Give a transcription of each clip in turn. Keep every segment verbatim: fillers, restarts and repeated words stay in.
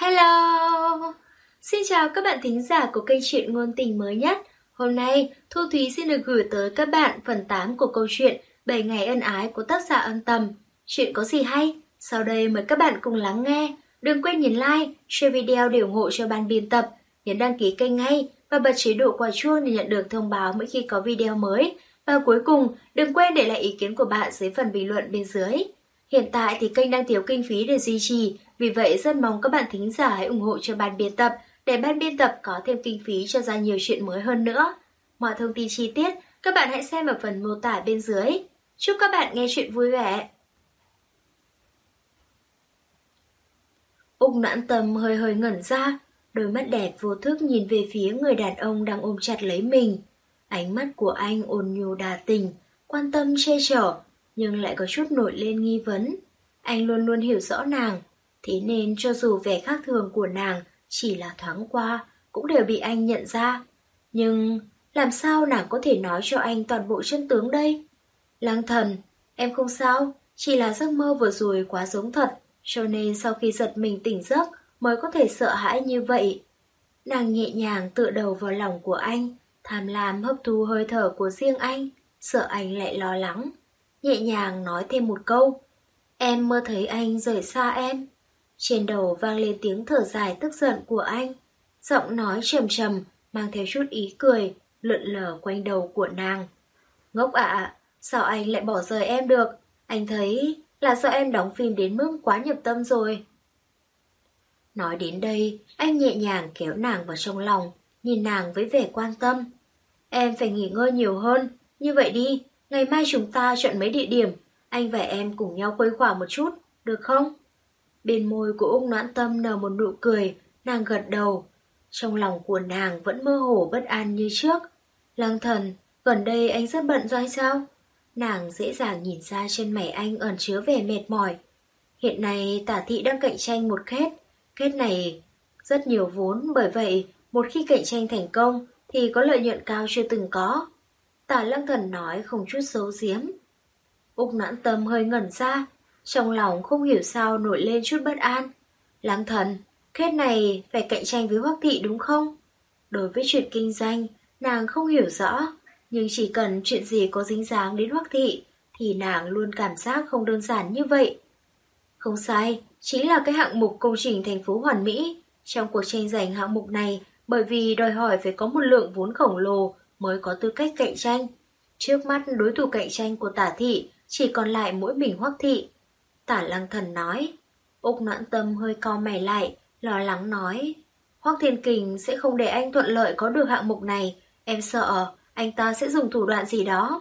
Hello! Xin chào các bạn thính giả của kênh truyện ngôn tình mới nhất. Hôm nay, Thu Thúy xin được gửi tới các bạn phần tám của câu chuyện bảy ngày ân ái của tác giả Âm Tầm. Chuyện có gì hay? Sau đây mời các bạn cùng lắng nghe. Đừng quên nhấn like, share video để ủng hộ cho ban biên tập, nhấn đăng ký kênh ngay và bật chế độ quả chuông để nhận được thông báo mỗi khi có video mới. Và cuối cùng, đừng quên để lại ý kiến của bạn dưới phần bình luận bên dưới. Hiện tại thì kênh đang thiếu kinh phí để duy trì, vì vậy rất mong các bạn thính giả hãy ủng hộ cho ban biên tập để ban biên tập có thêm kinh phí cho ra nhiều chuyện mới hơn nữa. Mọi thông tin chi tiết các bạn hãy xem ở phần mô tả bên dưới. Chúc các bạn nghe chuyện vui vẻ. Úc Noãn Tâm hơi hơi ngẩn ra, đôi mắt đẹp vô thức nhìn về phía người đàn ông đang ôm chặt lấy mình. Ánh mắt của anh ôn nhu đa tình, quan tâm che chở, nhưng lại có chút nổi lên nghi vấn. Anh luôn luôn hiểu rõ nàng, thế nên cho dù vẻ khác thường của nàng chỉ là thoáng qua, cũng đều bị anh nhận ra. Nhưng làm sao nàng có thể nói cho anh toàn bộ chân tướng đây? Lang Thần, em không sao, chỉ là giấc mơ vừa rồi quá giống thật, cho nên sau khi giật mình tỉnh giấc mới có thể sợ hãi như vậy. Nàng nhẹ nhàng tựa đầu vào lòng của anh, tham lam hấp thu hơi thở của riêng anh, sợ anh lại lo lắng. Nhẹ nhàng nói thêm một câu, em mơ thấy anh rời xa em. Trên đầu vang lên tiếng thở dài tức giận của anh, giọng nói trầm trầm mang theo chút ý cười, lượn lờ quanh đầu của nàng. Ngốc ạ, sao anh lại bỏ rơi em được? Anh thấy là do em đóng phim đến mức quá nhập tâm rồi. Nói đến đây, anh nhẹ nhàng kéo nàng vào trong lòng, nhìn nàng với vẻ quan tâm. Em phải nghỉ ngơi nhiều hơn, như vậy đi, ngày mai chúng ta chọn mấy địa điểm, anh và em cùng nhau khuây khỏa một chút, được không? Bên môi của Úc Noãn Tâm nở một nụ cười, nàng gật đầu. Trong lòng của nàng vẫn mơ hồ bất an như trước. Lang Thần, gần đây anh rất bận rồi sao? Nàng dễ dàng nhìn ra trên mày anh ẩn chứa vẻ mệt mỏi. Hiện nay Tả Thị đang cạnh tranh một kết, kết này rất nhiều vốn, bởi vậy một khi cạnh tranh thành công thì có lợi nhuận cao chưa từng có. Tả Lang Thần nói không chút giấu giếm. Úc Noãn Tâm hơi ngẩn ra, trong lòng không hiểu sao nổi lên chút bất an. Lang Thần, kết này phải cạnh tranh với Hoắc Thị đúng không? Đối với chuyện kinh doanh, nàng không hiểu rõ, nhưng chỉ cần chuyện gì có dính dáng đến Hoắc Thị thì nàng luôn cảm giác không đơn giản như vậy. Không sai, chính là cái hạng mục công trình thành phố hoàn mỹ. Trong cuộc tranh giành hạng mục này, bởi vì đòi hỏi phải có một lượng vốn khổng lồ mới có tư cách cạnh tranh. Trước mắt đối thủ cạnh tranh của Tả Thị chỉ còn lại mỗi mình Hoắc Thị. Tả Lăng Thần nói. Úc Noãn Tâm hơi cau mày lại, lo lắng nói. Hoắc Thiên Kình sẽ không để anh thuận lợi có được hạng mục này, em sợ anh ta sẽ dùng thủ đoạn gì đó.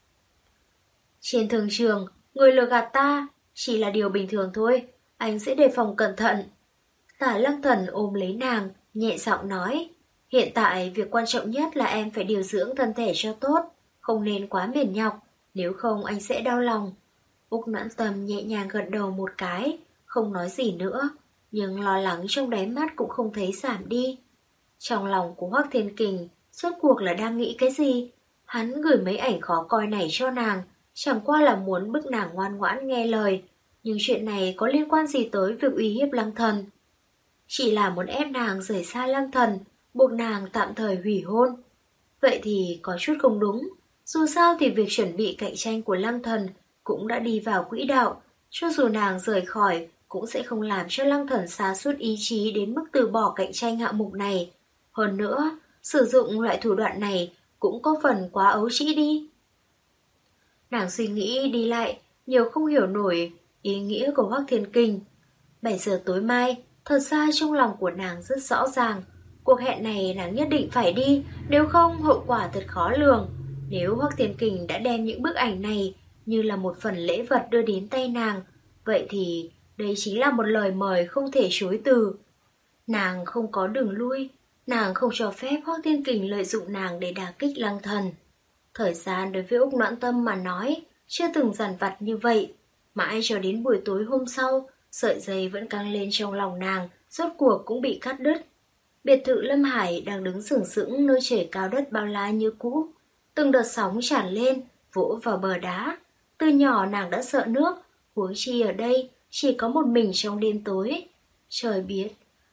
Trên thương trường, người lừa gạt ta chỉ là điều bình thường thôi, anh sẽ đề phòng cẩn thận. Tả Lăng Thần ôm lấy nàng, nhẹ giọng nói. Hiện tại việc quan trọng nhất là em phải điều dưỡng thân thể cho tốt, không nên quá mệt nhọc, nếu không anh sẽ đau lòng. Úc Noãn Tâm nhẹ nhàng gật đầu một cái, không nói gì nữa, nhưng lo lắng trong đáy mắt cũng không thấy giảm đi. Trong lòng của Hoắc Thiên Kình, rốt cuộc là đang nghĩ cái gì? Hắn gửi mấy ảnh khó coi này cho nàng, chẳng qua là muốn bức nàng ngoan ngoãn nghe lời, nhưng chuyện này có liên quan gì tới việc uy hiếp Lăng Thần? Chỉ là muốn ép nàng rời xa Lăng Thần, buộc nàng tạm thời hủy hôn. Vậy thì có chút không đúng, dù sao thì việc chuẩn bị cạnh tranh của Lăng Thần cũng đã đi vào quỹ đạo, cho dù nàng rời khỏi cũng sẽ không làm cho Lăng Thần sa sút ý chí đến mức từ bỏ cạnh tranh hạng mục này. Hơn nữa, sử dụng loại thủ đoạn này cũng có phần quá ấu trĩ đi. Nàng suy nghĩ đi lại, nhiều không hiểu nổi ý nghĩa của Hoắc Thiên Kình. bảy giờ tối mai, thật ra trong lòng của nàng rất rõ ràng, cuộc hẹn này nàng nhất định phải đi, nếu không hậu quả thật khó lường. Nếu Hoắc Thiên Kình đã đem những bức ảnh này như là một phần lễ vật đưa đến tay nàng, vậy thì đây chính là một lời mời không thể chối từ. Nàng không có đường lui, nàng không cho phép Hoắc Thiên Kình lợi dụng nàng để đả kích Lăng Thần. Thời gian đối với Úc Noãn Tâm mà nói, chưa từng dằn vặt như vậy. Mãi cho đến buổi tối hôm sau, sợi dây vẫn căng lên trong lòng nàng, rốt cuộc cũng bị cắt đứt. Biệt thự Lâm Hải đang đứng sừng sững nơi trời cao đất bao la như cũ. Từng đợt sóng tràn lên, vỗ vào bờ đá. Từ nhỏ nàng đã sợ nước, huống chi ở đây chỉ có một mình trong đêm tối. Trời biết,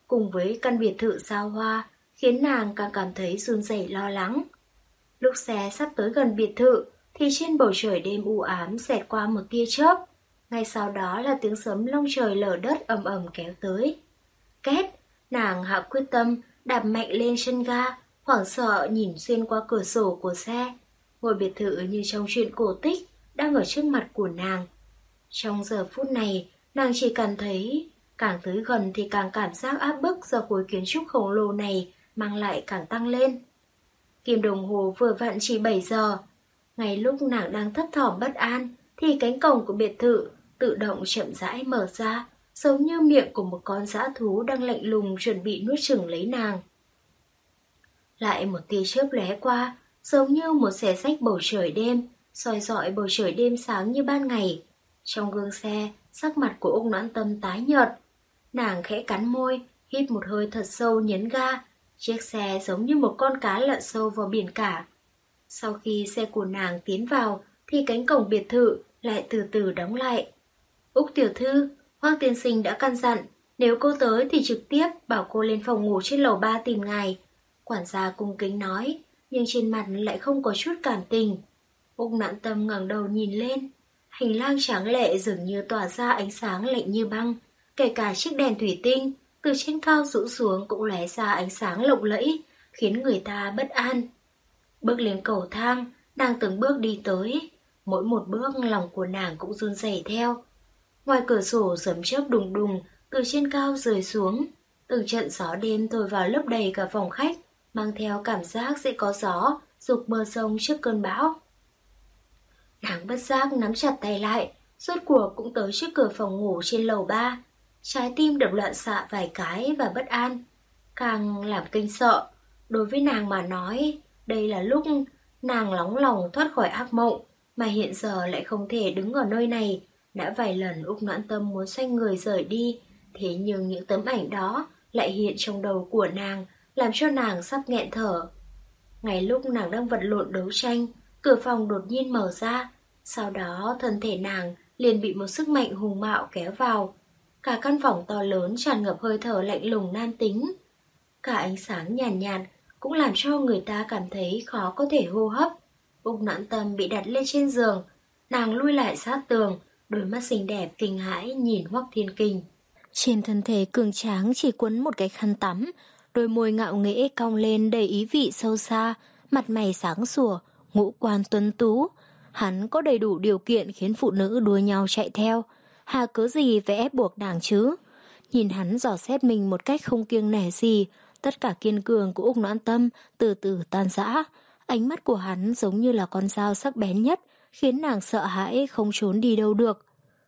cùng với căn biệt thự xa hoa, khiến nàng càng cảm thấy run rẩy lo lắng. Lúc xe sắp tới gần biệt thự, thì trên bầu trời đêm u ám xẹt qua một tia chớp. Ngay sau đó là tiếng sấm long trời lở đất ầm ầm kéo tới. Két, nàng hạ quyết tâm, đạp mạnh lên chân ga, hoảng sợ nhìn xuyên qua cửa sổ của xe. Ngôi biệt thự như trong truyện cổ tích đang ở trước mặt của nàng. Trong giờ phút này, nàng chỉ cảm thấy càng tới gần thì càng cảm giác áp bức do khối kiến trúc khổng lồ này mang lại càng tăng lên. Kim đồng hồ vừa vặn chỉ bảy giờ. Ngay lúc nàng đang thấp thỏm bất an thì cánh cổng của biệt thự tự động chậm rãi mở ra, giống như miệng của một con dã thú đang lạnh lùng chuẩn bị nuốt chửng lấy nàng. Lại một tia chớp lóe qua, giống như một xẻ rách bầu trời đêm, soi rọi bầu trời đêm sáng như ban ngày. Trong gương xe, sắc mặt của Úc Noãn Tâm tái nhợt. Nàng khẽ cắn môi, hít một hơi thật sâu nhấn ga. Chiếc xe giống như một con cá lặn sâu vào biển cả. Sau khi xe của nàng tiến vào, thì cánh cổng biệt thự lại từ từ đóng lại. Úc tiểu thư, Hoác tiên sinh đã căn dặn, nếu cô tới thì trực tiếp bảo cô lên phòng ngủ trên lầu ba tìm ngài. Quản gia cung kính nói, nhưng trên mặt lại không có chút cảm tình. Úc Noãn Tâm ngẩng đầu nhìn lên. Hành lang tráng lệ dường như tỏa ra ánh sáng lạnh như băng, kể cả chiếc đèn thủy tinh từ trên cao rũ xuống cũng lóe ra ánh sáng lộng lẫy, khiến người ta bất an. Bước lên cầu thang, nàng từng bước đi tới, mỗi một bước lòng của nàng cũng run rẩy theo. Ngoài cửa sổ sấm chớp đùng đùng từ trên cao rơi xuống, từng trận gió đêm thổi vào lấp đầy cả phòng khách, mang theo cảm giác sẽ có gió rục mưa rông trước cơn bão. Nàng bất giác nắm chặt tay lại, rốt cuộc cũng tới trước cửa phòng ngủ trên lầu ba. Trái tim đập loạn xạ vài cái và bất an, càng làm kinh sợ. Đối với nàng mà nói, đây là lúc nàng nóng lòng thoát khỏi ác mộng, mà hiện giờ lại không thể đứng ở nơi này. Đã vài lần Úc Noãn Tâm muốn xoay người rời đi, thế nhưng những tấm ảnh đó lại hiện trong đầu của nàng, làm cho nàng sắp nghẹn thở. Ngay lúc nàng đang vật lộn đấu tranh, cửa phòng đột nhiên mở ra, sau đó thân thể nàng liền bị một sức mạnh hùng mạo kéo vào. Cả căn phòng to lớn tràn ngập hơi thở lạnh lùng nam tính. Cả ánh sáng nhàn nhạt, nhạt cũng làm cho người ta cảm thấy khó có thể hô hấp. Úc Noãn Tâm bị đặt lên trên giường, nàng lui lại sát tường, đôi mắt xinh đẹp kinh hãi nhìn Hoắc Thiên Kình. Trên thân thể cường tráng chỉ quấn một cái khăn tắm, đôi môi ngạo nghễ cong lên đầy ý vị sâu xa, mặt mày sáng sủa, ngũ quan tuấn tú. Hắn có đầy đủ điều kiện khiến phụ nữ đua nhau chạy theo, hà cớ gì phải ép buộc nàng chứ? Nhìn hắn dò xét mình một cách không kiêng nể gì, tất cả kiên cường của Úc Noãn Tâm từ từ tan rã. Ánh mắt của hắn giống như là con dao sắc bén nhất, khiến nàng sợ hãi không trốn đi đâu được.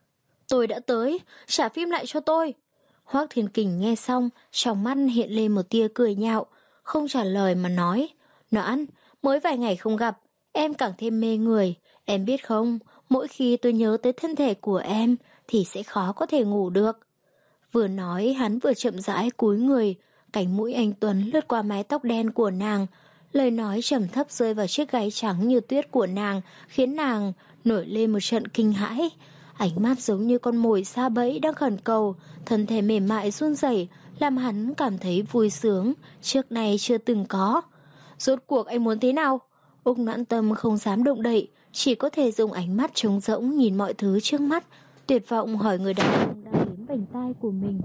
Tôi đã tới, trả phim lại cho tôi. Hoắc Thiên Kình nghe xong, trong mắt hiện lên một tia cười nhạo, không trả lời mà nói. Noãn, mới vài ngày không gặp, em càng thêm mê người. Em biết không, mỗi khi tôi nhớ tới thân thể của em thì sẽ khó có thể ngủ được. Vừa nói hắn vừa chậm rãi cúi người, cánh mũi anh tuấn lướt qua mái tóc đen của nàng. Lời nói trầm thấp rơi vào chiếc gáy trắng như tuyết của nàng, khiến nàng nổi lên một trận kinh hãi. Ánh mắt giống như con mồi sa bẫy đang khẩn cầu, thân thể mềm mại run rẩy, làm hắn cảm thấy vui sướng, trước nay chưa từng có. Rốt cuộc anh muốn thế nào? Úc Noãn Tâm không dám động đậy, chỉ có thể dùng ánh mắt trống rỗng nhìn mọi thứ trước mắt, tuyệt vọng hỏi người đàn ông đang đến vành tai của mình.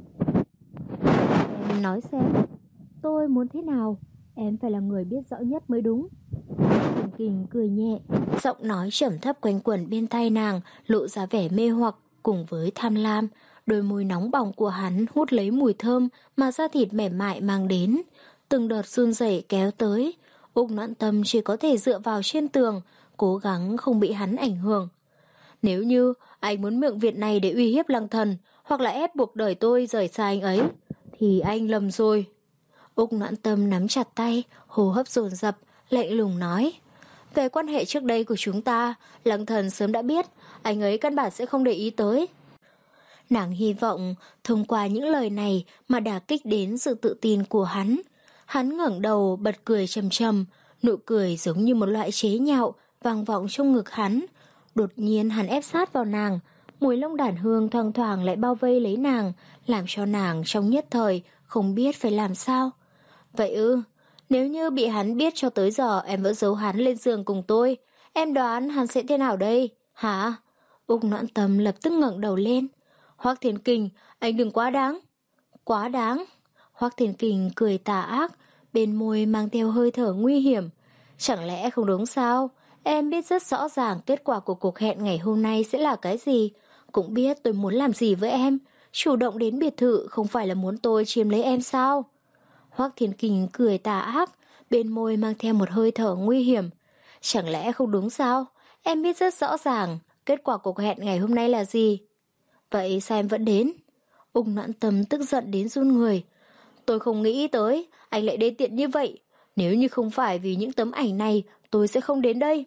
Em nói xem, tôi muốn thế nào? Em phải là người biết rõ nhất mới đúng. Thiên Kình cười nhẹ, giọng nói trầm thấp quanh quẩn bên tai nàng, lộ ra vẻ mê hoặc cùng với tham lam. Đôi môi nóng bỏng của hắn hút lấy mùi thơm mà da thịt mềm mại mang đến. Từng đợt run rẩy kéo tới. Úc Noãn Tâm chỉ có thể dựa vào trên tường, cố gắng không bị hắn ảnh hưởng. Nếu như anh muốn mượn việc này để uy hiếp Lăng Thần, hoặc là ép buộc đời tôi rời xa anh ấy, thì anh lầm rồi. Úc Noãn Tâm nắm chặt tay, hô hấp dồn dập, lạnh lùng nói. Về quan hệ trước đây của chúng ta, Lăng Thần sớm đã biết, anh ấy căn bản sẽ không để ý tới. Nàng hy vọng thông qua những lời này mà đả kích đến sự tự tin của hắn. Hắn ngẩng đầu bật cười trầm trầm, nụ cười giống như một loại chế nhạo vang vọng trong ngực hắn. Đột nhiên hắn ép sát vào nàng, mùi lông đàn hương thoang thoảng lại bao vây lấy nàng, làm cho nàng trong nhất thời không biết phải làm sao. Vậy ư, nếu như bị hắn biết cho tới giờ em vẫn giấu hắn lên giường cùng tôi, em đoán hắn sẽ thế nào đây, hả? Úc Noãn Tâm lập tức ngẩng đầu lên. Hoắc Thiên Kình, anh đừng quá đáng. Quá đáng? Hoắc Thiên Kình cười tà ác, bên môi mang theo hơi thở nguy hiểm. Chẳng lẽ không đúng sao? Em biết rất rõ ràng kết quả của cuộc hẹn ngày hôm nay sẽ là cái gì, cũng biết tôi muốn làm gì với em. Chủ động đến biệt thự không phải là muốn tôi chiếm lấy em sao? Hoắc Thiên Kình cười tà ác, bên môi mang theo một hơi thở nguy hiểm. Chẳng lẽ không đúng sao? Em biết rất rõ ràng kết quả cuộc hẹn ngày hôm nay là gì. Vậy sao em vẫn đến? Úc Noãn Tâm tức giận đến run người. Tôi không nghĩ tới anh lại đê tiện như vậy. Nếu như không phải vì những tấm ảnh này, tôi sẽ không đến đây.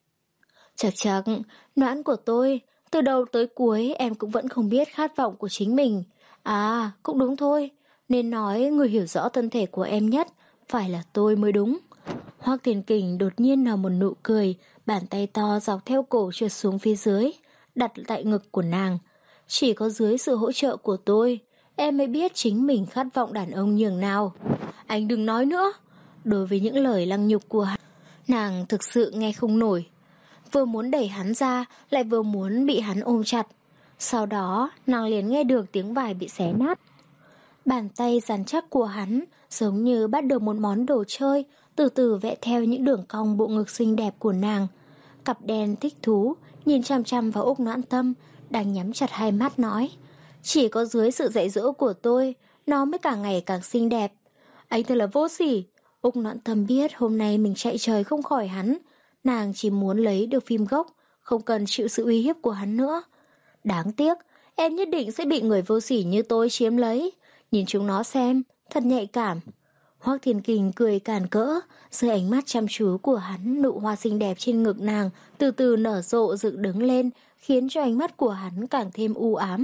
Chắc chắc, Noãn của tôi, từ đầu tới cuối em cũng vẫn không biết khát vọng của chính mình. À, cũng đúng thôi. Nên nói người hiểu rõ thân thể của em nhất phải là tôi mới đúng. Hoắc Thiên Kình đột nhiên nở một nụ cười, bàn tay to dọc theo cổ trượt xuống phía dưới, đặt tại ngực của nàng. Chỉ có dưới sự hỗ trợ của tôi, em mới biết chính mình khát vọng đàn ông nhường nào. Anh đừng nói nữa. Đối với những lời lăng nhục của hắn, nàng thực sự nghe không nổi. Vừa muốn đẩy hắn ra, lại vừa muốn bị hắn ôm chặt. Sau đó, nàng liền nghe được tiếng vải bị xé nát. Bàn tay rắn chắc của hắn giống như bắt được một món đồ chơi, từ từ vẽ theo những đường cong bộ ngực xinh đẹp của nàng. Cặp đen thích thú, nhìn chăm chăm vào Úc Noãn Tâm, đang nhắm chặt hai mắt nói. Chỉ có dưới sự dạy dỗ của tôi, nó mới càng ngày càng xinh đẹp. Anh thật là vô sỉ. Úc Noãn Tâm biết hôm nay mình chạy trời không khỏi hắn. Nàng chỉ muốn lấy được phim gốc, không cần chịu sự uy hiếp của hắn nữa. Đáng tiếc, em nhất định sẽ bị người vô sỉ như tôi chiếm lấy. Nhìn chúng nó xem, thật nhạy cảm. Hoắc Thiên Kình cười càn cỡ, dưới ánh mắt chăm chú của hắn, nụ hoa xinh đẹp trên ngực nàng từ từ nở rộ dựng đứng lên, khiến cho ánh mắt của hắn càng thêm u ám.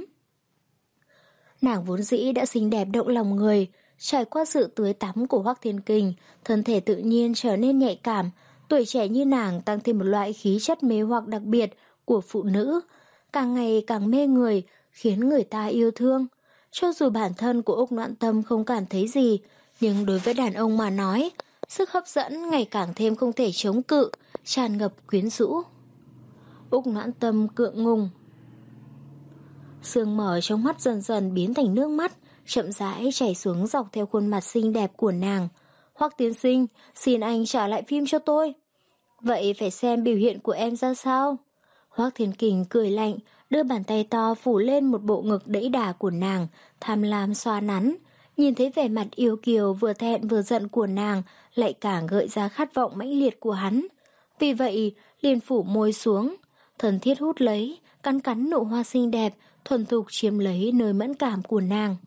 Nàng vốn dĩ đã xinh đẹp động lòng người, trải qua sự tưới tắm của Hoắc Thiên Kình, thân thể tự nhiên trở nên nhạy cảm, tuổi trẻ như nàng tăng thêm một loại khí chất mê hoặc đặc biệt của phụ nữ, càng ngày càng mê người, khiến người ta yêu thương. Cho dù bản thân của Úc Noãn Tâm không cảm thấy gì, nhưng đối với đàn ông mà nói, sức hấp dẫn ngày càng thêm không thể chống cự, tràn ngập quyến rũ. Úc Noãn Tâm cượng ngùng. Sương mờ trong mắt dần dần biến thành nước mắt, chậm rãi chảy xuống dọc theo khuôn mặt xinh đẹp của nàng. Hoắc tiên sinh, xin anh trả lại phim cho tôi. Vậy phải xem biểu hiện của em ra sao? Hoắc Thiên Kình cười lạnh, đưa bàn tay to phủ lên một bộ ngực đẫy đà của nàng, tham lam xoa nắn. Nhìn thấy vẻ mặt yêu kiều vừa thẹn vừa giận của nàng, lại càng gợi ra khát vọng mãnh liệt của hắn. Vì vậy, liền phủ môi xuống, thân thiết hút lấy, cắn cắn nụ hoa xinh đẹp, thuần thục chiếm lấy nơi mẫn cảm của nàng.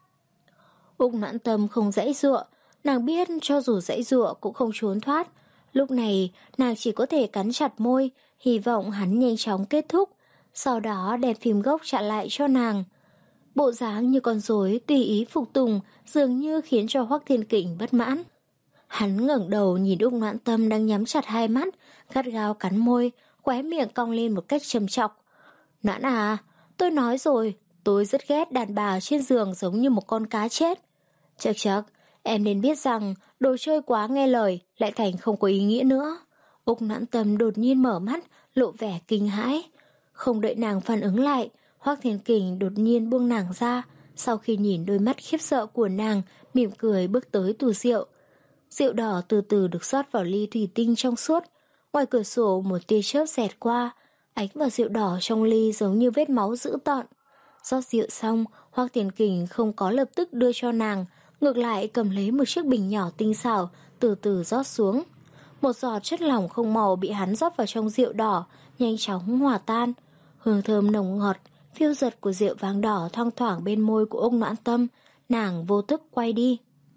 Úc Noãn Tâm không dãy dụa, nàng biết cho dù dãy dụa cũng không trốn thoát. Lúc này, nàng chỉ có thể cắn chặt môi, hy vọng hắn nhanh chóng kết thúc, sau đó đem phim gốc trả lại cho nàng. Bộ dáng như con rối tùy ý phục tùng dường như khiến cho Hoắc Thiên Kình bất mãn. Hắn ngẩng đầu nhìn Úc Noãn Tâm đang nhắm chặt hai mắt, gắt gao cắn môi, khóe miệng cong lên một cách trầm trọng. Noãn à, tôi nói rồi, tôi rất ghét đàn bà trên giường giống như một con cá chết. Chắc chắc, em nên biết rằng đồ chơi quá nghe lời lại thành không có ý nghĩa nữa. Úc Noãn Tâm đột nhiên mở mắt, lộ vẻ kinh hãi. Không đợi nàng phản ứng lại, Hoắc Thiên Kình đột nhiên buông nàng ra, sau khi nhìn đôi mắt khiếp sợ của nàng, mỉm cười bước tới tủ rượu. Rượu đỏ từ từ được rót vào ly thủy tinh trong suốt, ngoài cửa sổ một tia chớp xẹt qua, ánh vào rượu đỏ trong ly giống như vết máu dữ tợn. Rót rượu xong, Hoắc Thiên Kình không có lập tức đưa cho nàng, ngược lại cầm lấy một chiếc bình nhỏ tinh xảo, từ từ rót xuống. Một giọt chất lỏng không màu bị hắn rót vào trong rượu đỏ, nhanh chóng hòa tan. Hương thơm nồng ngọt, phiêu giật của rượu vang đỏ thoang thoảng bên môi của Úc Noãn Tâm, nàng vô thức quay đi.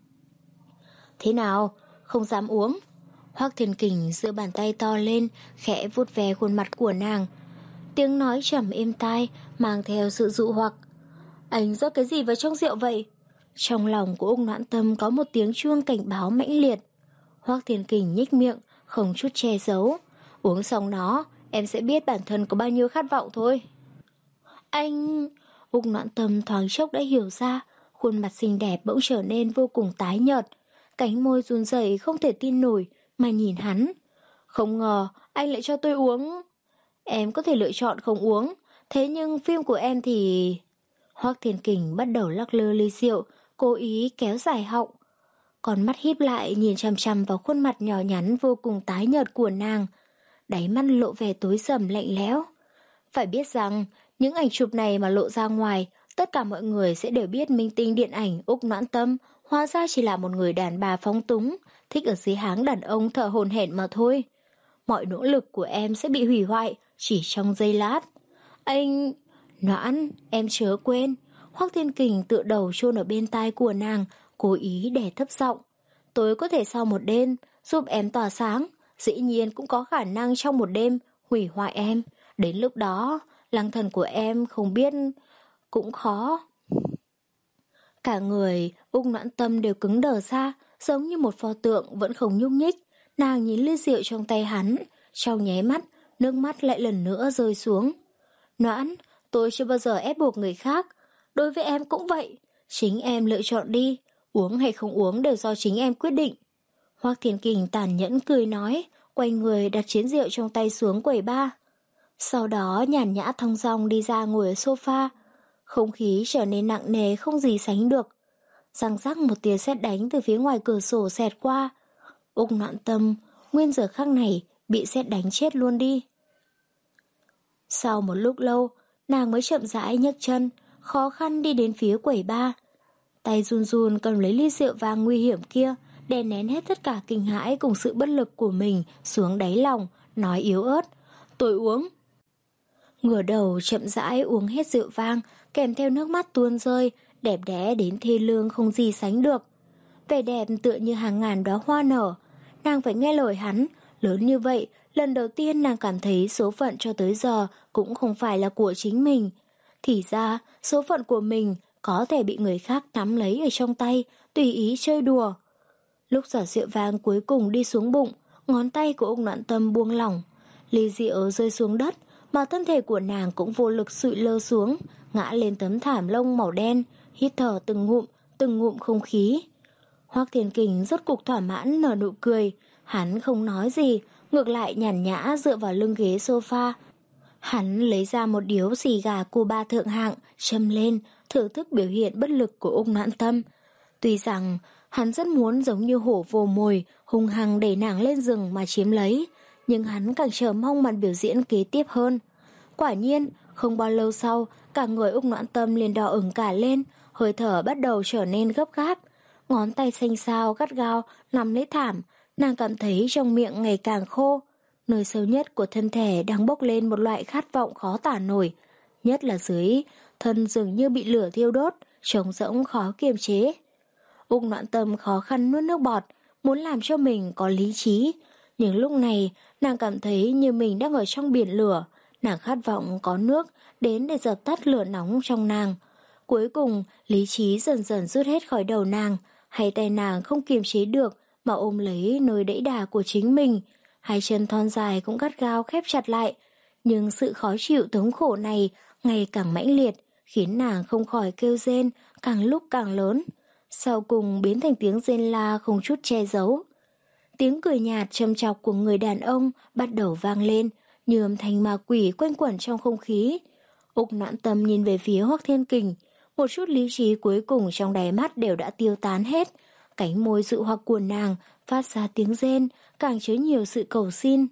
Thế nào? Không dám uống? Hoắc Thiên Kình giơ bàn tay to lên, khẽ vuốt ve khuôn mặt của nàng. Tiếng nói trầm êm tai, mang theo sự dụ hoặc. Anh rót cái gì vào trong rượu vậy? Trong lòng của Úc Noãn Tâm có một tiếng chuông cảnh báo mãnh liệt. Hoắc Thiên Kình nhếch miệng, không chút che giấu. Uống xong nó, em sẽ biết bản thân có bao nhiêu khát vọng thôi. Anh... Úc Noãn Tâm thoáng chốc đã hiểu ra, Khuôn mặt xinh đẹp bỗng trở nên vô cùng tái nhợt, cánh môi run rẩy không thể tin nổi mà nhìn hắn. Không ngờ anh lại cho tôi uống. Em có thể lựa chọn không uống, thế nhưng phim của em thì... Hoắc Thiên Kình bắt đầu lắc lư ly rượu, cố ý kéo dài họng. Con mắt híp lại nhìn chằm chằm vào khuôn mặt nhỏ nhắn vô cùng tái nhợt của nàng. Đáy mắt lộ vẻ tối sầm lạnh lẽo. Phải biết rằng, những ảnh chụp này mà lộ ra ngoài, tất cả mọi người sẽ đều biết minh tinh điện ảnh Úc Noãn Tâm hóa ra chỉ là một người đàn bà phóng túng, thích ở dưới háng đàn ông thở hổn hển mà thôi. Mọi nỗ lực của em sẽ bị hủy hoại chỉ trong giây lát. Anh... Noãn, em chớ quên. Hoắc Thiên Kình tựa đầu chôn ở bên tai của nàng, cố ý đè thấp giọng. Tôi có thể sau một đêm giúp em tỏa sáng, dĩ nhiên cũng có khả năng trong một đêm hủy hoại em. Đến lúc đó, lăng thần của em không biết cũng khó. Cả người Úc Noãn Tâm đều cứng đờ ra, giống như một pho tượng vẫn không nhúc nhích. Nàng nhìn ly rượu trong tay hắn, trong nháy mắt, nước mắt lại lần nữa rơi xuống. Noãn, tôi chưa bao giờ ép buộc người khác, đối với em cũng vậy, chính em lựa chọn đi, uống hay không uống đều do chính em quyết định. Hoắc Thiên Kình tàn nhẫn cười nói, quay người đặt chén rượu trong tay xuống quầy bar. Sau đó nhàn nhã thong dong đi ra ngồi ở sofa, không khí trở nên nặng nề không gì sánh được. Răng rắc một tia sét đánh từ phía ngoài cửa sổ xẹt qua. Úc Noãn Tâm, nguyên giờ khắc này bị sét đánh chết luôn đi. Sau một lúc lâu, nàng mới chậm rãi nhấc chân, khó khăn đi đến phía quầy bar. Tay run run cầm lấy ly rượu vang nguy hiểm kia, đè nén hết tất cả kinh hãi cùng sự bất lực của mình xuống đáy lòng, nói yếu ớt. Tôi uống. Ngửa đầu chậm rãi uống hết rượu vang, kèm theo nước mắt tuôn rơi, đẹp đẽ đến thê lương không gì sánh được. Vẻ đẹp tựa như hàng ngàn đóa hoa nở. Nàng phải nghe lời hắn, lớn như vậy, lần đầu tiên nàng cảm thấy số phận cho tới giờ cũng không phải là của chính mình. Thì ra, số phận của mình có thể bị người khác nắm lấy ở trong tay, tùy ý chơi đùa. Lúc giọt rượu vang cuối cùng đi xuống bụng, ngón tay của Úc Noãn Tâm buông lỏng. Ly rượu rơi xuống đất, mà thân thể của nàng cũng vô lực sụi lơ xuống, ngã lên tấm thảm lông màu đen, hít thở từng ngụm, từng ngụm không khí. Hoắc Thiên Kình rốt cục thỏa mãn nở nụ cười, hắn không nói gì, ngược lại nhàn nhã dựa vào lưng ghế sofa. Hắn lấy ra một điếu xì gà Cuba thượng hạng, châm lên, thưởng thức biểu hiện bất lực của Úc Noãn Tâm. Tuy rằng hắn rất muốn giống như hổ vồ mồi, hung hăng đẩy nàng lên rừng mà chiếm lấy, nhưng hắn càng chờ mong màn biểu diễn kế tiếp hơn. Quả nhiên, không bao lâu sau, cả người Úc Noãn Tâm liền đỏ ửng cả lên, hơi thở bắt đầu trở nên gấp gáp. Ngón tay xanh xao gắt gao nắm lấy thảm, nàng cảm thấy trong miệng ngày càng khô. Nơi sâu nhất của thân thể đang bốc lên một loại khát vọng khó tả nổi, nhất là dưới thân dường như bị lửa thiêu đốt, trống rỗng khó kiềm chế. Úc Noãn Tâm khó khăn nuốt nước bọt, muốn làm cho mình có lý trí, nhưng lúc này nàng cảm thấy như mình đang ở trong biển lửa. Nàng khát vọng có nước đến để dập tắt lửa nóng trong nàng. Cuối cùng, lý trí dần dần rút hết khỏi đầu nàng, hai tay nàng không kiềm chế được mà ôm lấy nơi đẫy đà của chính mình. Hai chân thon dài cũng gắt gao khép chặt lại, nhưng sự khó chịu thống khổ này ngày càng mãnh liệt, khiến nàng không khỏi kêu rên, càng lúc càng lớn. Sau cùng biến thành tiếng rên la không chút che giấu. Tiếng cười nhạt châm chọc của người đàn ông bắt đầu vang lên, như âm thanh ma quỷ quanh quẩn trong không khí. Úc Noãn Tâm nhìn về phía Hoắc Thiên Kình, một chút lý trí cuối cùng trong đáy mắt đều đã tiêu tán hết. Cánh môi dụ hoặc của nàng phát ra tiếng rên, càng chứa nhiều sự cầu xin.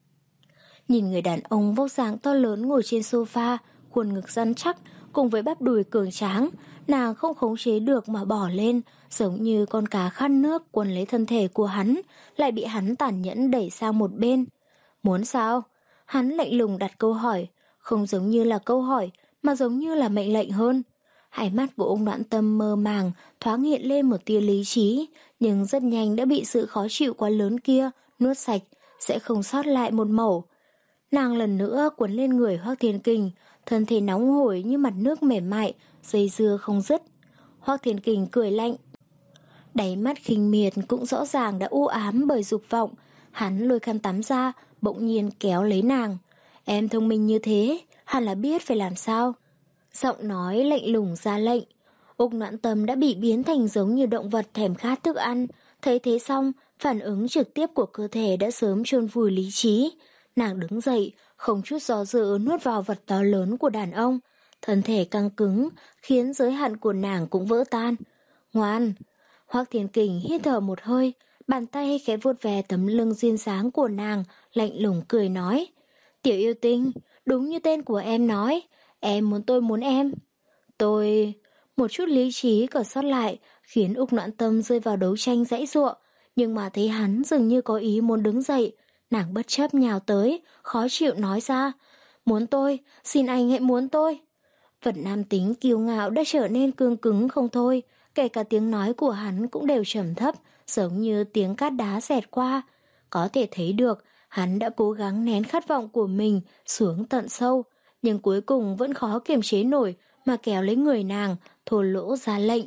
Nhìn người đàn ông vóc dáng to lớn ngồi trên sofa, khuôn ngực rắn chắc cùng với bắp đùi cường tráng, nàng không khống chế được mà bỏ lên, giống như con cá khát nước quấn lấy thân thể của hắn, lại bị hắn tàn nhẫn đẩy sang một bên. Muốn sao? Hắn lạnh lùng đặt câu hỏi, không giống như là câu hỏi, mà giống như là mệnh lệnh hơn. Hai mắt của Úc Noãn Tâm mơ màng, thoáng hiện lên một tia lý trí, nhưng rất nhanh đã bị sự khó chịu quá lớn kia nuốt sạch, sẽ không sót lại một mẩu. Nàng lần nữa quấn lên người Hoắc Thiên Kình, thân thể nóng hổi như mặt nước mềm mại, dây dưa không dứt. Hoắc Thiên Kình cười lạnh. Đáy mắt khinh miệt cũng rõ ràng đã u ám bởi dục vọng. Hắn lôi khăn tắm ra, bỗng nhiên kéo lấy nàng. Em thông minh như thế, hẳn là biết phải làm sao. Giọng nói lạnh lùng ra lệnh. Úc Noãn Tâm đã bị biến thành giống như động vật thèm khát thức ăn. Thấy thế xong, phản ứng trực tiếp của cơ thể đã sớm chôn vùi lý trí. Nàng đứng dậy, không chút do dự nuốt vào vật to lớn của đàn ông. Thân thể căng cứng, khiến giới hạn của nàng cũng vỡ tan. Ngoan! Hoắc Thiên Kình hít thở một hơi, bàn tay khẽ vuốt ve tấm lưng duyên dáng của nàng, lạnh lùng cười nói. Tiểu yêu tinh, đúng như tên của em nói, em muốn tôi muốn em. Tôi... Một chút lý trí còn sót lại, khiến Úc Noãn Tâm rơi vào đấu tranh giãy giụa, nhưng mà thấy hắn dường như có ý muốn đứng dậy, nàng bất chấp nhào tới, khó chịu nói ra. Muốn tôi, xin anh hãy muốn tôi. Vật nam tính kiêu ngạo đã trở nên cương cứng không thôi, kể cả tiếng nói của hắn cũng đều trầm thấp, giống như tiếng cát đá xẹt qua. Có thể thấy được, hắn đã cố gắng nén khát vọng của mình xuống tận sâu, nhưng cuối cùng vẫn khó kiềm chế nổi mà kéo lấy người nàng, thô lỗ ra lệnh.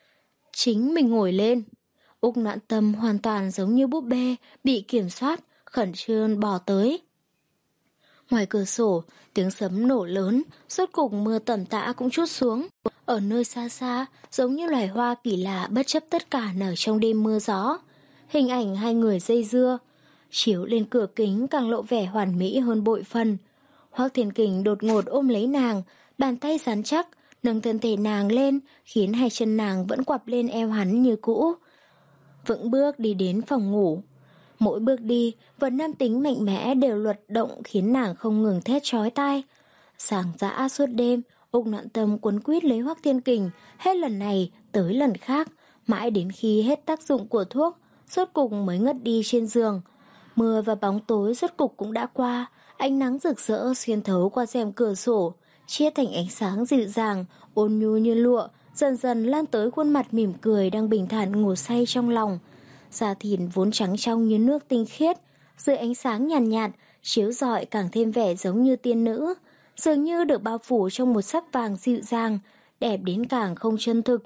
Chính mình ngồi lên. Úc Noãn Tâm hoàn toàn giống như búp bê, bị kiểm soát, khẩn trương bò tới. Ngoài cửa sổ, tiếng sấm nổ lớn, rốt cục mưa tầm tã cũng trút xuống. Ở nơi xa xa, giống như loài hoa kỳ lạ bất chấp tất cả nở trong đêm mưa gió. Hình ảnh hai người dây dưa, chiếu lên cửa kính càng lộ vẻ hoàn mỹ hơn bội phần. Hoắc Thiên Kình đột ngột ôm lấy nàng, bàn tay rắn chắc, nâng thân thể nàng lên, khiến hai chân nàng vẫn quặp lên eo hắn như cũ. Vững bước đi đến phòng ngủ. Mỗi bước đi, vật nam tính mạnh mẽ đều luật động khiến nàng không ngừng thét chói tai. Sáng dã suốt đêm, Úc Noãn Tâm quấn quýt lấy Hoắc Thiên Kình, hết lần này tới lần khác, mãi đến khi hết tác dụng của thuốc, rốt cục mới ngất đi trên giường. Mưa và bóng tối rốt cục cũng đã qua, ánh nắng rực rỡ xuyên thấu qua rèm cửa sổ, chia thành ánh sáng dịu dàng, ôn nhu như lụa, dần dần lan tới khuôn mặt mỉm cười đang bình thản ngủ say trong lòng. Da thịt vốn trắng trong như nước tinh khiết, dưới ánh sáng nhàn nhạt, nhạt, chiếu rọi càng thêm vẻ giống như tiên nữ, dường như được bao phủ trong một sắc vàng dịu dàng, đẹp đến càng không chân thực.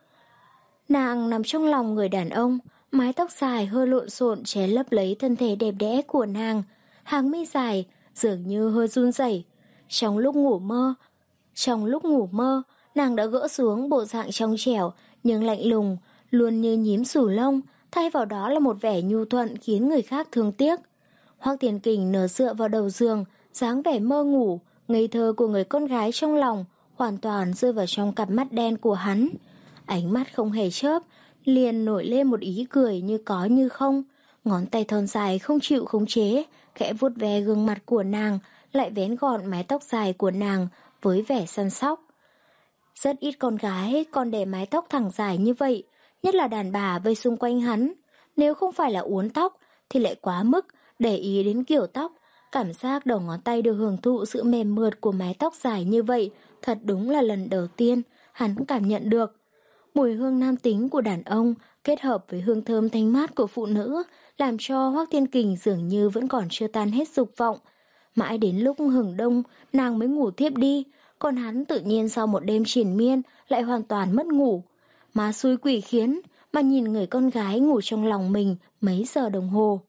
Nàng nằm trong lòng người đàn ông, mái tóc dài hơi lộn xộn che lấp lấy thân thể đẹp đẽ của nàng, hàng mi dài dường như hơi run rẩy. Trong lúc ngủ mơ, trong lúc ngủ mơ, nàng đã gỡ xuống bộ dạng trong trẻo nhưng lạnh lùng, luôn như nhím sù lông, thay vào đó là một vẻ nhu thuận khiến người khác thương tiếc. Hoắc Thiên Kình nở dựa vào đầu giường, dáng vẻ mơ ngủ, ngây thơ của người con gái trong lòng hoàn toàn rơi vào trong cặp mắt đen của hắn. Ánh mắt không hề chớp, liền nổi lên một ý cười như có như không. Ngón tay thon dài không chịu khống chế, khẽ vuốt ve gương mặt của nàng, lại vén gọn mái tóc dài của nàng với vẻ săn sóc. Rất ít con gái còn để mái tóc thẳng dài như vậy, nhất là đàn bà vây xung quanh hắn. Nếu không phải là uốn tóc thì lại quá mức, để ý đến kiểu tóc. Cảm giác đầu ngón tay được hưởng thụ sự mềm mượt của mái tóc dài như vậy, thật đúng là lần đầu tiên hắn cảm nhận được. Mùi hương nam tính của đàn ông kết hợp với hương thơm thanh mát của phụ nữ làm cho Hoắc Thiên Kình dường như vẫn còn chưa tan hết dục vọng. Mãi đến lúc hừng đông nàng mới ngủ thiếp đi, còn hắn tự nhiên sau một đêm triền miên lại hoàn toàn mất ngủ. Má xui quỷ khiến mà nhìn người con gái ngủ trong lòng mình mấy giờ đồng hồ.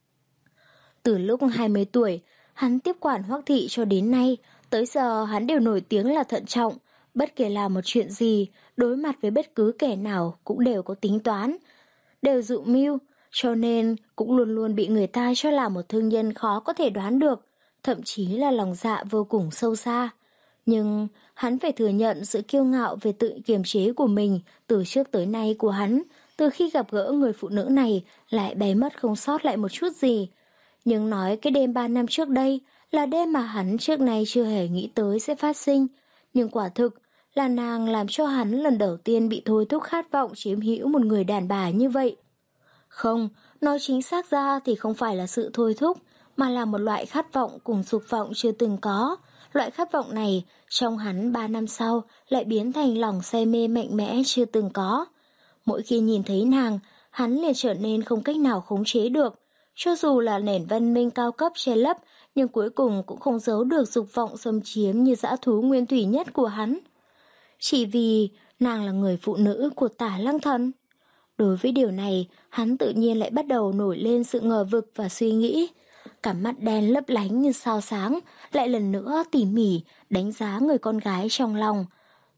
Từ lúc hai mươi tuổi, hắn tiếp quản Hoắc thị cho đến nay, tới giờ hắn đều nổi tiếng là thận trọng, bất kể làm một chuyện gì, đối mặt với bất cứ kẻ nào cũng đều có tính toán, đều dự mưu, cho nên cũng luôn luôn bị người ta cho là một thương nhân khó có thể đoán được, thậm chí là lòng dạ vô cùng sâu xa. Nhưng hắn phải thừa nhận sự kiêu ngạo về tự kiềm chế của mình từ trước tới nay của hắn, từ khi gặp gỡ người phụ nữ này lại bay mất không sót lại một chút gì. Nhưng nói cái đêm ba năm trước đây là đêm mà hắn trước nay chưa hề nghĩ tới sẽ phát sinh, nhưng quả thực là nàng làm cho hắn lần đầu tiên bị thôi thúc khát vọng chiếm hữu một người đàn bà như vậy. Không, nói chính xác ra thì không phải là sự thôi thúc, mà là một loại khát vọng cùng dục vọng chưa từng có. Loại khát vọng này trong hắn ba năm sau lại biến thành lòng say mê mạnh mẽ chưa từng có. Mỗi khi nhìn thấy nàng, hắn liền trở nên không cách nào khống chế được. Cho dù là nền văn minh cao cấp che lấp, nhưng cuối cùng cũng không giấu được dục vọng xâm chiếm như dã thú nguyên thủy nhất của hắn. Chỉ vì nàng là người phụ nữ của Tả Lăng Thần. Đối với điều này, hắn tự nhiên lại bắt đầu nổi lên sự ngờ vực và suy nghĩ. Cả mắt đen lấp lánh như sao sáng, lại lần nữa tỉ mỉ đánh giá người con gái trong lòng.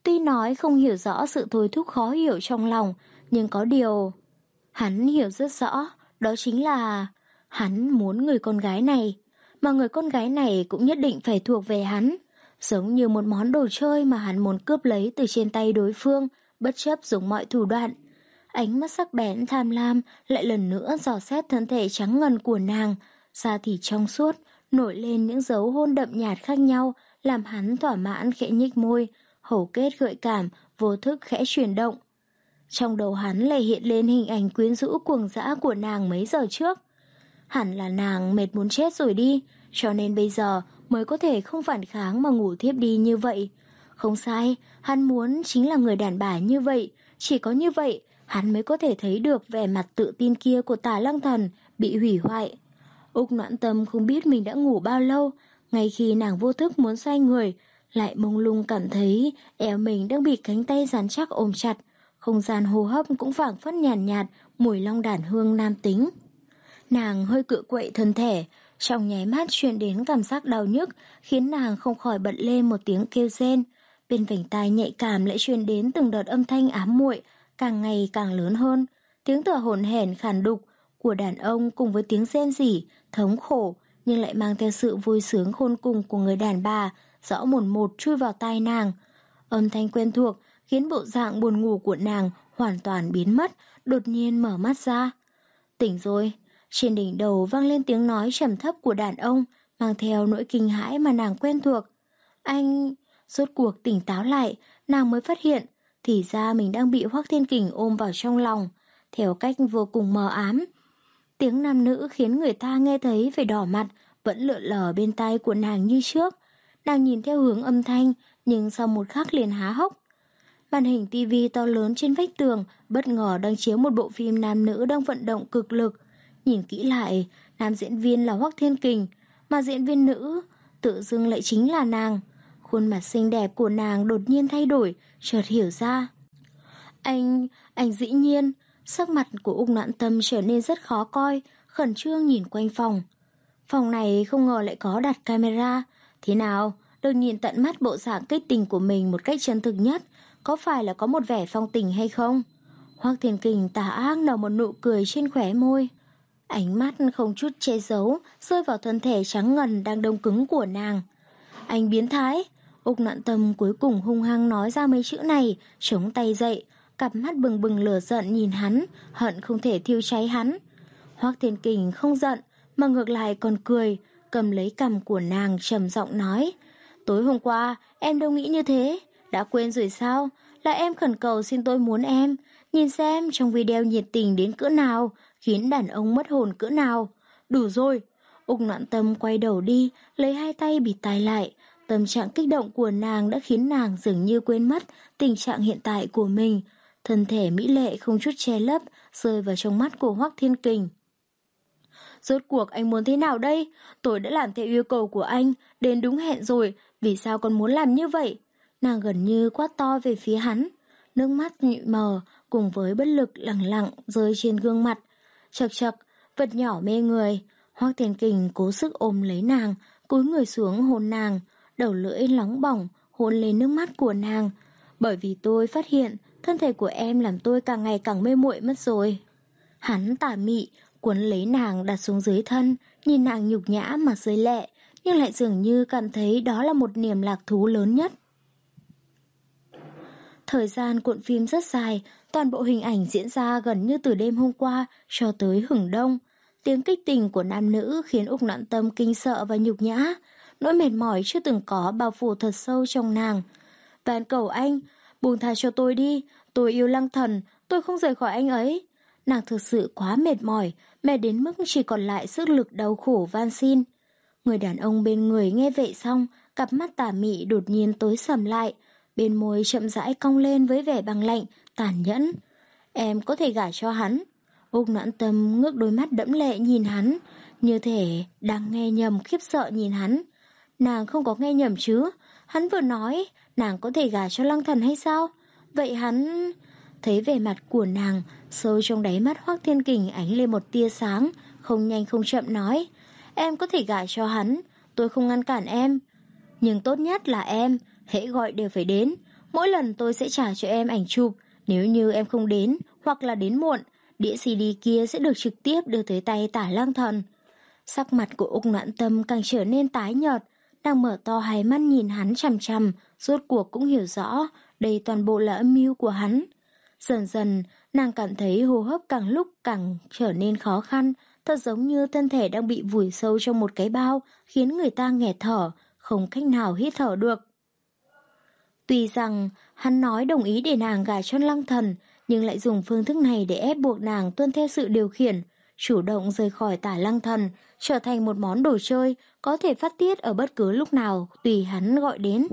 Tuy nói không hiểu rõ sự thôi thúc khó hiểu trong lòng, nhưng có điều hắn hiểu rất rõ, đó chính là hắn muốn người con gái này, mà người con gái này cũng nhất định phải thuộc về hắn, giống như một món đồ chơi mà hắn muốn cướp lấy từ trên tay đối phương, bất chấp dùng mọi thủ đoạn. Ánh mắt sắc bén tham lam lại lần nữa dò xét thân thể trắng ngần của nàng, da thịt trong suốt, nổi lên những dấu hôn đậm nhạt khác nhau, làm hắn thỏa mãn khẽ nhếch môi, hầu kết gợi cảm, vô thức khẽ chuyển động. Trong đầu hắn lại hiện lên hình ảnh quyến rũ cuồng dã của nàng mấy giờ trước. Hẳn là nàng mệt muốn chết rồi đi, cho nên bây giờ mới có thể không phản kháng mà ngủ thiếp đi như vậy. Không sai, hắn muốn chính là người đàn bà như vậy, chỉ có như vậy hắn mới có thể thấy được vẻ mặt tự tin kia của Tả Lăng Thần bị hủy hoại. Úc Noãn Tâm không biết mình đã ngủ bao lâu, ngay khi nàng vô thức muốn xoay người, lại mông lung cảm thấy eo mình đang bị cánh tay rắn chắc ôm chặt, không gian hô hấp cũng phảng phất nhàn nhạt, nhạt mùi long đàn hương nam tính. Nàng hơi cựa quậy thân thể, trong nháy mắt truyền đến cảm giác đau nhức, khiến nàng không khỏi bật lên một tiếng kêu rên. Bên vành tai nhạy cảm lại truyền đến từng đợt âm thanh ám muội, càng ngày càng lớn hơn, tiếng thở hổn hển khàn đục của đàn ông cùng với tiếng rên rỉ, thống khổ, nhưng lại mang theo sự vui sướng khôn cùng của người đàn bà, rõ mồn một chui vào tai nàng. Âm thanh quen thuộc khiến bộ dạng buồn ngủ của nàng hoàn toàn biến mất, đột nhiên mở mắt ra. Tỉnh rồi, trên đỉnh đầu vang lên tiếng nói trầm thấp của đàn ông, mang theo nỗi kinh hãi mà nàng quen thuộc. Anh... Rốt cuộc tỉnh táo lại, nàng mới phát hiện, thì ra mình đang bị Hoắc Thiên Kình ôm vào trong lòng, theo cách vô cùng mờ ám. Tiếng nam nữ khiến người ta nghe thấy phải đỏ mặt, vẫn lượn lờ bên tai của nàng như trước. Nàng nhìn theo hướng âm thanh, nhưng sau một khắc liền há hốc. Màn hình tivi to lớn trên vách tường bất ngờ đang chiếu một bộ phim nam nữ đang vận động cực lực. Nhìn kỹ lại, nam diễn viên là Hoắc Thiên Kình, mà diễn viên nữ tự dưng lại chính là nàng. Khuôn mặt xinh đẹp của nàng đột nhiên thay đổi, chợt hiểu ra. Anh, anh dĩ nhiên, sắc mặt của Úc Noãn Tâm trở nên rất khó coi, khẩn trương nhìn quanh phòng. Phòng này không ngờ lại có đặt camera. Thế nào, được nhìn tận mắt bộ dạng kích tình của mình một cách chân thực nhất, có phải là có một vẻ phong tình hay không? Hoắc Thiên Kình tà ác nở một nụ cười trên khóe môi. Ánh mắt không chút che giấu, rơi vào thân thể trắng ngần đang đông cứng của nàng. Anh biến thái! Úc Noãn Tâm cuối cùng hung hăng nói ra mấy chữ này, chống tay dậy, cặp mắt bừng bừng lửa giận nhìn hắn, hận không thể thiêu cháy hắn. Hoắc Thiên Kình không giận, mà ngược lại còn cười, cầm lấy cằm của nàng trầm giọng nói. Tối hôm qua, em đâu nghĩ như thế, đã quên rồi sao? Là em khẩn cầu xin tôi muốn em, nhìn xem trong video nhiệt tình đến cỡ nào, khiến đàn ông mất hồn cỡ nào. Đủ rồi! Úc Noãn Tâm quay đầu đi, lấy hai tay bịt tai lại. Tâm trạng kích động của nàng đã khiến nàng dường như quên mất tình trạng hiện tại của mình. Thân thể mỹ lệ không chút che lấp rơi vào trong mắt của Hoắc Thiên Kình. Rốt cuộc anh muốn thế nào đây? Tôi đã làm theo yêu cầu của anh, đến đúng hẹn rồi, vì sao còn muốn làm như vậy? Nàng gần như quát to về phía hắn. Nước mắt nhụy mờ cùng với bất lực lẳng lặng rơi trên gương mặt. Chật chật, vật nhỏ mê người. Hoắc Thiên Kình cố sức ôm lấy nàng, cúi người xuống hôn nàng, đầu lưỡi nóng bỏng hôn lên nước mắt của nàng. Bởi vì tôi phát hiện thân thể của em làm tôi càng ngày càng mê muội mất rồi. Hắn tà mị cuốn lấy nàng đặt xuống dưới thân, nhìn nàng nhục nhã mà rơi lệ, nhưng lại dường như cảm thấy đó là một niềm lạc thú lớn nhất. Thời gian cuộn phim rất dài, toàn bộ hình ảnh diễn ra gần như từ đêm hôm qua cho tới hửng đông. Tiếng kích tình của nam nữ khiến Úc Noãn Tâm kinh sợ và nhục nhã. Nỗi mệt mỏi chưa từng có bao phủ thật sâu trong nàng. Van cầu anh, buông tha cho tôi đi, tôi yêu Lăng Thần, tôi không rời khỏi anh ấy. Nàng thực sự quá mệt mỏi, mệt đến mức chỉ còn lại sức lực đau khổ van xin. Người đàn ông bên người nghe vậy xong, cặp mắt tà mị đột nhiên tối sầm lại, bên môi chậm rãi cong lên với vẻ băng lạnh, tàn nhẫn. Em có thể gả cho hắn. Úc Noãn Tâm ngước đôi mắt đẫm lệ nhìn hắn, như thể đang nghe nhầm khiếp sợ nhìn hắn. Nàng không có nghe nhầm chứ, hắn vừa nói nàng có thể gả cho Lăng Thần hay sao? Vậy hắn... Thấy vẻ mặt của nàng, sâu trong đáy mắt Hoắc Thiên Kình ánh lên một tia sáng, không nhanh không chậm nói. Em có thể gả cho hắn, tôi không ngăn cản em. Nhưng tốt nhất là em, hễ gọi đều phải đến. Mỗi lần tôi sẽ trả cho em ảnh chụp. Nếu như em không đến hoặc là đến muộn, đĩa xê đê kia sẽ được trực tiếp đưa tới tay Tả Lăng Thần. Sắc mặt của Úc Noãn Tâm càng trở nên tái nhợt, đang mở to hai mắt nhìn hắn chằm chằm, rốt cuộc cũng hiểu rõ đây toàn bộ là âm mưu của hắn. Dần dần, nàng cảm thấy hô hấp càng lúc càng trở nên khó khăn, thật giống như thân thể đang bị vùi sâu trong một cái bao, khiến người ta nghẹt thở, không cách nào hít thở được. Tuy rằng hắn nói đồng ý để nàng gả cho Lăng Thần, nhưng lại dùng phương thức này để ép buộc nàng tuân theo sự điều khiển, chủ động rời khỏi Tả Lăng Thần, trở thành một món đồ chơi có thể phát tiết ở bất cứ lúc nào tùy hắn gọi đến.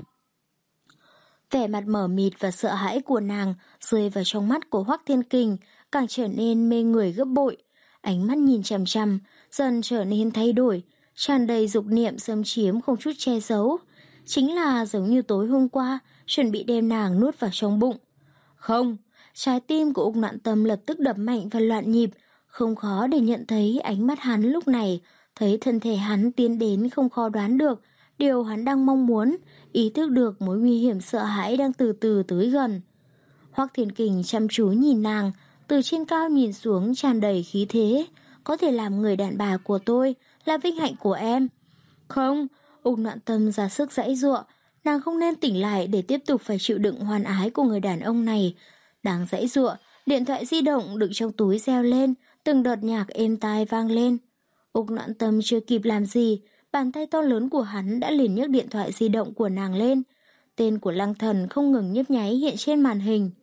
Vẻ mặt mờ mịt và sợ hãi của nàng rơi vào trong mắt của Hoắc Thiên Kình, càng trở nên mê người gấp bội. Ánh mắt nhìn chằm chằm, dần trở nên thay đổi, tràn đầy dục niệm xâm chiếm không chút che giấu. Chính là giống như tối hôm qua, chuẩn bị đem nàng nuốt vào trong bụng. Không, trái tim của Úc Noãn Tâm lập tức đập mạnh và loạn nhịp, không khó để nhận thấy ánh mắt hắn lúc này, thấy thân thể hắn tiến đến không khó đoán được điều hắn đang mong muốn, ý thức được mối nguy hiểm sợ hãi đang từ từ tới gần. Hoắc Thiên Kình chăm chú nhìn nàng, từ trên cao nhìn xuống tràn đầy khí thế, có thể làm người đàn bà của tôi là vinh hạnh của em. Không, Úc Noãn Tâm ra sức giãy giụa, nàng không nên tỉnh lại để tiếp tục phải chịu đựng hoan ái của người đàn ông này. Đang giãy giụa, điện thoại di động đựng trong túi reo lên, từng đợt nhạc êm tai vang lên. Úc Noãn Tâm chưa kịp làm gì, bàn tay to lớn của hắn đã liền nhấc điện thoại di động của nàng lên. Tên của Lăng Thần không ngừng nhấp nháy hiện trên màn hình.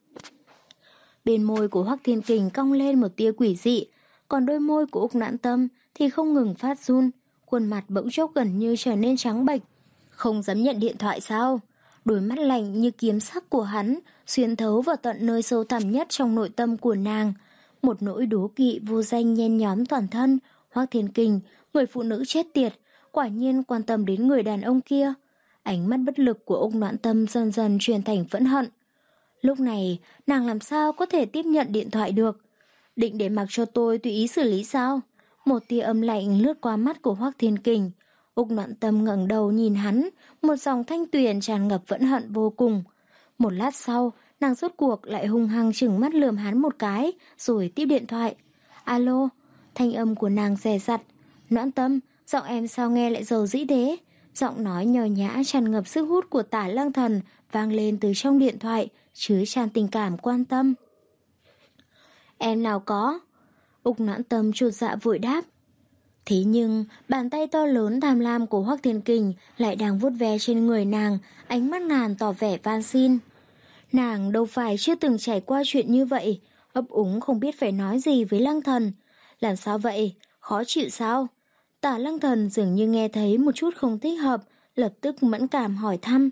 Bên môi của Hoắc Thiên Kình cong lên một tia quỷ dị, còn đôi môi của Úc Noãn Tâm thì không ngừng phát run, khuôn mặt bỗng chốc gần như trở nên trắng bệch. Không dám nhận điện thoại sao? Đôi mắt lạnh như kiếm sắc của hắn xuyên thấu vào tận nơi sâu thẳm nhất trong nội tâm của nàng. Một nỗi đố kỵ vô danh nhen nhóm toàn thân. Hoắc Thiên Kình, người phụ nữ chết tiệt, quả nhiên quan tâm đến người đàn ông kia. Ánh mắt bất lực của Úc Noãn Tâm dần dần chuyển thành phẫn hận. Lúc này, nàng làm sao có thể tiếp nhận điện thoại được? Định để mặc cho tôi tùy ý xử lý sao? Một tia âm lạnh lướt qua mắt của Hoắc Thiên Kình. Úc Noãn Tâm ngẩng đầu nhìn hắn, một dòng thanh tuyền tràn ngập phẫn hận vô cùng. Một lát sau, nàng rốt cuộc lại hung hăng trừng mắt lườm hắn một cái, rồi tiếp điện thoại. Alo, thanh âm của nàng dè dặt. Noãn Tâm, giọng em sao nghe lại dầu dĩ thế? Giọng nói nhò nhã tràn ngập sức hút của Tả Lăng Thần vang lên từ trong điện thoại, chứa tràn tình cảm quan tâm. Em nào có? Úc Noãn Tâm chột dạ vội đáp. Thế nhưng, bàn tay to lớn tham lam của Hoắc Thiên Kình lại đang vuốt ve trên người nàng, ánh mắt nàng tỏ vẻ van xin. Nàng đâu phải chưa từng trải qua chuyện như vậy, ấp úng không biết phải nói gì với Lăng Thần. Làm sao vậy? Khó chịu sao? Tả Lăng Thần dường như nghe thấy một chút không thích hợp, lập tức mẫn cảm hỏi thăm.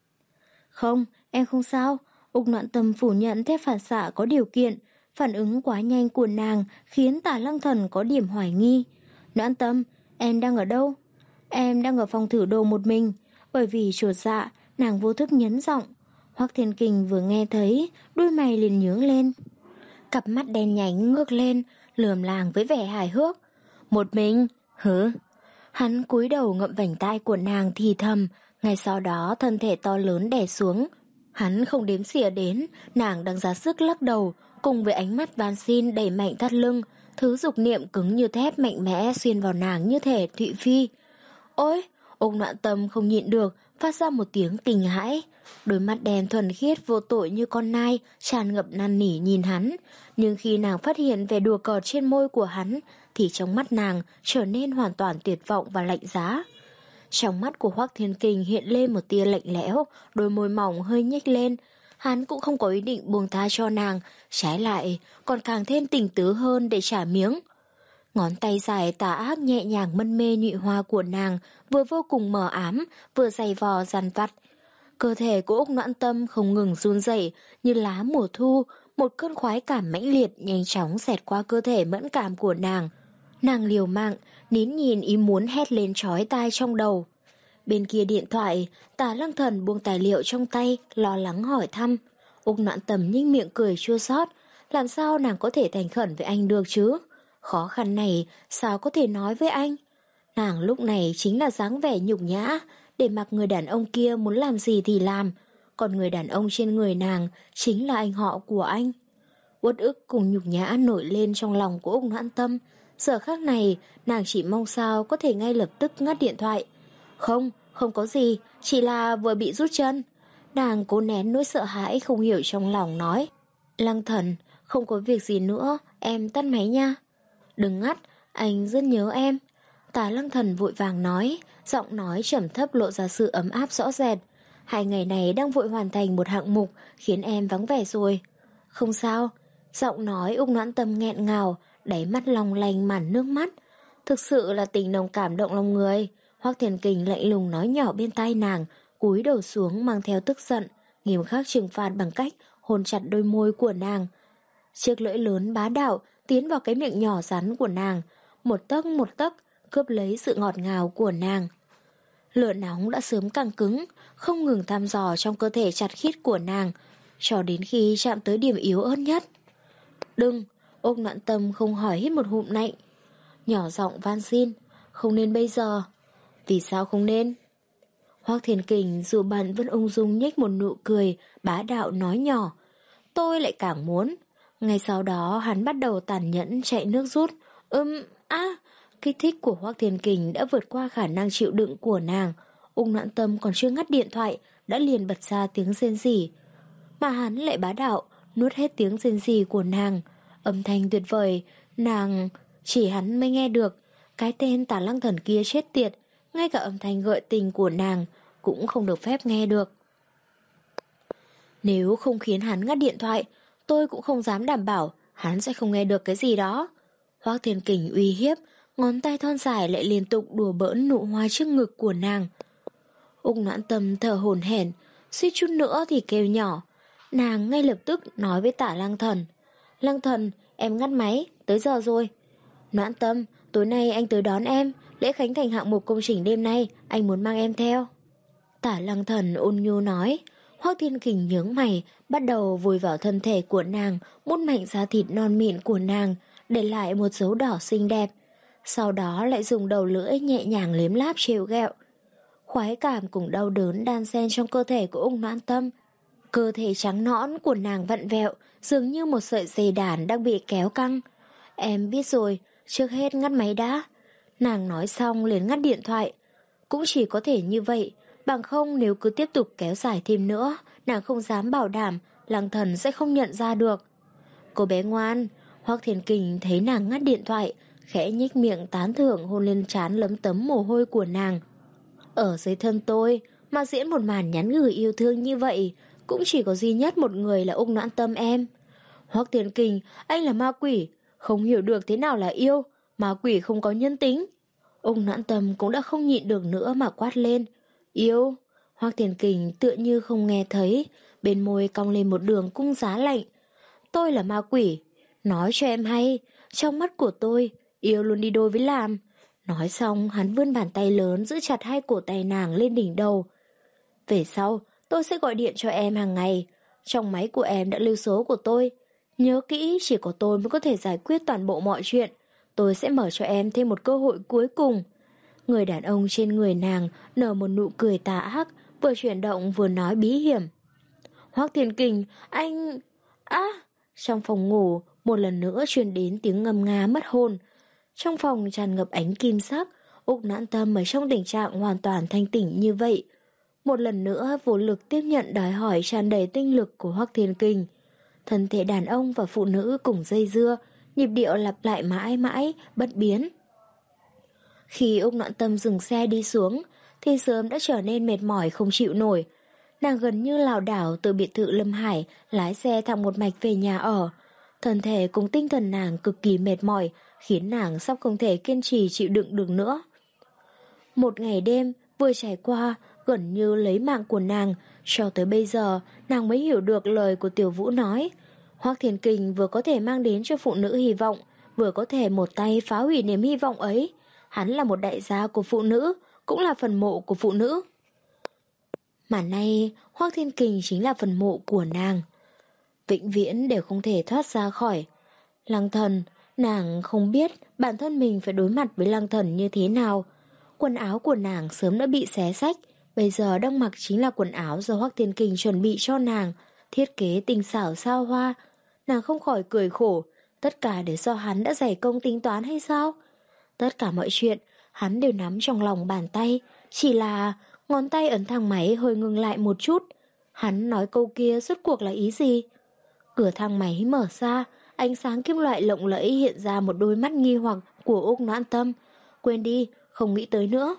Không, em không sao. Úc Noãn Tâm phủ nhận theo phản xạ có điều kiện. Phản ứng quá nhanh của nàng khiến Tả Lăng Thần có điểm hoài nghi. Noãn Tâm, em đang ở đâu? Em đang ở phòng thử đồ một mình. Bởi vì chột dạ, nàng vô thức nhấn giọng. Hoắc Thiên Kình vừa nghe thấy, đôi mày liền nhướng lên. Cặp mắt đen nhánh ngước lên, lườm làng với vẻ hài hước. Một mình? Hứ? Hắn cúi đầu ngậm vành tai của nàng thì thầm, ngay sau đó thân thể to lớn đè xuống. Hắn không đếm xỉa đến, nàng đang ra sức lắc đầu, cùng với ánh mắt van xin đẩy mạnh thắt lưng, thứ dục niệm cứng như thép mạnh mẽ xuyên vào nàng như thể Thụy Phi. Ôi! Úc Noãn Tâm không nhịn được, phát ra một tiếng kinh hãi. Đôi mắt đen thuần khiết vô tội như con nai, tràn ngập năn nỉ nhìn hắn. Nhưng khi nàng phát hiện vẻ đùa cợt trên môi của hắn, thì trong mắt nàng trở nên hoàn toàn tuyệt vọng và lạnh giá. Trong mắt của Hoắc Thiên Kình hiện lên một tia lạnh lẽo, đôi môi mỏng hơi nhếch lên. Hắn cũng không có ý định buông tha cho nàng, trái lại còn càng thêm tình tứ hơn để trả miếng. Ngón tay dài tà ác nhẹ nhàng mân mê nhụy hoa của nàng, vừa vô cùng mờ ám, vừa dày vò dằn vặt. Cơ thể của Úc Noãn Tâm không ngừng run rẩy như lá mùa thu, một cơn khoái cảm mãnh liệt nhanh chóng xẹt qua cơ thể mẫn cảm của nàng. Nàng liều mạng, nín nhìn ý muốn hét lên chói tai trong đầu. Bên kia điện thoại, Tả Lăng Thần buông tài liệu trong tay, lo lắng hỏi thăm. Úc Noãn Tâm nhếch miệng cười chua xót, làm sao nàng có thể thành khẩn với anh được chứ? Khó khăn này sao có thể nói với anh? Nàng lúc này chính là dáng vẻ nhục nhã, để mặc người đàn ông kia muốn làm gì thì làm. còn người đàn ông trên người nàng chính là anh họ của anh. Uất ức cùng nhục nhã nổi lên trong lòng của Úc Noãn Tâm. Giờ khắc này, nàng chỉ mong sao có thể ngay lập tức ngắt điện thoại. Không, không có gì, chỉ là vừa bị rút chân. Nàng cố nén nỗi sợ hãi không hiểu trong lòng nói. Lăng Thần, không có việc gì nữa, em tắt máy nha. Đừng ngắt, anh rất nhớ em. Tả Lăng Thần vội vàng nói, giọng nói trầm thấp lộ ra sự ấm áp rõ rệt. Hai ngày này đang vội hoàn thành một hạng mục khiến em vắng vẻ rồi. Không sao. Giọng nói Úc Noãn Tâm nghẹn ngào, đáy mắt long lanh màn nước mắt. Thực sự là tình nồng cảm động lòng người. Hoắc Thiền Kình lạnh lùng nói nhỏ bên tai nàng, cúi đầu xuống mang theo tức giận, nghiêm khắc trừng phạt bằng cách hôn chặt đôi môi của nàng. Chiếc lưỡi lớn bá đạo tiến vào cái miệng nhỏ rắn của nàng, một tấc một tấc cướp lấy sự ngọt ngào của nàng. Lửa nóng đã sớm căng cứng, không ngừng thăm dò trong cơ thể chặt khít của nàng, cho đến khi chạm tới điểm yếu ớt nhất. Đừng, Úc Noãn Tâm không hỏi hít một ngụm lạnh, nhỏ giọng van xin, không nên bây giờ. Vì sao không nên? Hoắc Thiền Kình dù bận vẫn ung dung nhếch một nụ cười bá đạo nói nhỏ, tôi lại càng muốn. Ngay sau đó hắn bắt đầu tàn nhẫn chạy nước rút. Ừm, á, kích thích của Hoắc Thiền Kình đã vượt qua khả năng chịu đựng của nàng. Úc Noãn Tâm còn chưa ngắt điện thoại đã liền bật ra tiếng rên rỉ, mà hắn lại bá đạo nuốt hết tiếng rên rỉ của nàng. Âm thanh tuyệt vời, nàng chỉ hắn mới nghe được. Cái tên Tả Lăng Thần kia chết tiệt, ngay cả âm thanh gợi tình của nàng cũng không được phép nghe được. Nếu không khiến hắn ngắt điện thoại, tôi cũng không dám đảm bảo hắn sẽ không nghe được cái gì đó. Hoắc Thiền Kình uy hiếp, ngón tay thon dài lại liên tục đùa bỡn nụ hoa trước ngực của nàng. Úc Noãn Tâm thở hổn hển, suýt chút nữa thì kêu nhỏ. Nàng ngay lập tức nói với Tả Lăng Thần, Lăng Thần, em ngắt máy, tới giờ rồi. Noãn Tâm, tối nay anh tới đón em, lễ khánh thành hạng mục công trình đêm nay, anh muốn mang em theo. Tả Lăng Thần ôn nhu nói. Hoắc Thiên Kình nhướng mày, bắt đầu vùi vào thân thể của nàng, mút mạnh da thịt non mịn của nàng, để lại một dấu đỏ xinh đẹp. Sau đó lại dùng đầu lưỡi nhẹ nhàng liếm láp trêu ghẹo. Khoái cảm cùng đau đớn đan xen trong cơ thể của Úc Noãn Tâm. Cơ thể trắng nõn của nàng vặn vẹo, dường như một sợi dây đàn đang bị kéo căng. Em biết rồi, trước hết ngắt máy đã. Nàng nói xong liền ngắt điện thoại. Cũng chỉ có thể như vậy, bằng không nếu cứ tiếp tục kéo dài thêm nữa, nàng không dám bảo đảm Lăng Thần sẽ không nhận ra được. Cô bé ngoan. Hoắc Thiền Kình thấy nàng ngắt điện thoại, khẽ nhếch miệng tán thưởng hôn lên trán lấm tấm mồ hôi của nàng. Ở dưới thân tôi mà diễn một màn nhắn gửi yêu thương như vậy, cũng chỉ có duy nhất một người là Úc Noãn Tâm em. Hoắc Thiền Kình, anh là ma quỷ, không hiểu được thế nào là yêu, ma quỷ không có nhân tính. Úc Noãn Tâm cũng đã không nhịn được nữa mà quát lên. Yêu. Hoắc Thiền Kình tựa như không nghe thấy, bên môi cong lên một đường cung giá lạnh. Tôi là ma quỷ, nói cho em hay, trong mắt của tôi, yêu luôn đi đôi với làm. Nói xong hắn vươn bàn tay lớn giữ chặt hai cổ tay nàng lên đỉnh đầu. Về sau tôi sẽ gọi điện cho em hàng ngày, trong máy của em đã lưu số của tôi. Nhớ kỹ, chỉ có tôi mới có thể giải quyết toàn bộ mọi chuyện. Tôi sẽ mở cho em thêm một cơ hội cuối cùng. Người đàn ông trên người nàng nở một nụ cười tà ác, vừa chuyển động vừa nói bí hiểm. Hoắc Thiền Kình, anh... Á! Trong phòng ngủ, một lần nữa truyền đến tiếng ngâm nga mất hồn. Trong phòng tràn ngập ánh kim sắc, Úc Noãn Tâm ở trong tình trạng hoàn toàn thanh tỉnh như vậy. Một lần nữa vô lực tiếp nhận đòi hỏi tràn đầy tinh lực của Hoắc Thiền Kình. Thân thể đàn ông và phụ nữ cùng dây dưa, nhịp điệu lặp lại mãi mãi, bất biến. Khi Úc Noãn Tâm dừng xe đi xuống, thì sớm đã trở nên mệt mỏi không chịu nổi. Nàng gần như lảo đảo từ biệt thự Lâm Hải lái xe thẳng một mạch về nhà ở. Thân thể cùng tinh thần nàng cực kỳ mệt mỏi, khiến nàng sắp không thể kiên trì chịu đựng được nữa. Một ngày đêm vừa trải qua, gần như lấy mạng của nàng. Cho tới bây giờ, nàng mới hiểu được lời của Tiểu Vũ nói. Hoắc Thiền Kình vừa có thể mang đến cho phụ nữ hy vọng, vừa có thể một tay phá hủy niềm hy vọng ấy. Hắn là một đại gia của phụ nữ, cũng là phần mộ của phụ nữ. Mà nay, Hoắc Thiên Kình chính là phần mộ của nàng. Vĩnh viễn đều không thể thoát ra khỏi. Lăng Thần, nàng không biết bản thân mình phải đối mặt với Lăng Thần như thế nào. Quần áo của nàng sớm đã bị xé xách, Bây giờ đang mặc chính là quần áo do Hoắc Thiên Kình chuẩn bị cho nàng, thiết kế tinh xảo sao hoa. Nàng không khỏi cười khổ, tất cả để do hắn đã dày công tính toán hay sao? Tất cả mọi chuyện, hắn đều nắm trong lòng bàn tay, chỉ là ngón tay ấn thang máy hơi ngừng lại một chút. Hắn nói câu kia rốt cuộc là ý gì? Cửa thang máy mở ra, ánh sáng kim loại lộng lẫy hiện ra một đôi mắt nghi hoặc của Úc Noãn Tâm. Quên đi, không nghĩ tới nữa.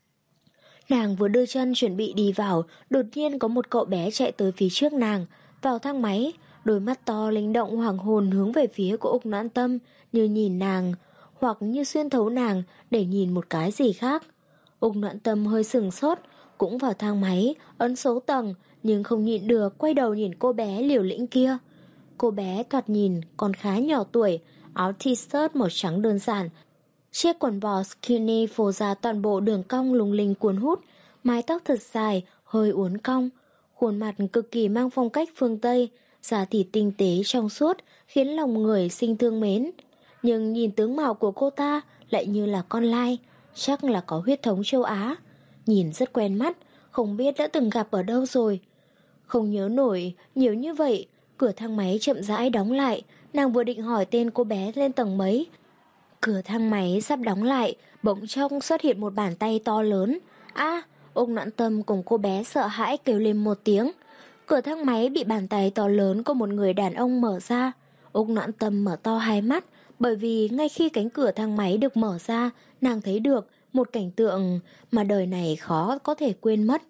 Nàng vừa đưa chân chuẩn bị đi vào, đột nhiên có một cậu bé chạy tới phía trước nàng, vào thang máy, đôi mắt to linh động hoàng hồn hướng về phía của Úc Noãn Tâm, như nhìn nàng, hoặc như xuyên thấu nàng để nhìn một cái gì khác. Úc Noãn Tâm hơi sừng sốt, cũng vào thang máy, ấn số tầng, nhưng không nhịn được quay đầu nhìn cô bé liều lĩnh kia. Cô bé thoạt nhìn còn khá nhỏ tuổi, áo t-shirt màu trắng đơn giản, chiếc quần bò skinny phô ra toàn bộ đường cong lung linh cuốn hút, mái tóc thật dài, hơi uốn cong, khuôn mặt cực kỳ mang phong cách phương Tây, da thịt tinh tế trong suốt, khiến lòng người sinh thương mến. Nhưng nhìn tướng mạo của cô ta lại như là con lai, chắc là có huyết thống châu Á. Nhìn rất quen mắt, không biết đã từng gặp ở đâu rồi. Không nhớ nổi, nhiều như vậy, cửa thang máy chậm rãi đóng lại, nàng vừa định hỏi tên cô bé lên tầng mấy. Cửa thang máy sắp đóng lại, bỗng trông xuất hiện một bàn tay to lớn. A, Úc Noãn Tâm cùng cô bé sợ hãi kêu lên một tiếng. Cửa thang máy bị bàn tay to lớn của một người đàn ông mở ra. Úc Noãn Tâm mở to hai mắt, bởi vì ngay khi cánh cửa thang máy được mở ra, nàng thấy được một cảnh tượng mà đời này khó có thể quên mất.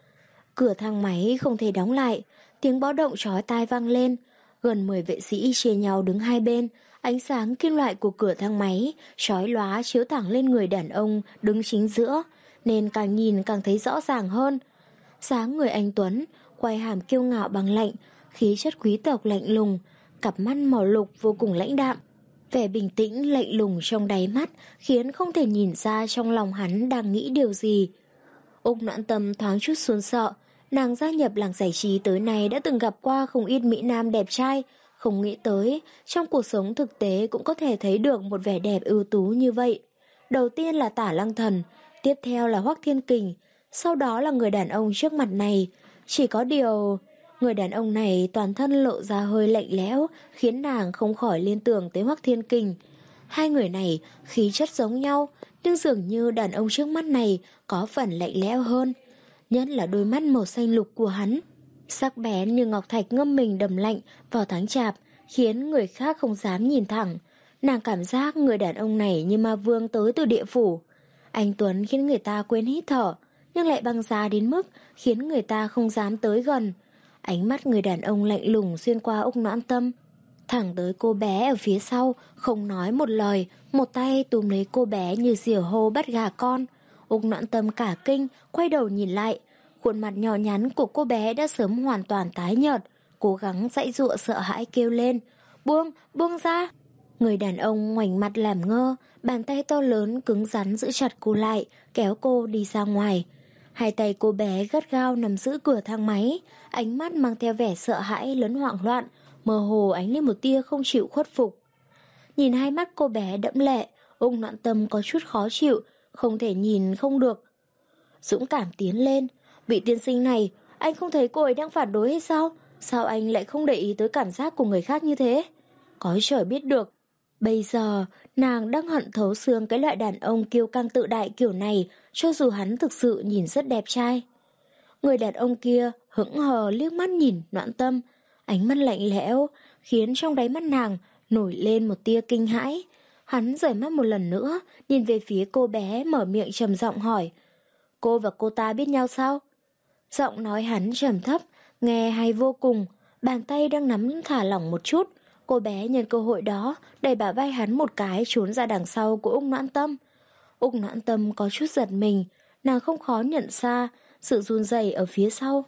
Cửa thang máy không thể đóng lại, tiếng báo động chói tai vang lên. Gần mười vệ sĩ chia nhau đứng hai bên, ánh sáng kim loại của cửa thang máy chói lóa chiếu thẳng lên người đàn ông đứng chính giữa, nên càng nhìn càng thấy rõ ràng hơn. Dáng người anh Tuấn, quai hàm kiêu ngạo bằng lạnh, khí chất quý tộc lạnh lùng, cặp mắt màu lục vô cùng lãnh đạm. Vẻ bình tĩnh lạnh lùng trong đáy mắt khiến không thể nhìn ra trong lòng hắn đang nghĩ điều gì. Úc Noãn Tâm thoáng chút xôn sợ, nàng gia nhập làng giải trí tới nay đã từng gặp qua không ít mỹ nam đẹp trai, không nghĩ tới trong cuộc sống thực tế cũng có thể thấy được một vẻ đẹp ưu tú như vậy. Đầu tiên là Tả Lăng Thần, tiếp theo là Hoắc Thiên Kình, sau đó là người đàn ông trước mặt này. Chỉ có điều, người đàn ông này toàn thân lộ ra hơi lạnh lẽo, khiến nàng không khỏi liên tưởng tới Hoắc Thiên Kình. Hai người này khí chất giống nhau, nhưng dường như đàn ông trước mắt này có phần lạnh lẽo hơn. Nhất là đôi mắt màu xanh lục của hắn, sắc bén như ngọc thạch ngâm mình đầm lạnh vào tháng chạp, khiến người khác không dám nhìn thẳng. Nàng cảm giác người đàn ông này như ma vương tới từ địa phủ. Anh Tuấn khiến người ta quên hít thở, nhưng lại băng giá đến mức khiến người ta không dám tới gần. Ánh mắt người đàn ông lạnh lùng xuyên qua Úc Noãn Tâm, thẳng tới cô bé ở phía sau, không nói một lời, một tay túm lấy cô bé như diều hâu bắt gà con. Úc Noãn Tâm cả kinh, quay đầu nhìn lại, khuôn mặt nhỏ nhắn của cô bé đã sớm hoàn toàn tái nhợt, cố gắng giãy giụa sợ hãi kêu lên, buông, buông ra. Người đàn ông ngoảnh mặt làm ngơ, bàn tay to lớn cứng rắn giữ chặt cô lại, kéo cô đi ra ngoài. Hai tay cô bé gắt gao nắm giữ cửa thang máy, ánh mắt mang theo vẻ sợ hãi lẫn hoảng loạn, mơ hồ ánh lên một tia không chịu khuất phục. Nhìn hai mắt cô bé đẫm lệ, Úc Noãn Tâm có chút khó chịu, không thể nhìn không được. Dũng cảm tiến lên, vị tiên sinh này, anh không thấy cô ấy đang phản đối hay sao? Sao anh lại không để ý tới cảm giác của người khác như thế? Có trời biết được. Bây giờ, nàng đang hận thấu xương cái loại đàn ông kiêu căng tự đại kiểu này, cho dù hắn thực sự nhìn rất đẹp trai. Người đàn ông kia hững hờ liếc mắt nhìn Noãn Tâm, ánh mắt lạnh lẽo, khiến trong đáy mắt nàng nổi lên một tia kinh hãi. Hắn rời mắt một lần nữa, nhìn về phía cô bé, mở miệng trầm giọng hỏi, cô và cô ta biết nhau sao? Giọng nói hắn trầm thấp, nghe hay vô cùng, bàn tay đang nắm thả lỏng một chút. Cô bé nhân cơ hội đó đẩy bả vai hắn một cái trốn ra đằng sau của Úc Noãn Tâm. Úc Noãn Tâm có chút giật mình, nàng không khó nhận ra sự run rẩy ở phía sau.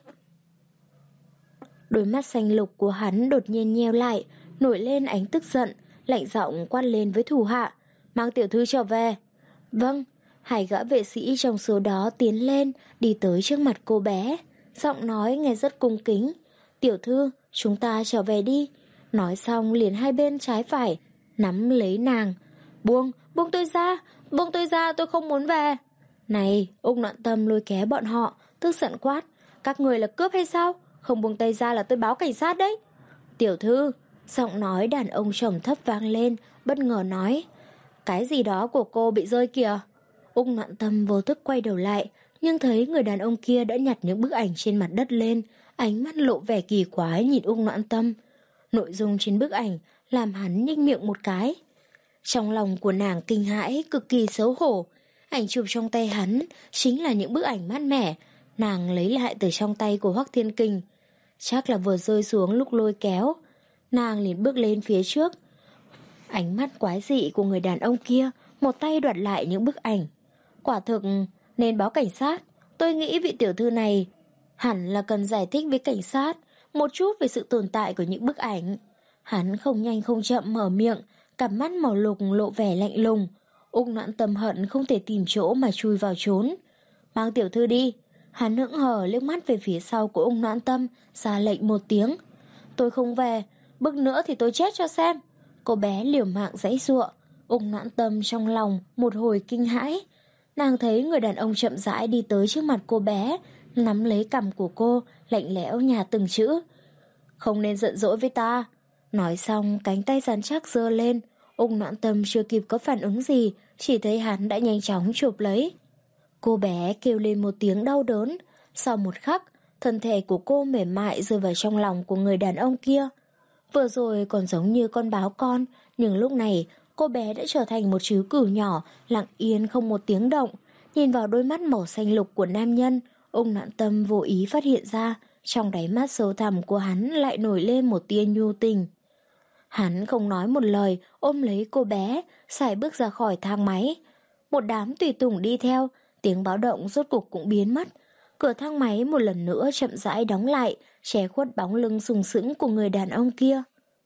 Đôi mắt xanh lục của hắn đột nhiên nheo lại, nổi lên ánh tức giận, lạnh giọng quát lên với thủ hạ, mang tiểu thư trở về. Vâng. Hai gã vệ sĩ trong số đó tiến lên, đi tới trước mặt cô bé, giọng nói nghe rất cung kính, tiểu thư, chúng ta trở về đi. Nói xong liền hai bên trái phải nắm lấy nàng. Buông, buông tôi ra, buông tôi ra, tôi không muốn về. Này, Úc Noãn Tâm lôi kéo bọn họ, tức giận quát, các người là cướp hay sao? Không buông tay ra là tôi báo cảnh sát đấy. Tiểu thư, giọng nói đàn ông trầm thấp vang lên, bất ngờ nói, cái gì đó của cô bị rơi kìa. Úc Noãn Tâm vô thức quay đầu lại, nhưng thấy người đàn ông kia đã nhặt những bức ảnh trên mặt đất lên, ánh mắt lộ vẻ kỳ quái nhìn Úc Noãn Tâm. Nội dung trên bức ảnh làm hắn nhếch miệng một cái. Trong lòng của nàng kinh hãi, cực kỳ xấu hổ. Ảnh chụp trong tay hắn chính là những bức ảnh mát mẻ, nàng lấy lại từ trong tay của Hoắc Thiên Kình. Chắc là vừa rơi xuống lúc lôi kéo. Nàng liền bước lên phía trước. Ánh mắt quái dị của người đàn ông kia, một tay đoạt lại những bức ảnh. Quả thực nên báo cảnh sát. Tôi nghĩ vị tiểu thư này hẳn là cần giải thích với cảnh sát một chút về sự tồn tại của những bức ảnh. Hắn không nhanh không chậm mở miệng, cặp mắt màu lục lộ vẻ lạnh lùng. Úc Noãn Tâm hận không thể tìm chỗ mà chui vào trốn. Mang tiểu thư đi. Hắn hững hờ liếc mắt về phía sau của Úc Noãn Tâm, ra lệnh một tiếng. Tôi không về, bước nữa thì tôi chết cho xem. Cô bé liều mạng giãy giụa. Úc Noãn Tâm trong lòng một hồi kinh hãi. Nàng thấy người đàn ông chậm rãi đi tới trước mặt cô bé, nắm lấy cằm của cô, lạnh lẽo nhả từng chữ. Không nên giận dỗi với ta. Nói xong, cánh tay rắn chắc giơ lên. Úc Noãn Tâm chưa kịp có phản ứng gì, chỉ thấy hắn đã nhanh chóng chụp lấy. Cô bé kêu lên một tiếng đau đớn. Sau một khắc, thân thể của cô mềm mại rơi vào trong lòng của người đàn ông kia. Vừa rồi còn giống như con báo con, nhưng lúc này cô bé đã trở thành một chú cừu nhỏ, lặng yên không một tiếng động. Nhìn vào đôi mắt màu xanh lục của nam nhân, Úc Noãn Tâm vô ý phát hiện ra, trong đáy mắt sâu thẳm của hắn lại nổi lên một tia nhu tình. Hắn không nói một lời, ôm lấy cô bé, sải bước ra khỏi thang máy. Một đám tùy tùng đi theo, tiếng báo động rốt cục cũng biến mất. Cửa thang máy một lần nữa chậm rãi đóng lại, che khuất bóng lưng sừng sững của người đàn ông kia.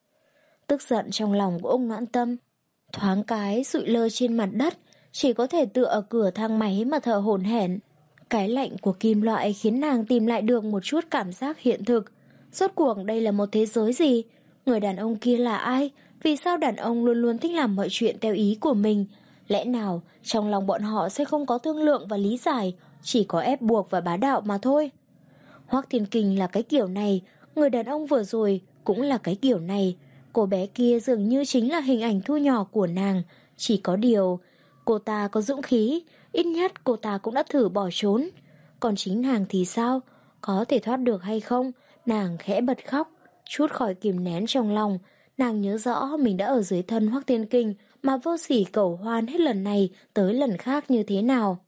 Tức giận trong lòng của ông Noãn Tâm thoáng cái sụi lơ trên mặt đất, chỉ có thể tựa ở cửa thang máy mà thở hổn hển. Cái lạnh của kim loại khiến nàng tìm lại được một chút cảm giác hiện thực. Rốt cuộc đây là một thế giới gì? Người đàn ông kia là ai? Vì sao đàn ông luôn luôn thích làm mọi chuyện theo ý của mình? Lẽ nào trong lòng bọn họ sẽ không có thương lượng và lý giải, chỉ có ép buộc và bá đạo mà thôi? Hoắc Thiên Kình là cái kiểu này, người đàn ông vừa rồi cũng là cái kiểu này. Cô bé kia dường như chính là hình ảnh thu nhỏ của nàng. Chỉ có điều, cô ta có dũng khí, ít nhất cô ta cũng đã thử bỏ trốn. Còn chính nàng thì sao? Có thể thoát được hay không? Nàng khẽ bật khóc, chút khỏi kìm nén trong lòng. Nàng nhớ rõ mình đã ở dưới thân Hoắc Thiên Kình mà vô sỉ cầu hoan hết lần này tới lần khác như thế nào.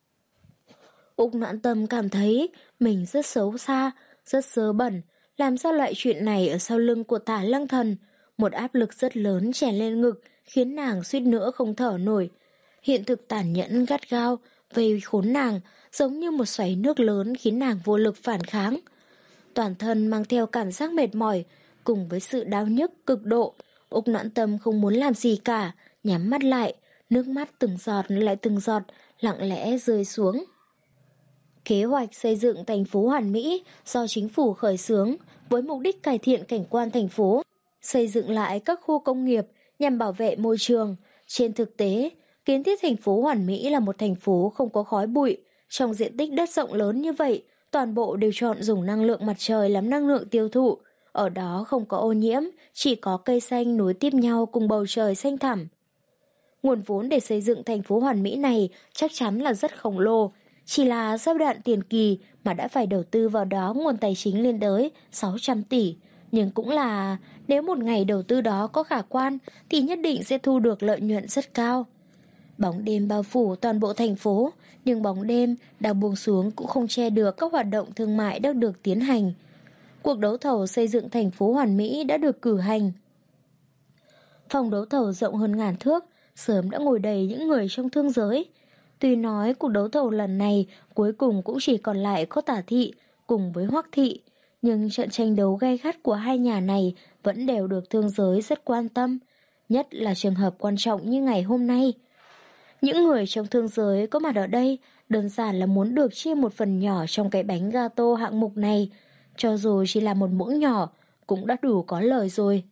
Úc Noãn Tâm cảm thấy mình rất xấu xa, rất dơ bẩn. Làm sao loại chuyện này ở sau lưng của Tả Lăng Thần? Một áp lực rất lớn chèn lên ngực, khiến nàng suýt nữa không thở nổi. Hiện thực tàn nhẫn gắt gao, vây khốn nàng, giống như một xoáy nước lớn khiến nàng vô lực phản kháng. Toàn thân mang theo cảm giác mệt mỏi, cùng với sự đau nhức cực độ. Úc Noãn Tâm không muốn làm gì cả, nhắm mắt lại, nước mắt từng giọt lại từng giọt, lặng lẽ rơi xuống. Kế hoạch xây dựng thành phố hoàn mỹ do chính phủ khởi xướng với mục đích cải thiện cảnh quan thành phố, xây dựng lại các khu công nghiệp nhằm bảo vệ môi trường. Trên thực tế, kiến thiết thành phố hoàn mỹ là một thành phố không có khói bụi. Trong diện tích đất rộng lớn như vậy, toàn bộ đều chọn dùng năng lượng mặt trời làm năng lượng tiêu thụ. Ở đó không có ô nhiễm, chỉ có cây xanh nối tiếp nhau cùng bầu trời xanh thẳm. Nguồn vốn để xây dựng thành phố hoàn mỹ này chắc chắn là rất khổng lồ. Chỉ là giai đoạn tiền kỳ mà đã phải đầu tư vào đó nguồn tài chính lên tới sáu trăm tỷ. Nhưng cũng là nếu một ngày đầu tư đó có khả quan thì nhất định sẽ thu được lợi nhuận rất cao. Bóng đêm bao phủ toàn bộ thành phố, nhưng bóng đêm đang buông xuống cũng không che được các hoạt động thương mại đang được tiến hành. Cuộc đấu thầu xây dựng thành phố hoàn mỹ đã được cử hành. Phòng đấu thầu rộng hơn ngàn thước, sớm đã ngồi đầy những người trong thương giới. Tuy nói cuộc đấu thầu lần này cuối cùng cũng chỉ còn lại có Tả Thị cùng với Hoắc Thị, nhưng trận tranh đấu gay gắt của hai nhà này vẫn đều được thương giới rất quan tâm, nhất là trường hợp quan trọng như ngày hôm nay. Những người trong thương giới có mặt ở đây đơn giản là muốn được chia một phần nhỏ trong cái bánh gato hạng mục này, cho dù chỉ là một muỗng nhỏ cũng đã đủ có lời rồi.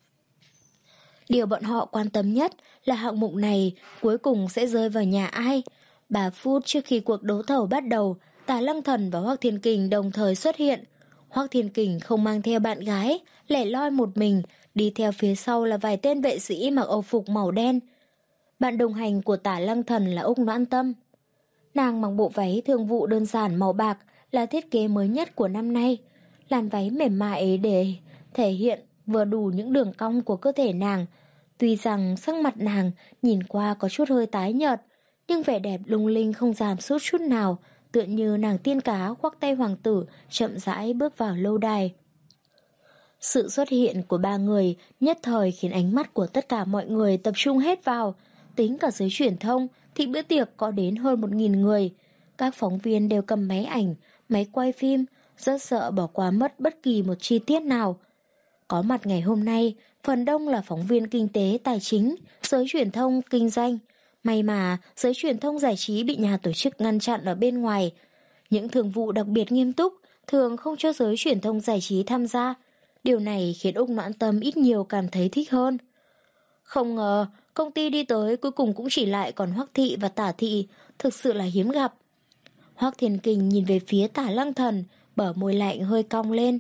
Điều bọn họ quan tâm nhất là hạng mục này cuối cùng sẽ rơi vào nhà ai. Ba phút trước khi cuộc đấu thầu bắt đầu, Tả Lăng Thần và Hoắc Thiên Kình đồng thời xuất hiện. Hoắc Thiên Kình không mang theo bạn gái, lẻ loi một mình, đi theo phía sau là vài tên vệ sĩ mặc âu phục màu đen. Bạn đồng hành của Tả Lăng Thần là Úc Noãn Tâm. Nàng mặc bộ váy thương vụ đơn giản màu bạc, là thiết kế mới nhất của năm nay. Làn váy mềm mại để thể hiện vừa đủ những đường cong của cơ thể nàng. Tuy rằng sắc mặt nàng nhìn qua có chút hơi tái nhợt, nhưng vẻ đẹp lung linh không giảm sút chút nào, tựa như nàng tiên cá khoác tay hoàng tử chậm rãi bước vào lâu đài. Sự xuất hiện của ba người nhất thời khiến ánh mắt của tất cả mọi người tập trung hết vào. Tính cả giới truyền thông thì bữa tiệc có đến hơn một nghìn người. Các phóng viên đều cầm máy ảnh, máy quay phim, rất sợ bỏ qua mất bất kỳ một chi tiết nào. Có mặt ngày hôm nay, phần đông là phóng viên kinh tế, tài chính, giới truyền thông, kinh doanh. May mà giới truyền thông giải trí bị nhà tổ chức ngăn chặn ở bên ngoài. Những thường vụ đặc biệt nghiêm túc thường không cho giới truyền thông giải trí tham gia. Điều này khiến Úc Noãn Tâm ít nhiều cảm thấy thích hơn. Không ngờ, công ty đi tới cuối cùng cũng chỉ lại còn Hoắc Thị và Tả Thị, thực sự là hiếm gặp. Hoắc Thiên Kình nhìn về phía Tả Lăng Thần, bờ môi lạnh hơi cong lên.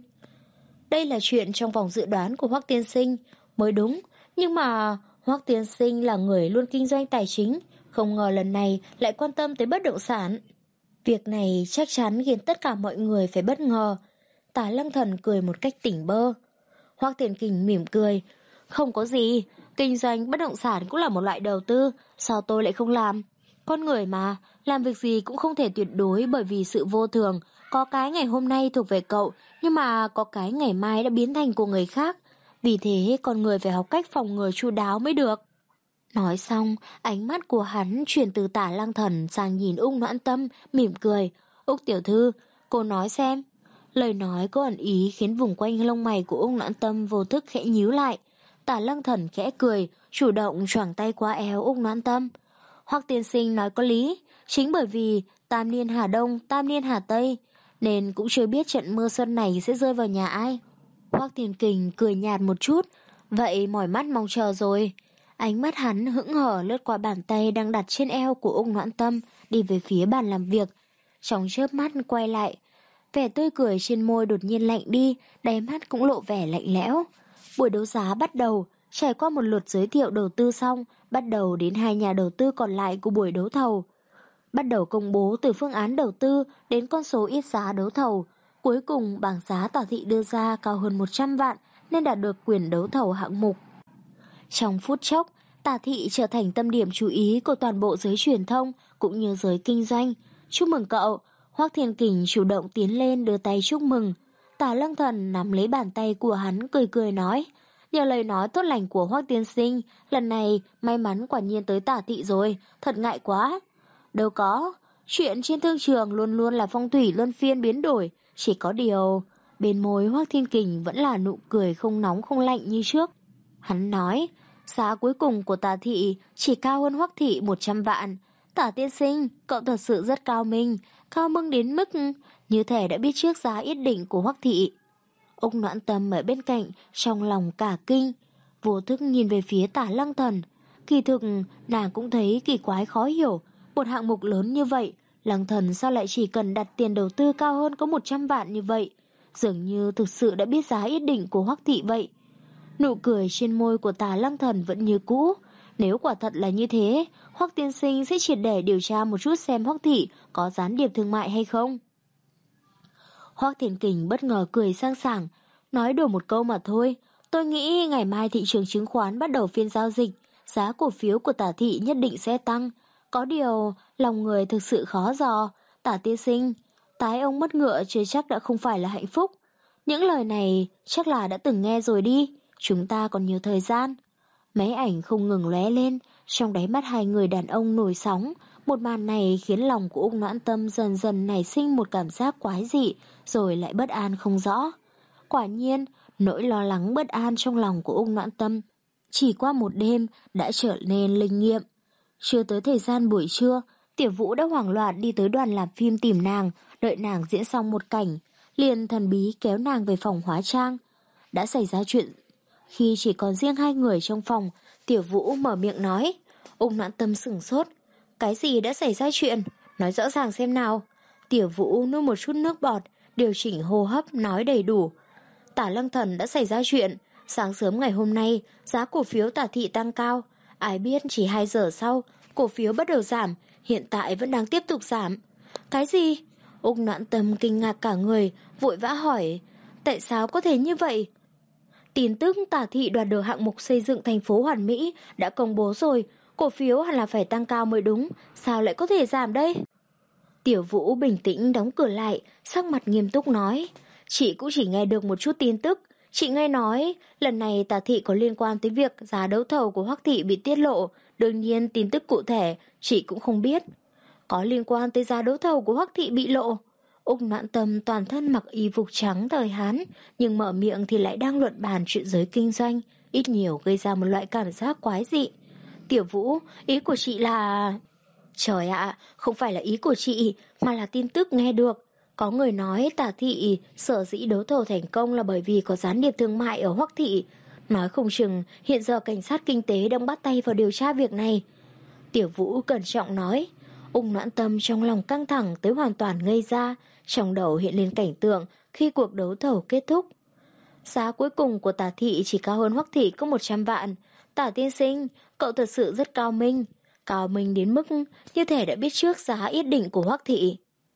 Đây là chuyện trong vòng dự đoán của Hoắc tiên sinh, mới đúng, nhưng mà Hoắc tiên sinh là người luôn kinh doanh tài chính, không ngờ lần này lại quan tâm tới bất động sản. Việc này chắc chắn khiến tất cả mọi người phải bất ngờ. Tả Lăng Thần cười một cách tỉnh bơ. Hoắc Thiên Kình mỉm cười. Không có gì, kinh doanh bất động sản cũng là một loại đầu tư, sao tôi lại không làm? Con người mà, làm việc gì cũng không thể tuyệt đối bởi vì sự vô thường. Có cái ngày hôm nay thuộc về cậu, nhưng mà có cái ngày mai đã biến thành của người khác. Vì thế con người phải học cách phòng ngừa chu đáo mới được. Nói xong, ánh mắt của hắn chuyển từ Tả Lăng Thần sang nhìn Úc Noãn Tâm, mỉm cười. Úc tiểu thư, cô nói xem. Lời nói có ẩn ý khiến vùng quanh lông mày của Úc Noãn Tâm vô thức khẽ nhíu lại. Tả Lăng Thần khẽ cười, chủ động choàng tay qua eo Úc Noãn Tâm. Hoắc tiên sinh nói có lý, chính bởi vì tam niên hà đông, tam niên hà tây, nên cũng chưa biết trận mưa xuân này sẽ rơi vào nhà ai. Hoắc Thiên Kình cười nhạt một chút, vậy mỏi mắt mong chờ rồi. Ánh mắt hắn hững hở lướt qua bàn tay đang đặt trên eo của Úc Noãn Tâm, đi về phía bàn làm việc. Trong chớp mắt quay lại, vẻ tươi cười trên môi đột nhiên lạnh đi, đáy mắt cũng lộ vẻ lạnh lẽo. Buổi đấu giá bắt đầu, trải qua một lượt giới thiệu đầu tư xong, bắt đầu đến hai nhà đầu tư còn lại của buổi đấu thầu. Bắt đầu công bố từ phương án đầu tư đến con số ít giá đấu thầu. Cuối cùng bảng giá Tả Thị đưa ra cao hơn một trăm vạn nên đạt được quyền đấu thầu hạng mục. Trong phút chốc, Tả Thị trở thành tâm điểm chú ý của toàn bộ giới truyền thông cũng như giới kinh doanh. Chúc mừng cậu! Hoắc Thiên Kình chủ động tiến lên đưa tay chúc mừng. Tả Lăng Thần nắm lấy bàn tay của hắn cười cười nói, nhờ lời nói tốt lành của Hoắc tiên sinh, lần này may mắn quả nhiên tới Tả Thị rồi, thật ngại quá. Đâu có, chuyện trên thương trường luôn luôn là phong thủy luân phiên biến đổi, chỉ có điều bên môi Hoắc Thiên Kình vẫn là nụ cười không nóng không lạnh như trước. Hắn nói, giá cuối cùng của Tả Thị chỉ cao hơn Hoắc Thị một trăm vạn. Tả tiên sinh, cậu thật sự rất cao minh, cao minh đến mức như thể đã biết trước giá yết định của Hoắc Thị. Úc Noãn Tâm ở bên cạnh, trong lòng cả kinh, vô thức nhìn về phía Tả Lăng Thần. Kỳ thực, nàng cũng thấy kỳ quái khó hiểu, một hạng mục lớn như vậy, Lăng Thần sao lại chỉ cần đặt tiền đầu tư cao hơn có một trăm vạn như vậy? Dường như thực sự đã biết giá yết định của Hoắc Thị vậy. Nụ cười trên môi của Tả Lăng Thần vẫn như cũ. Nếu quả thật là như thế, Hoắc tiên sinh sẽ triệt để điều tra một chút xem Hoắc Thị có gián điệp thương mại hay không. Hoắc Thiên Kình bất ngờ cười sang sảng, nói đùa một câu mà thôi. Tôi nghĩ ngày mai thị trường chứng khoán bắt đầu phiên giao dịch, giá cổ phiếu của Tả Thị nhất định sẽ tăng. Có điều, lòng người thực sự khó dò. Tả tiên sinh, tái ông mất ngựa chưa chắc đã không phải là hạnh phúc. Những lời này chắc là đã từng nghe rồi đi, chúng ta còn nhiều thời gian. Máy ảnh không ngừng lóe lên, trong đáy mắt hai người đàn ông nổi sóng. Một màn này khiến lòng của Úc Noãn Tâm dần dần nảy sinh một cảm giác quái dị, rồi lại bất an không rõ. Quả nhiên, nỗi lo lắng bất an trong lòng của Úc Noãn Tâm chỉ qua một đêm đã trở nên linh nghiệm. Chưa tới thời gian buổi trưa, Tiểu Vũ đã hoảng loạn đi tới đoàn làm phim tìm nàng, đợi nàng diễn xong một cảnh, liền thần bí kéo nàng về phòng hóa trang. Đã xảy ra chuyện. Khi chỉ còn riêng hai người trong phòng, Tiểu Vũ mở miệng nói. Úc Noãn Tâm sửng sốt. Cái gì đã xảy ra chuyện? Nói rõ ràng xem nào. Tiểu Vũ nuốt một chút nước bọt, điều chỉnh hô hấp nói đầy đủ. Tả Lăng Thần đã xảy ra chuyện, sáng sớm ngày hôm nay giá cổ phiếu Tả thị tăng cao, ai biết chỉ hai giờ sau cổ phiếu bắt đầu giảm, hiện tại vẫn đang tiếp tục giảm. Cái gì? Úc Noãn Tâm kinh ngạc cả người, vội vã hỏi, tại sao có thể như vậy? Tin tức Tả thị đoạt được hạng mục xây dựng thành phố Hoàn Mỹ đã công bố rồi, cổ phiếu hẳn là phải tăng cao mới đúng, sao lại có thể giảm đây? Tiểu Vũ bình tĩnh đóng cửa lại, sắc mặt nghiêm túc nói, chị cũng chỉ nghe được một chút tin tức. Chị nghe nói lần này Tả thị có liên quan tới việc giá đấu thầu của Hoắc thị bị tiết lộ, đương nhiên tin tức cụ thể chị cũng không biết. Có liên quan tới giá đấu thầu của Hoắc thị bị lộ. Úc Noãn Tâm toàn thân mặc y phục trắng thời Hán, nhưng mở miệng thì lại đang luận bàn chuyện giới kinh doanh, ít nhiều gây ra một loại cảm giác quái dị. Tiểu Vũ, ý của chị là... Trời ạ, không phải là ý của chị, mà là tin tức nghe được. Có người nói Tả thị sở dĩ đấu thầu thành công là bởi vì có gián điệp thương mại ở Hoắc thị. Nói không chừng hiện giờ cảnh sát kinh tế đang bắt tay vào điều tra việc này. Tiểu Vũ cẩn trọng nói. Úc Noãn Tâm trong lòng căng thẳng tới hoàn toàn ngây ra, trong đầu hiện lên cảnh tượng khi cuộc đấu thầu kết thúc. Giá cuối cùng của Tả thị chỉ cao hơn Hoắc thị có một trăm vạn. Tả tiên sinh, cậu thật sự rất cao minh. Cao minh đến mức như thể đã biết trước giá yết định của Hoắc thị.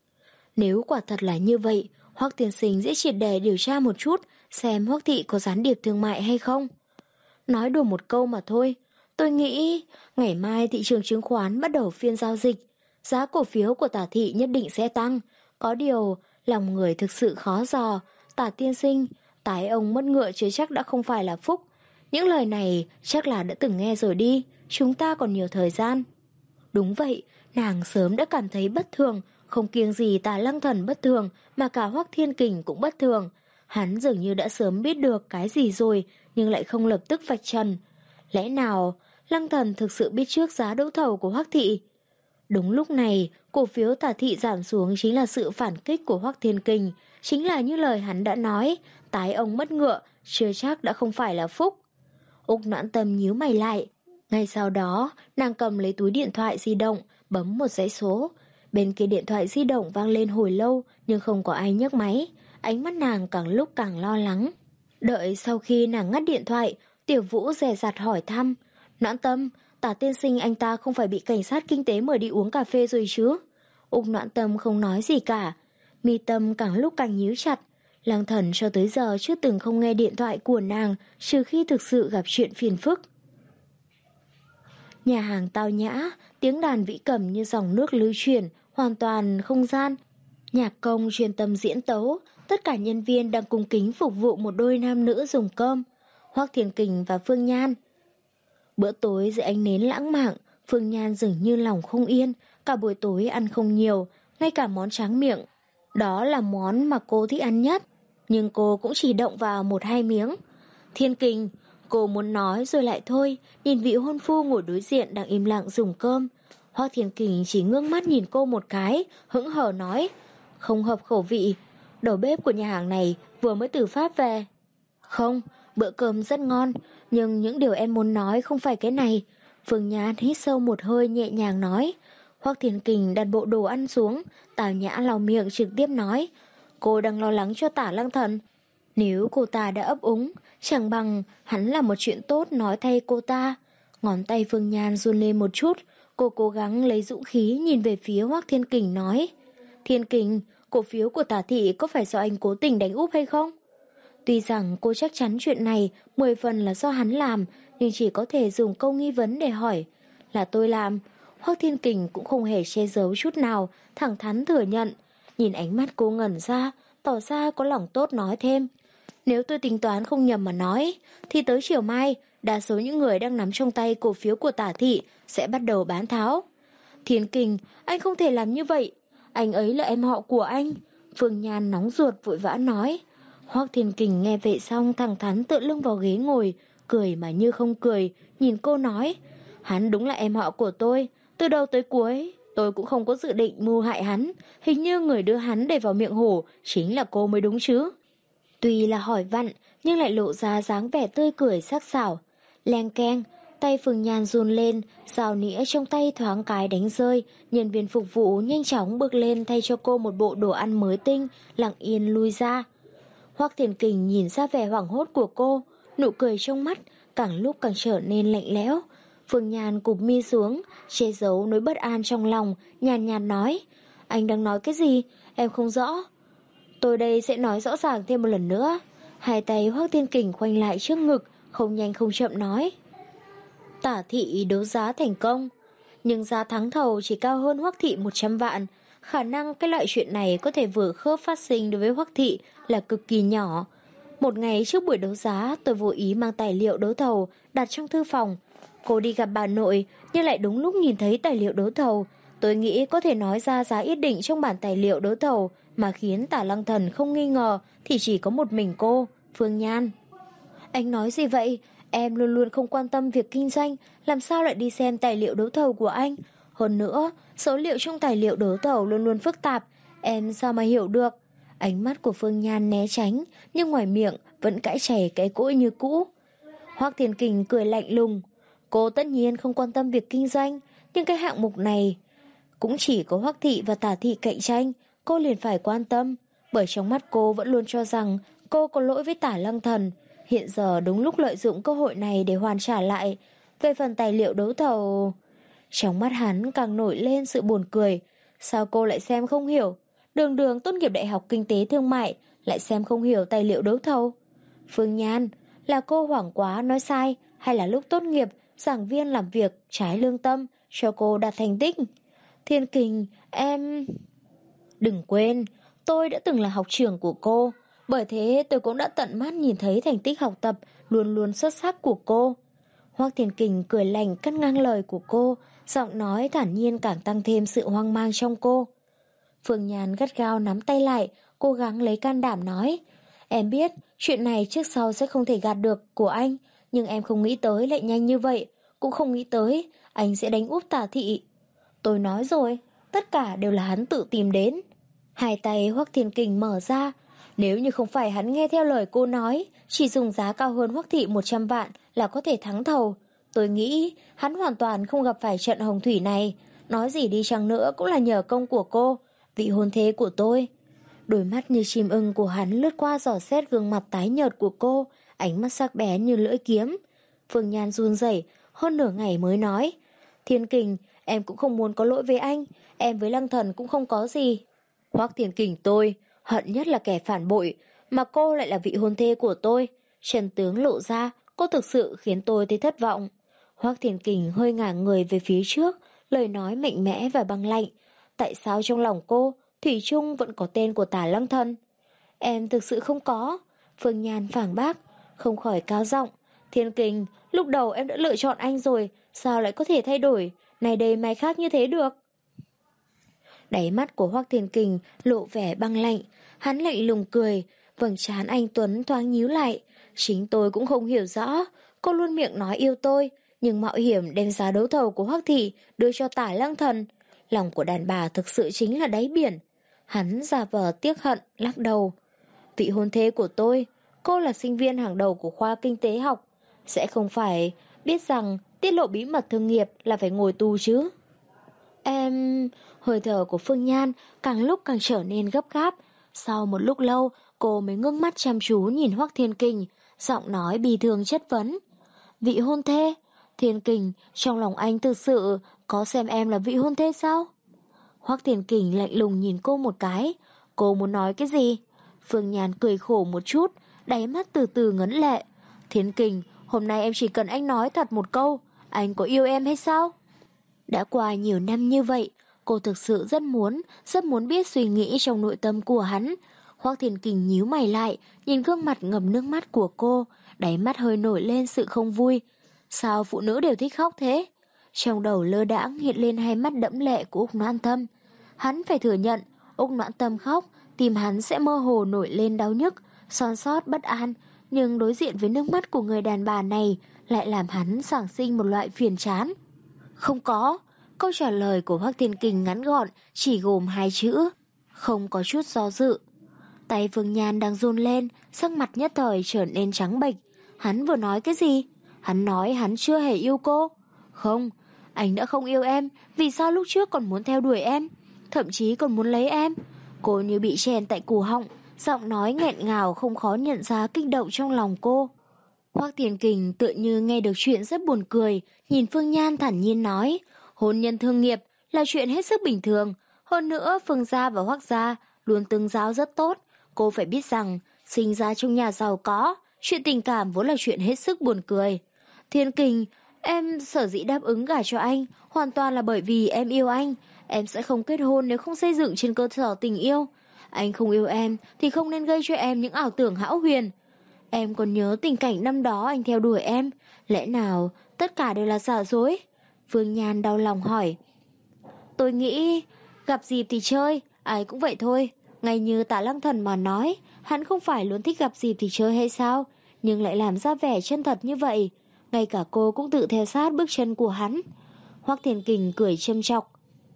Nếu quả thật là như vậy, Hoắc tiên sinh dễ triệt để điều tra một chút xem Hoắc thị có gián điệp thương mại hay không. Nói đùa một câu mà thôi, tôi nghĩ ngày mai thị trường chứng khoán bắt đầu phiên giao dịch, giá cổ phiếu của Tả thị nhất định sẽ tăng. Có điều, lòng người thực sự khó dò. Tả tiên sinh, tái ông mất ngựa chưa chắc đã không phải là phúc. Những lời này chắc là đã từng nghe rồi đi, chúng ta còn nhiều thời gian. Đúng vậy, nàng sớm đã cảm thấy bất thường, không kiêng gì Tả Lăng Thần bất thường, mà cả Hoắc Thiên Kình cũng bất thường. Hắn dường như đã sớm biết được cái gì rồi, nhưng lại không lập tức vạch trần. Lẽ nào Lăng Thần thực sự biết trước giá đấu thầu của Hoắc thị? Đúng lúc này, cổ phiếu Tả thị giảm xuống chính là sự phản kích của Hoắc Thiên Kình, chính là như lời hắn đã nói, tái ông mất ngựa, chưa chắc đã không phải là phúc. Úc Noãn Tâm nhíu mày lại. Ngay sau đó, nàng cầm lấy túi điện thoại di động, bấm một dãy số. Bên kia điện thoại di động vang lên hồi lâu, nhưng không có ai nhấc máy. Ánh mắt nàng càng lúc càng lo lắng. Đợi sau khi nàng ngắt điện thoại, Tiểu Vũ dè dặt hỏi thăm. Noãn Tâm, Tả tiên sinh anh ta không phải bị cảnh sát kinh tế mời đi uống cà phê rồi chứ? Úc Noãn Tâm không nói gì cả. Mi tâm càng lúc càng nhíu chặt. Lăng Thần cho tới giờ chưa từng không nghe điện thoại của nàng, trừ khi thực sự gặp chuyện phiền phức. Nhà hàng tao nhã, tiếng đàn vĩ cầm như dòng nước lưu chuyển, hoàn toàn không gian. Nhạc công chuyên tâm diễn tấu, tất cả nhân viên đang cung kính phục vụ một đôi nam nữ dùng cơm, Hoắc Thiên Kình và Phương Nhan. Bữa tối dưới ánh nến lãng mạn, Phương Nhan dường như lòng không yên, cả buổi tối ăn không nhiều, ngay cả món tráng miệng. Đó là món mà cô thích ăn nhất, nhưng cô cũng chỉ động vào một hai miếng. Thiên Kình, cô muốn nói rồi lại thôi, nhìn vị hôn phu ngồi đối diện đang im lặng dùng cơm. Hoắc Thiên Kình chỉ ngước mắt nhìn cô một cái, hững hờ nói, không hợp khẩu vị, đầu bếp của nhà hàng này vừa mới từ Pháp về. Không, bữa cơm rất ngon, nhưng những điều em muốn nói không phải cái này. Phương Nhan hít sâu một hơi nhẹ nhàng nói. Hoắc Thiên Kình đặt bộ đồ ăn xuống, Tào Nhã lau miệng trực tiếp nói, cô đang lo lắng cho Tả Lăng Thần. Nếu cô ta đã ấp úng, chẳng bằng hắn là một chuyện tốt nói thay cô ta. Ngón tay Phương Nhan run lên một chút, cô cố gắng lấy dũng khí nhìn về phía Hoắc Thiên Kình nói, Thiên Kình, cổ phiếu của Tả thị có phải do anh cố tình đánh úp hay không? Tuy rằng cô chắc chắn chuyện này mười phần là do hắn làm, nhưng chỉ có thể dùng câu nghi vấn để hỏi, là tôi làm. Hoắc Thiên Kình cũng không hề che giấu chút nào, thẳng thắn thừa nhận. Nhìn ánh mắt cô ngẩn ra, tỏ ra có lòng tốt nói thêm, nếu tôi tính toán không nhầm mà nói, thì tới chiều mai, đa số những người đang nắm trong tay cổ phiếu của Tả thị sẽ bắt đầu bán tháo. Thiên Kình, anh không thể làm như vậy, anh ấy là em họ của anh. Phương Nhan nóng ruột vội vã nói. Hoắc Thiên Kình nghe vậy xong thẳng thắn tựa lưng vào ghế ngồi, cười mà như không cười, nhìn cô nói, hắn đúng là em họ của tôi, từ đầu tới cuối tôi cũng không có dự định mưu hại hắn, hình như người đưa hắn để vào miệng hổ chính là cô mới đúng chứ. Tuy là hỏi vặn nhưng lại lộ ra dáng vẻ tươi cười sắc sảo. Leng keng, Tay Phương Nhan run lên, dao nĩa trong tay thoáng cái đánh rơi, nhân viên phục vụ nhanh chóng bước lên thay cho cô một bộ đồ ăn mới tinh, lặng yên lui ra. Hoắc Thiền Kình nhìn ra vẻ hoảng hốt của cô, nụ cười trong mắt càng lúc càng trở nên lạnh lẽo. Phương Nhan cụp mi xuống, che giấu nỗi bất an trong lòng, nhàn nhạt nói: "Anh đang nói cái gì? Em không rõ." "Tôi đây sẽ nói rõ ràng thêm một lần nữa." Hai tay Hoắc Thiên Kình khoanh lại trước ngực, không nhanh không chậm nói: "Tả thị đấu giá thành công, nhưng giá thắng thầu chỉ cao hơn Hoắc thị một trăm vạn. Khả năng cái loại chuyện này có thể vừa khớp phát sinh đối với Hoắc thị là cực kỳ nhỏ. Một ngày trước buổi đấu giá, tôi vô ý mang tài liệu đấu thầu đặt trong thư phòng. Cô đi gặp bà nội, nhưng lại đúng lúc nhìn thấy tài liệu đấu thầu. Tôi nghĩ có thể nói ra giá yết định trong bản tài liệu đấu thầu mà khiến Tả Lăng Thần không nghi ngờ thì chỉ có một mình cô, Phương Nhan." "Anh nói gì vậy? Em luôn luôn không quan tâm việc kinh doanh, làm sao lại đi xem tài liệu đấu thầu của anh? Hơn nữa, số liệu trong tài liệu đấu thầu luôn luôn phức tạp, em sao mà hiểu được?" Ánh mắt của Phương Nhan né tránh, nhưng ngoài miệng vẫn cãi chảy cái cỗi như cũ. Hoắc Thiên Kình cười lạnh lùng: "Cô tất nhiên không quan tâm việc kinh doanh, nhưng cái hạng mục này cũng chỉ có Hoắc thị và Tả thị cạnh tranh, cô liền phải quan tâm, bởi trong mắt cô vẫn luôn cho rằng cô có lỗi với Tả Lăng Thần. Hiện giờ đúng lúc lợi dụng cơ hội này để hoàn trả lại. Về phần tài liệu đấu thầu..." Trong mắt hắn càng nổi lên sự buồn cười. Sao cô lại xem không hiểu? Đường đường tốt nghiệp đại học kinh tế thương mại lại xem không hiểu tài liệu đấu thầu? Phương Nhan, là cô hoảng quá nói sai, hay là lúc tốt nghiệp giảng viên làm việc trái lương tâm cho cô đạt thành tích? Thiên Kình, em... Đừng quên, tôi đã từng là học trưởng của cô, bởi thế tôi cũng đã tận mắt nhìn thấy thành tích học tập luôn luôn xuất sắc của cô. Hoắc Thiên Kình cười lạnh cắt ngang lời của cô, giọng nói thản nhiên càng tăng thêm sự hoang mang trong cô. Phương Nhan gắt gao nắm tay lại, cố gắng lấy can đảm nói: "Em biết chuyện này trước sau sẽ không thể gạt được của anh, nhưng em không nghĩ tới lại nhanh như vậy, cũng không nghĩ tới anh sẽ đánh úp Tả thị. Tôi nói rồi, tất cả đều là hắn tự tìm đến." Hai tay Hoắc Thiên Kình mở ra. Nếu như không phải hắn nghe theo lời cô nói, chỉ dùng giá cao hơn Hoắc thị một trăm vạn là có thể thắng thầu, tôi nghĩ hắn hoàn toàn không gặp phải trận hồng thủy này. Nói gì đi chăng nữa cũng là nhờ công của cô, vị hôn thê của tôi. Đôi mắt như chim ưng của hắn lướt qua dò xét gương mặt tái nhợt của cô, ánh mắt sắc bén như lưỡi kiếm. Phương Nhan run rẩy, hơn nửa ngày mới nói: "Thiên Kình, em cũng không muốn có lỗi với anh, em với Lăng Thần cũng không có gì. Hoắc Thiên Kình tôi hận nhất là kẻ phản bội, mà cô lại là vị hôn thê của tôi. Chân tướng lộ ra, cô thực sự khiến tôi thấy thất vọng." Hoắc Thiên Kình hơi ngả người về phía trước, lời nói mạnh mẽ và băng lạnh. Tại sao trong lòng cô thủy chung vẫn có tên của Tả Lăng Thần? "Em thực sự không có." Phương Nhan phản bác, không khỏi cao giọng: "Thiên Kình, lúc đầu em đã lựa chọn anh rồi, sao lại có thể thay đổi, này đây mai khác như thế được?" Đáy mắt của Hoắc Thiên Kình lộ vẻ băng lạnh, hắn lạnh lùng cười, vầng trán anh tuấn thoáng nhíu lại. "Chính tôi cũng không hiểu rõ, cô luôn miệng nói yêu tôi, nhưng mạo hiểm đem giá đấu thầu của Hoắc thị đưa cho Tả Lăng Thần. Lòng của đàn bà thực sự chính là đáy biển." Hắn giả vờ tiếc hận, lắc đầu: "Vị hôn thê của tôi, cô là sinh viên hàng đầu của khoa kinh tế học, sẽ không phải biết rằng tiết lộ bí mật thương nghiệp là phải ngồi tù chứ?" Em... Hơi thở của Phương Nhan càng lúc càng trở nên gấp gáp. Sau một lúc lâu, cô mới ngước mắt chăm chú nhìn Hoắc Thiên Kình, giọng nói bi thương chất vấn: "Vị hôn thê? Thiên Kình, trong lòng anh thực sự có xem em là vị hôn thê sao?" Hoắc Thiên Kình lạnh lùng nhìn cô một cái. "Cô muốn nói cái gì?" Phương Nhan cười khổ một chút, đáy mắt từ từ ngấn lệ. "Thiên Kình, hôm nay em chỉ cần anh nói thật một câu, anh có yêu em hay sao?" Đã qua nhiều năm như vậy, cô thực sự rất muốn, rất muốn biết suy nghĩ trong nội tâm của hắn. Hoắc Thiên Kình nhíu mày lại, nhìn gương mặt ngầm nước mắt của cô, đáy mắt hơi nổi lên sự không vui. Sao phụ nữ đều thích khóc thế? Trong đầu lơ đãng hiện lên hai mắt đẫm lệ của Úc Noãn Tâm. Hắn phải thừa nhận, Úc Noãn Tâm khóc, tim hắn sẽ mơ hồ nổi lên đau nhức, son sót bất an, nhưng đối diện với nước mắt của người đàn bà này lại làm hắn sản sinh một loại phiền chán. "Không có." Câu trả lời của Hoắc Thiên Kình ngắn gọn, chỉ gồm hai chữ: không có chút do dự. Tay Phương Nhan đang run lên, sắc mặt nhất thời trở nên trắng bệch. Hắn vừa nói cái gì? Hắn nói hắn chưa hề yêu cô. Không, anh đã không yêu em, vì sao lúc trước còn muốn theo đuổi em, thậm chí còn muốn lấy em? Cô như bị chèn tại cổ họng, giọng nói nghẹn ngào không khó nhận ra kích động trong lòng cô. Hoắc Thiên Kình tựa như nghe được chuyện rất buồn cười, nhìn Phương Nhan thản nhiên nói, hôn nhân thương nghiệp là chuyện hết sức bình thường, hơn nữa Phương gia và Hoắc gia luôn tương giao rất tốt, cô phải biết rằng sinh ra trong nhà giàu có, chuyện tình cảm vốn là chuyện hết sức buồn cười. Thiên Kình, em sở dĩ đáp ứng gả cho anh hoàn toàn là bởi vì em yêu anh, em sẽ không kết hôn nếu không xây dựng trên cơ sở tình yêu. Anh không yêu em thì không nên gây cho em những ảo tưởng hão huyền. Em còn nhớ tình cảnh năm đó anh theo đuổi em, lẽ nào tất cả đều là giả dối? Phương Nhan đau lòng hỏi. Tôi nghĩ gặp dịp thì chơi, ai cũng vậy thôi. Ngay như Tả Lăng Thần mà nói, hắn không phải luôn thích gặp dịp thì chơi hay sao, nhưng lại làm ra vẻ chân thật như vậy. Ngay cả cô cũng tự theo sát bước chân của hắn. Hoắc Thiên Kình cười châm chọc.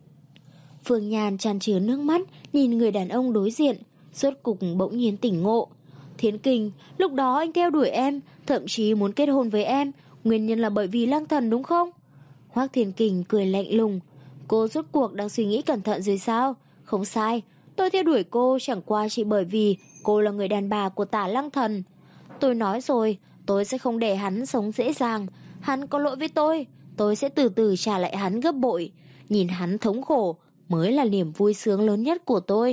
Phương Nhan tràn chứa nước mắt nhìn người đàn ông đối diện, rốt cục bỗng nhiên tỉnh ngộ. Thiên Kình, lúc đó anh theo đuổi em, thậm chí muốn kết hôn với em, nguyên nhân là bởi vì Lăng Thần đúng không? Hoắc Thiên Kình cười lạnh lùng. Cô rốt cuộc đang suy nghĩ cẩn thận rồi sao? Không sai, tôi theo đuổi cô chẳng qua chỉ bởi vì cô là người đàn bà của Tả Lăng Thần. Tôi nói rồi, tôi sẽ không để hắn sống dễ dàng. Hắn có lỗi với tôi, tôi sẽ từ từ trả lại hắn gấp bội. Nhìn hắn thống khổ mới là niềm vui sướng lớn nhất của tôi.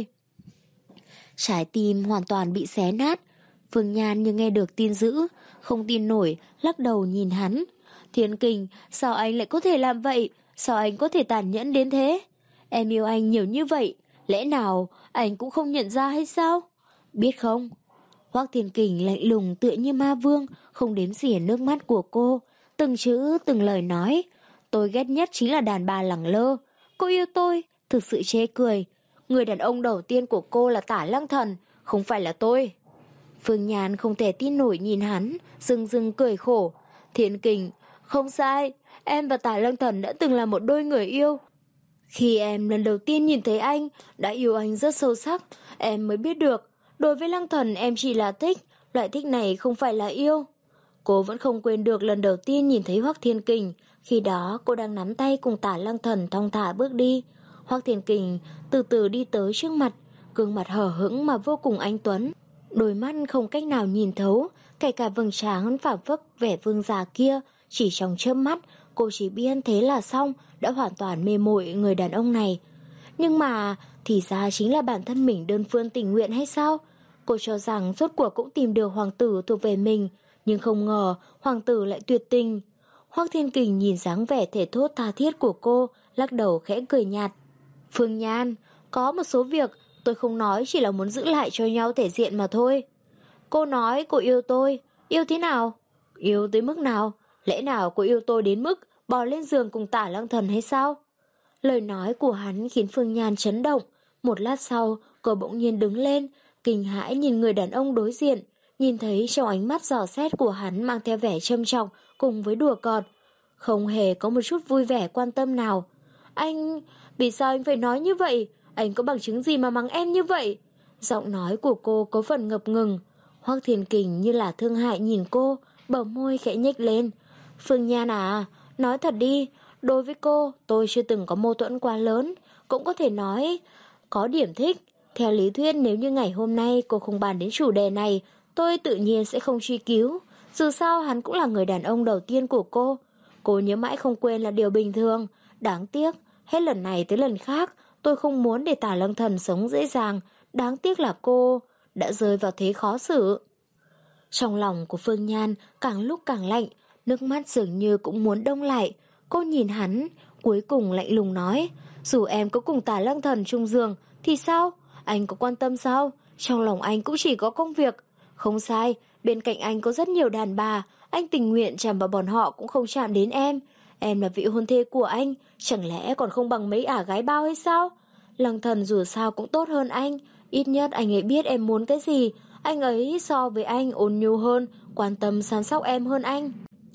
Trái tim hoàn toàn bị xé nát. Phương Nhan như nghe được tin dữ, không tin nổi, lắc đầu nhìn hắn. Thiên Kình, sao anh lại có thể làm vậy? Sao anh có thể tàn nhẫn đến thế? Em yêu anh nhiều như vậy, lẽ nào anh cũng không nhận ra hay sao? Biết không? Hoắc Thiên Kình lạnh lùng tựa như ma vương, không đếm xỉa nước mắt của cô, từng chữ từng lời nói. Tôi ghét nhất chính là đàn bà lẳng lơ. Cô yêu tôi, thực sự chê cười. Người đàn ông đầu tiên của cô là Tả Lăng Thần, không phải là tôi. Phương Nhan không thể tin nổi nhìn hắn, rưng rưng cười khổ. Thiên Kình, không sai, em và Tả Lăng Thần đã từng là một đôi người yêu. Khi em lần đầu tiên nhìn thấy anh, đã yêu anh rất sâu sắc, em mới biết được, đối với Lăng Thần em chỉ là thích, loại thích này không phải là yêu. Cô vẫn không quên được lần đầu tiên nhìn thấy Hoắc Thiên Kình, khi đó cô đang nắm tay cùng Tả Lăng Thần thong thả bước đi. Hoắc Thiên Kình từ từ đi tới trước mặt, gương mặt hở hững mà vô cùng anh tuấn. Đôi mắt không cách nào nhìn thấu, kể cả vầng trán phảng phất vẻ vương già kia, chỉ trong chớp mắt, cô chỉ biết thế là xong, đã hoàn toàn mê muội người đàn ông này. Nhưng mà, thì ra chính là bản thân mình đơn phương tình nguyện hay sao? Cô cho rằng rốt cuộc cũng tìm được hoàng tử thuộc về mình, nhưng không ngờ hoàng tử lại tuyệt tình. Hoắc Thiên Kình nhìn dáng vẻ thể thốt tha thiết của cô, lắc đầu khẽ cười nhạt. Phương Nhan, có một số việc tôi không nói chỉ là muốn giữ lại cho nhau thể diện mà thôi. Cô nói cô yêu tôi, yêu thế nào? Yêu tới mức nào? Lẽ nào cô yêu tôi đến mức bò lên giường cùng Tả Lăng Thần hay sao? Lời nói của hắn khiến Phương Nhan chấn động. Một lát sau, cô bỗng nhiên đứng lên, kinh hãi nhìn người đàn ông đối diện, nhìn thấy trong ánh mắt dò xét của hắn mang theo vẻ châm trọng cùng với đùa cợt, không hề có một chút vui vẻ quan tâm nào. Anh, vì sao anh phải nói như vậy? Anh có bằng chứng gì mà mắng em như vậy? Giọng nói của cô có phần ngập ngừng. Hoắc Thiên Kình như là thương hại nhìn cô, bờ môi khẽ nhếch lên. Phương Nhan à, nói thật đi, đối với cô, tôi chưa từng có mâu thuẫn quá lớn, cũng có thể nói có điểm thích. Theo lý thuyết, nếu như ngày hôm nay cô không bàn đến chủ đề này, tôi tự nhiên sẽ không truy cứu. Dù sao hắn cũng là người đàn ông đầu tiên của cô. Cô nhớ mãi không quên là điều bình thường. Đáng tiếc, hết lần này tới lần khác, tôi không muốn để Tả Lăng Thần sống dễ dàng. Đáng tiếc là cô đã rơi vào thế khó xử. Trong lòng của Phương Nhan càng lúc càng lạnh, nước mắt dường như cũng muốn đông lại. Cô nhìn hắn, cuối cùng lạnh lùng nói, dù em có cùng Tả Lăng Thần chung giường thì sao? Anh có quan tâm sao? Trong lòng anh cũng chỉ có công việc. Không sai, bên cạnh anh có rất nhiều đàn bà, anh tình nguyện chạm vào bọn họ cũng không chạm đến em. Em là vị hôn thê của anh, chẳng lẽ còn không bằng mấy ả gái bao hay sao? Lăng Thần dù sao cũng tốt hơn anh, ít nhất anh ấy biết em muốn cái gì. Anh ấy so với anh ôn nhu hơn, quan tâm săn sóc em hơn anh.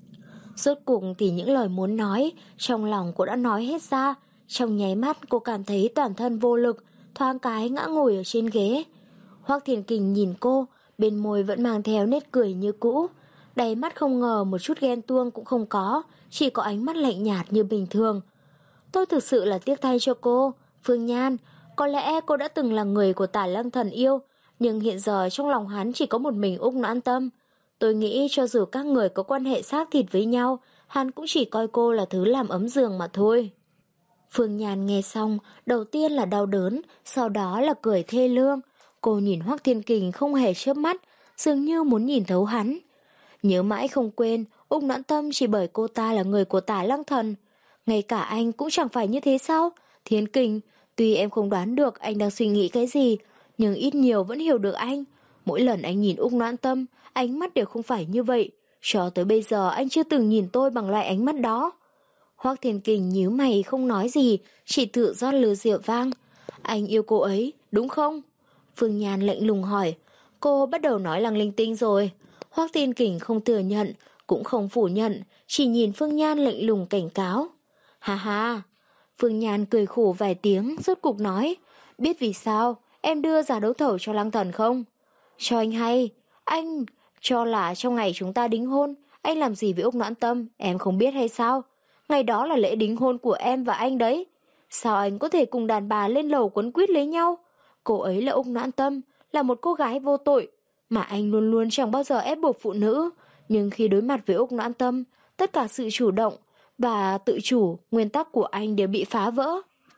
Rốt cuộc thì những lời muốn nói, trong lòng cô đã nói hết ra. Trong nháy mắt cô cảm thấy toàn thân vô lực, thoáng cái ngã ngồi ở trên ghế. Hoắc Thiên Kình nhìn cô, bên môi vẫn mang theo nét cười như cũ. Đáy mắt không ngờ một chút ghen tuông cũng không có, chỉ có ánh mắt lạnh nhạt như bình thường. Tôi thực sự là tiếc thay cho cô, Phương Nhan. Có lẽ cô đã từng là người của Tả Lăng Thần yêu, nhưng hiện giờ trong lòng hắn chỉ có một mình Úc Noãn Tâm. Tôi nghĩ cho dù các người có quan hệ xác thịt với nhau, hắn cũng chỉ coi cô là thứ làm ấm giường mà thôi. Phương Nhan nghe xong, đầu tiên là đau đớn, sau đó là cười thê lương. Cô nhìn Hoắc Thiên Kình không hề chớp mắt, dường như muốn nhìn thấu hắn. Nhớ mãi không quên, Úc Noãn Tâm chỉ bởi cô ta là người của Tả Lăng Thần. Ngay cả anh cũng chẳng phải như thế sao? Thiên Kình, tuy em không đoán được anh đang suy nghĩ cái gì, nhưng ít nhiều vẫn hiểu được anh. Mỗi lần anh nhìn Úc Noãn Tâm, ánh mắt đều không phải như vậy. Cho tới bây giờ anh chưa từng nhìn tôi bằng loại ánh mắt đó. Hoắc Thiên Kình nhíu mày không nói gì, chỉ tự rót lư rượu vang. Anh yêu cô ấy, đúng không? Phương Nhan lạnh lùng hỏi. Cô bắt đầu nói lăng linh tinh rồi. Hoắc Thiên Kình không thừa nhận, cũng không phủ nhận, chỉ nhìn Phương Nhan lạnh lùng cảnh cáo. Ha ha. Phương Nhan cười khổ vài tiếng, rốt cục nói. Biết vì sao em đưa ra đấu thầu cho Lăng Thần không? Cho anh hay. Anh cho là trong ngày chúng ta đính hôn, anh làm gì với Úc Noãn Tâm, em không biết hay sao? Ngày đó là lễ đính hôn của em và anh đấy. Sao anh có thể cùng đàn bà lên lầu quấn quýt lấy nhau? Cô ấy là Úc Noãn Tâm, là một cô gái vô tội, mà anh luôn luôn chẳng bao giờ ép buộc phụ nữ. Nhưng khi đối mặt với Úc Noãn Tâm, tất cả sự chủ động và tự chủ, nguyên tắc của anh đều bị phá vỡ.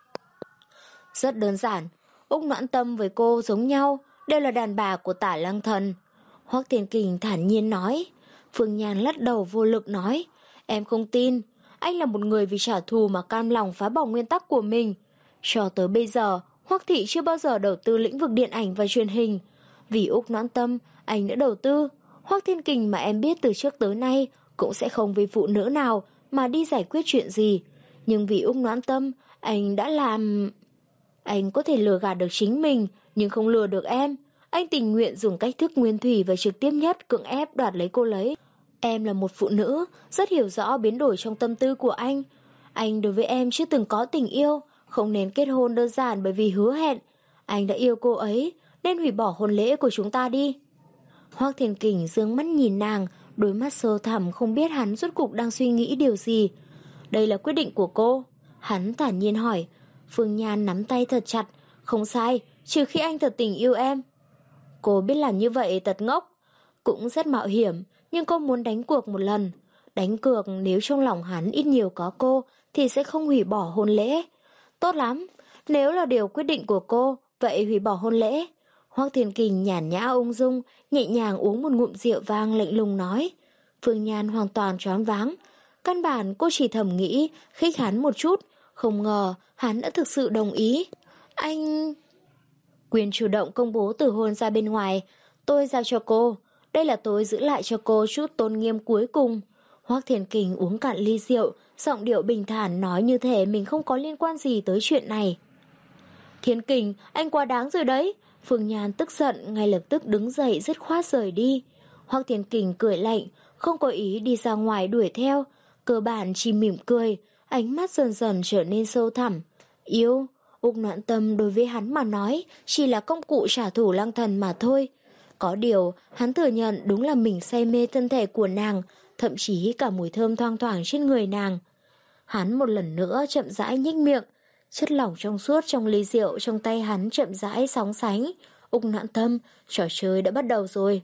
Rất đơn giản, Úc Noãn Tâm với cô giống nhau, đều là đàn bà của Tả Lăng Thần. Hoắc Thiên Kình thản nhiên nói. Phương Nhan lắc đầu vô lực nói. Em không tin, anh là một người vì trả thù mà cam lòng phá bỏ nguyên tắc của mình. Cho tới bây giờ, Hoắc Thị chưa bao giờ đầu tư lĩnh vực điện ảnh và truyền hình. Vì Úc Noãn Tâm, anh đã đầu tư. Hoắc Thiên Kình mà em biết từ trước tới nay cũng sẽ không vì phụ nữ nào mà đi giải quyết chuyện gì. Nhưng vì Úc Noãn Tâm, anh đã làm... Anh có thể lừa gạt được chính mình, nhưng không lừa được em. Anh tình nguyện dùng cách thức nguyên thủy và trực tiếp nhất cưỡng ép đoạt lấy cô lấy. Em là một phụ nữ, rất hiểu rõ biến đổi trong tâm tư của anh. Anh đối với em chưa từng có tình yêu, không nên kết hôn đơn giản bởi vì hứa hẹn. Anh đã yêu cô ấy, nên hủy bỏ hôn lễ của chúng ta đi. Hoắc Thiên Kình dương mắt nhìn nàng, đôi mắt sâu thẳm không biết hắn rốt cục đang suy nghĩ điều gì. Đây là quyết định của cô. Hắn thản nhiên hỏi. Phương Nhan nắm tay thật chặt. Không sai, trừ khi anh thật tình yêu em. Cô biết làm như vậy thật ngốc. Cũng rất mạo hiểm, nhưng cô muốn đánh cuộc một lần. Đánh cược nếu trong lòng hắn ít nhiều có cô thì sẽ không hủy bỏ hôn lễ. Tốt lắm, nếu là điều quyết định của cô, vậy hủy bỏ hôn lễ. Hoắc Thiên Kình nhàn nhã ung dung, nhẹ nhàng uống một ngụm rượu vang lạnh lùng nói. Phương Nhan hoàn toàn choáng váng. Căn bản cô chỉ thầm nghĩ khích hắn một chút, không ngờ hắn đã thực sự đồng ý. Anh... Quyền chủ động công bố từ hôn ra bên ngoài, tôi giao cho cô. Đây là tôi giữ lại cho cô chút tôn nghiêm cuối cùng. Hoắc Thiên Kình uống cạn ly rượu, giọng điệu bình thản nói như thể mình không có liên quan gì tới chuyện này. Thiên Kình, anh quá đáng rồi đấy. Phương Nhan tức giận, ngay lập tức đứng dậy dứt khoát rời đi. Hoắc Thiên Kình cười lạnh, không có ý đi ra ngoài đuổi theo. Cơ bản chỉ mỉm cười, ánh mắt dần dần trở nên sâu thẳm. Yêu, Úc Noãn Tâm đối với hắn mà nói chỉ là công cụ trả thù Lăng Thần mà thôi. Có điều, hắn thừa nhận đúng là mình say mê thân thể của nàng, thậm chí cả mùi thơm thoang thoảng trên người nàng. Hắn một lần nữa chậm rãi nhếch miệng, chất lỏng trong suốt trong ly rượu trong tay hắn chậm rãi sóng sánh. Úc Noãn Tâm, trò chơi đã bắt đầu rồi.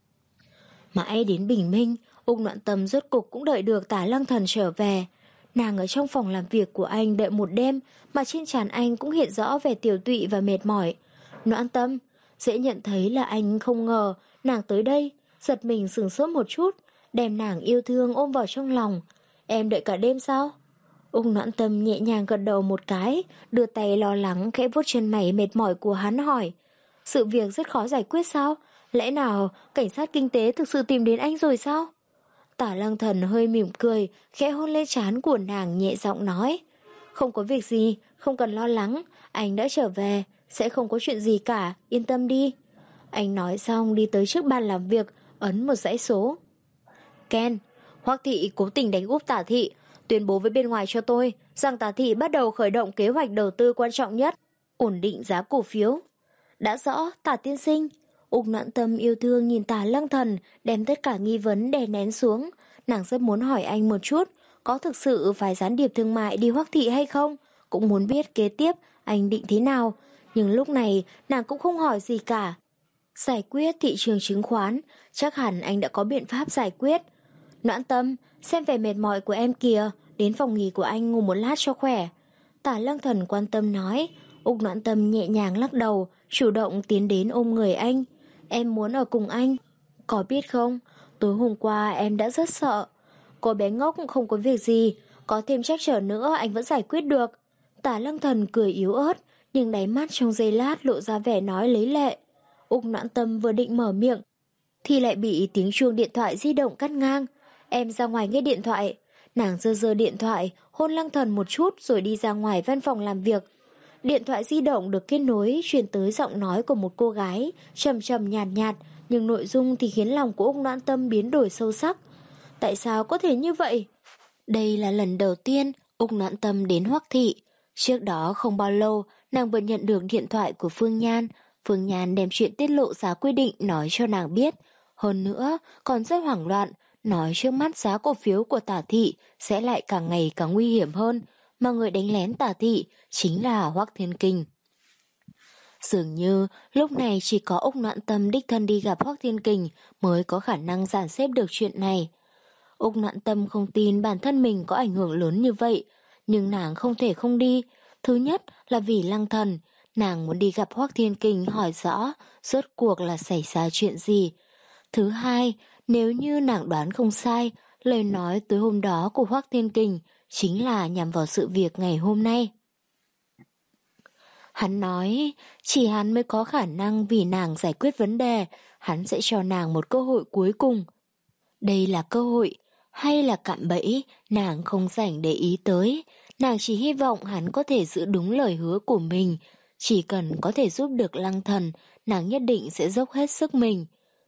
Mãi đến bình minh, Úc Noãn Tâm rốt cục cũng đợi được Tả Lăng Thần trở về. Nàng ở trong phòng làm việc của anh đợi một đêm, mà trên trán anh cũng hiện rõ vẻ tiểu tụy và mệt mỏi. Noãn Tâm, dễ nhận thấy là anh không ngờ nàng tới đây, giật mình sửng sốt một chút, đem nàng yêu thương ôm vào trong lòng. Em đợi cả đêm sao? Úc Noãn Tâm nhẹ nhàng gật đầu một cái, đưa tay lo lắng khẽ vuốt chân mày mệt mỏi của hắn hỏi. Sự việc rất khó giải quyết sao? Lẽ nào cảnh sát kinh tế thực sự tìm đến anh rồi sao? Tả Lăng Thần hơi mỉm cười, khẽ hôn lên trán của nàng nhẹ giọng nói. Không có việc gì, không cần lo lắng, anh đã trở về, sẽ không có chuyện gì cả, yên tâm đi. Anh nói xong đi tới trước bàn làm việc, ấn một dãy số. Ken, Hoắc Thị cố tình đánh úp Tả Thị, tuyên bố với bên ngoài cho tôi rằng Tả Thị bắt đầu khởi động kế hoạch đầu tư quan trọng nhất, ổn định giá cổ phiếu. Đã rõ, Tả tiên sinh. Úc Noãn Tâm yêu thương nhìn Tả Lăng Thần, đem tất cả nghi vấn đè nén xuống. Nàng rất muốn hỏi anh một chút, có thực sự phải gián điệp thương mại đi Hoắc thị hay không? Cũng muốn biết kế tiếp anh định thế nào. Nhưng lúc này nàng cũng không hỏi gì cả. Giải quyết thị trường chứng khoán, chắc hẳn anh đã có biện pháp giải quyết. Noãn Tâm, xem vẻ mệt mỏi của em kìa, đến phòng nghỉ của anh ngủ một lát cho khỏe. Tả Lăng Thần quan tâm nói. Úc Noãn Tâm nhẹ nhàng lắc đầu, chủ động tiến đến ôm người anh. Em muốn ở cùng anh. Có biết không, tối hôm qua em đã rất sợ. Cô bé ngốc không có việc gì, có thêm trắc trở nữa anh vẫn giải quyết được. Tả Lăng Thần cười yếu ớt, nhưng đáy mắt trong giây lát lộ ra vẻ nói lấy lệ. Úc Noãn Tâm vừa định mở miệng, thì lại bị tiếng chuông điện thoại di động cắt ngang. Em ra ngoài nghe điện thoại. Nàng giơ giơ điện thoại, hôn Lăng Thần một chút rồi đi ra ngoài văn phòng làm việc. Điện thoại di động được kết nối truyền tới giọng nói của một cô gái, trầm trầm nhạt nhạt, nhưng nội dung thì khiến lòng của Úc Noãn Tâm biến đổi sâu sắc. Tại sao có thể như vậy? Đây là lần đầu tiên Úc Noãn Tâm đến Hoắc thị. Trước đó không bao lâu, nàng vừa nhận được điện thoại của Phương Nhan. Phương Nhan đem chuyện tiết lộ giá quy định nói cho nàng biết. Hơn nữa, còn rất hoảng loạn, nói trước mắt giá cổ phiếu của Tả thị sẽ lại càng ngày càng nguy hiểm hơn, mà người đánh lén Tả thị chính là Hoắc Thiên Kình. Dường như lúc này chỉ có Úc Noãn Tâm đích thân đi gặp Hoắc Thiên Kình mới có khả năng dàn xếp được chuyện này. Úc Noãn Tâm không tin bản thân mình có ảnh hưởng lớn như vậy, nhưng nàng không thể không đi. Thứ nhất là vì Lăng Thần, nàng muốn đi gặp Hoắc Thiên Kình hỏi rõ rốt cuộc là xảy ra chuyện gì. Thứ hai, nếu như nàng đoán không sai, lời nói tối hôm đó của Hoắc Thiên Kình chính là nhằm vào sự việc ngày hôm nay. Hắn nói, chỉ hắn mới có khả năng vì nàng giải quyết vấn đề, hắn sẽ cho nàng một cơ hội cuối cùng. Đây là cơ hội, hay là cạm bẫy, nàng không rảnh để ý tới. Nàng chỉ hy vọng hắn có thể giữ đúng lời hứa của mình. Chỉ cần có thể giúp được Lăng Thần, nàng nhất định sẽ dốc hết sức mình.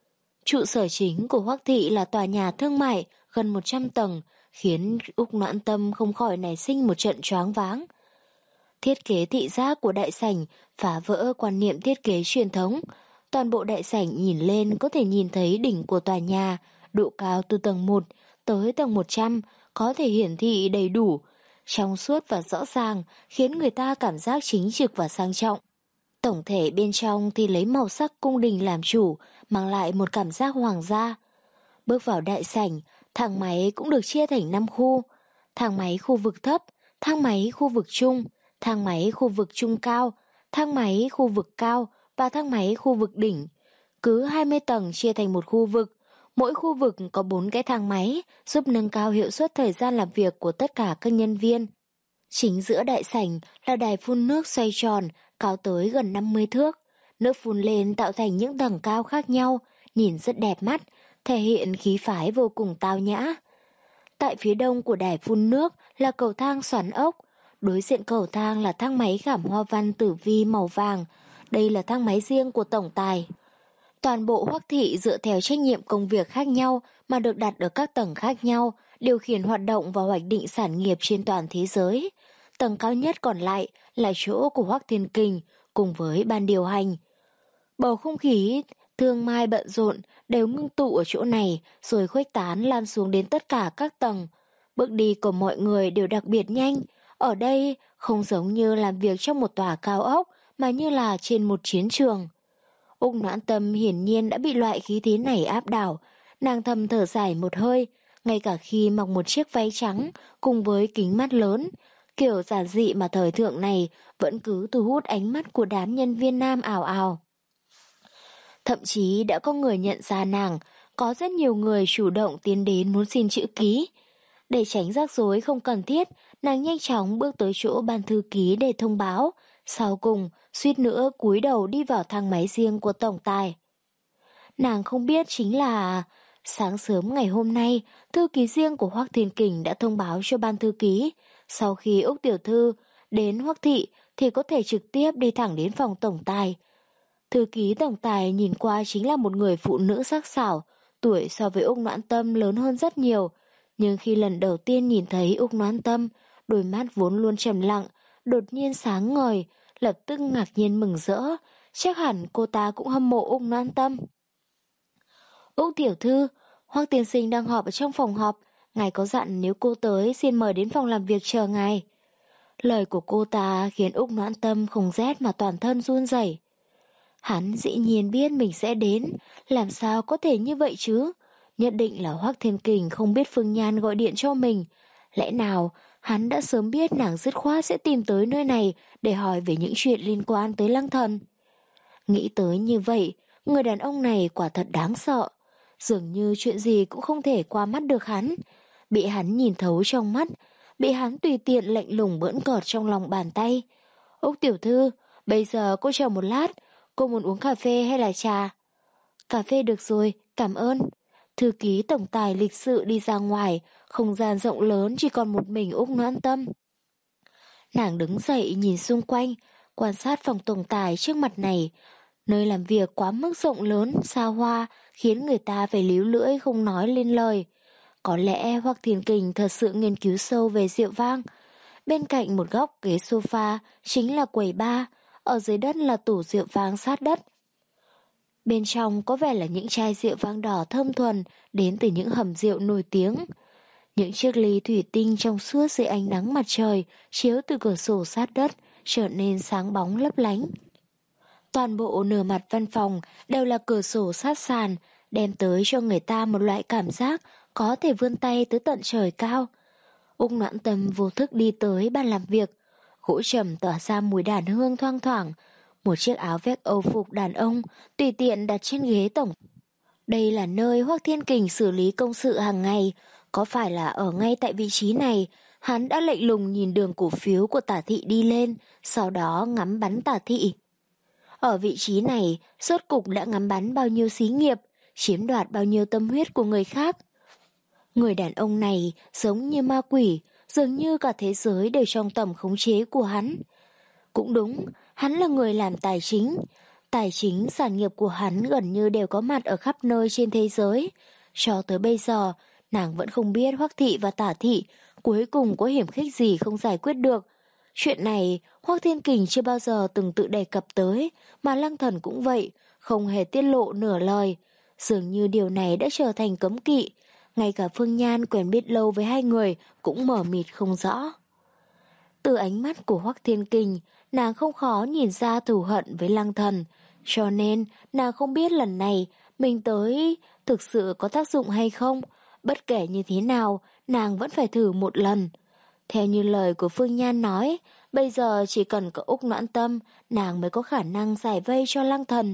Trụ sở chính của Hoắc thị là tòa nhà thương mại gần một trăm tầng, khiến Úc Noãn Tâm không khỏi nảy sinh một trận choáng váng. Thiết kế thị giác của đại sảnh phá vỡ quan niệm thiết kế truyền thống. Toàn bộ đại sảnh nhìn lên có thể nhìn thấy đỉnh của tòa nhà, độ cao từ tầng một tới tầng một trăm, có thể hiển thị đầy đủ, trong suốt và rõ ràng, khiến người ta cảm giác chính trực và sang trọng. Tổng thể bên trong thì lấy màu sắc cung đình làm chủ, mang lại một cảm giác hoàng gia. Bước vào đại sảnh, thang máy cũng được chia thành năm khu. Thang máy khu vực thấp, thang máy khu vực trung, thang máy khu vực trung cao, thang máy khu vực cao và thang máy khu vực đỉnh. Cứ hai mươi tầng chia thành một khu vực, mỗi khu vực có bốn cái thang máy giúp nâng cao hiệu suất thời gian làm việc của tất cả các nhân viên. Chính giữa đại sảnh là đài phun nước xoay tròn, cao tới gần năm mươi thước. Nước phun lên tạo thành những tầng cao khác nhau, nhìn rất đẹp mắt, thể hiện khí phái vô cùng tao nhã. Tại phía đông của đài phun nước là cầu thang xoắn ốc. Đối diện cầu thang là thang máy khảm hoa văn tử vi màu vàng. Đây là thang máy riêng của tổng tài. Toàn bộ Hoắc thị dựa theo trách nhiệm công việc khác nhau mà được đặt ở các tầng khác nhau, điều khiển hoạt động và hoạch định sản nghiệp trên toàn thế giới. Tầng cao nhất còn lại là chỗ của Hoắc Thiên Kình cùng với ban điều hành. Bầu không khí thương mai bận rộn đều ngưng tụ ở chỗ này rồi khuếch tán lan xuống đến tất cả các tầng. Bước đi của mọi người đều đặc biệt nhanh. Ở đây không giống như làm việc trong một tòa cao ốc mà như là trên một chiến trường. Úc Noãn Tâm hiển nhiên đã bị loại khí thế này áp đảo. Nàng thầm thở dài một hơi, ngay cả khi mặc một chiếc váy trắng cùng với kính mắt lớn, kiểu giản dị mà thời thượng này vẫn cứ thu hút ánh mắt của đám nhân viên nam ảo ảo. Thậm chí đã có người nhận ra nàng, có rất nhiều người chủ động tiến đến muốn xin chữ ký. Để tránh rắc rối không cần thiết, nàng nhanh chóng bước tới chỗ ban thư ký để thông báo, sau cùng suýt nữa cúi đầu đi vào thang máy riêng của tổng tài. Nàng không biết chính là sáng sớm ngày hôm nay, thư ký riêng của Hoắc Thiên Kình đã thông báo cho ban thư ký, sau khi Úc tiểu thư đến Hoắc thị thì có thể trực tiếp đi thẳng đến phòng tổng tài. Thư ký tổng tài nhìn qua chính là một người phụ nữ sắc sảo, tuổi so với Úc Noãn Tâm lớn hơn rất nhiều, nhưng khi lần đầu tiên nhìn thấy Úc Noãn Tâm, đôi mắt vốn luôn trầm lặng, đột nhiên sáng ngời, lập tức ngạc nhiên mừng rỡ, chắc hẳn cô ta cũng hâm mộ Úc Noãn Tâm. Úc tiểu thư, Hoắc tiên sinh đang họp ở trong phòng họp, ngài có dặn nếu cô tới xin mời đến phòng làm việc chờ ngài. Lời của cô ta khiến Úc Noãn Tâm không rét mà toàn thân run rẩy. Hắn dĩ nhiên biết mình sẽ đến, làm sao có thể như vậy chứ? Nhất định là Hoắc Thiên Kình không biết Phương Nhan gọi điện cho mình. Lẽ nào hắn đã sớm biết nàng dứt khoát sẽ tìm tới nơi này để hỏi về những chuyện liên quan tới Lăng Thần. Nghĩ tới như vậy, người đàn ông này quả thật đáng sợ. Dường như chuyện gì cũng không thể qua mắt được hắn. Bị hắn nhìn thấu trong mắt, bị hắn tùy tiện lạnh lùng bỡn cợt trong lòng bàn tay. Úc tiểu thư, bây giờ cô chờ một lát, cô muốn uống cà phê hay là trà? Cà phê được rồi, cảm ơn. Thư ký tổng tài lịch sự đi ra ngoài, không gian rộng lớn chỉ còn một mình Úc Noãn Tâm. Nàng đứng dậy nhìn xung quanh, quan sát phòng tổng tài trước mặt này. Nơi làm việc quá mức rộng lớn, xa hoa, khiến người ta phải líu lưỡi không nói lên lời. Có lẽ Hoắc Thiên Kình thật sự nghiên cứu sâu về rượu vang. Bên cạnh một góc ghế sofa chính là quầy bar, ở dưới đất là tủ rượu vang sát đất. Bên trong có vẻ là những chai rượu vang đỏ thơm thuần đến từ những hầm rượu nổi tiếng. Những chiếc ly thủy tinh trong suốt dưới ánh nắng mặt trời chiếu từ cửa sổ sát đất trở nên sáng bóng lấp lánh. Toàn bộ nửa mặt văn phòng đều là cửa sổ sát sàn, đem tới cho người ta một loại cảm giác có thể vươn tay tới tận trời cao. Úc Noãn Tâm vô thức đi tới bàn làm việc, gỗ trầm tỏa ra mùi đàn hương thoang thoảng, một chiếc áo vest Âu phục đàn ông tùy tiện đặt trên ghế tổng. Đây là nơi Hoắc Thiên Kình xử lý công sự hàng ngày, có phải là ở ngay tại vị trí này, hắn đã lạnh lùng nhìn đường cổ phiếu của Tả Thị đi lên, sau đó ngắm bắn Tả Thị. Ở vị trí này, rốt cục đã ngắm bắn bao nhiêu xí nghiệp, chiếm đoạt bao nhiêu tâm huyết của người khác. Người đàn ông này giống như ma quỷ, dường như cả thế giới đều trong tầm khống chế của hắn. Cũng đúng, hắn là người làm tài chính. Tài chính, sản nghiệp của hắn gần như đều có mặt ở khắp nơi trên thế giới. Cho tới bây giờ, nàng vẫn không biết Hoắc Thị và Tả Thị cuối cùng có hiểm khích gì không giải quyết được. Chuyện này, Hoắc Thiên Kình chưa bao giờ từng tự đề cập tới, mà Lăng Thần cũng vậy, không hề tiết lộ nửa lời. Dường như điều này đã trở thành cấm kỵ. Ngay cả Phương Nhan quen biết lâu với hai người cũng mờ mịt không rõ. Từ ánh mắt của Hoắc Thiên Kình, nàng không khó nhìn ra thù hận với Lăng Thần, cho nên nàng không biết lần này mình tới thực sự có tác dụng hay không. Bất kể như thế nào, nàng vẫn phải thử một lần. Theo như lời của Phương Nhan nói, bây giờ chỉ cần có Úc Noãn Tâm, nàng mới có khả năng giải vây cho Lăng Thần.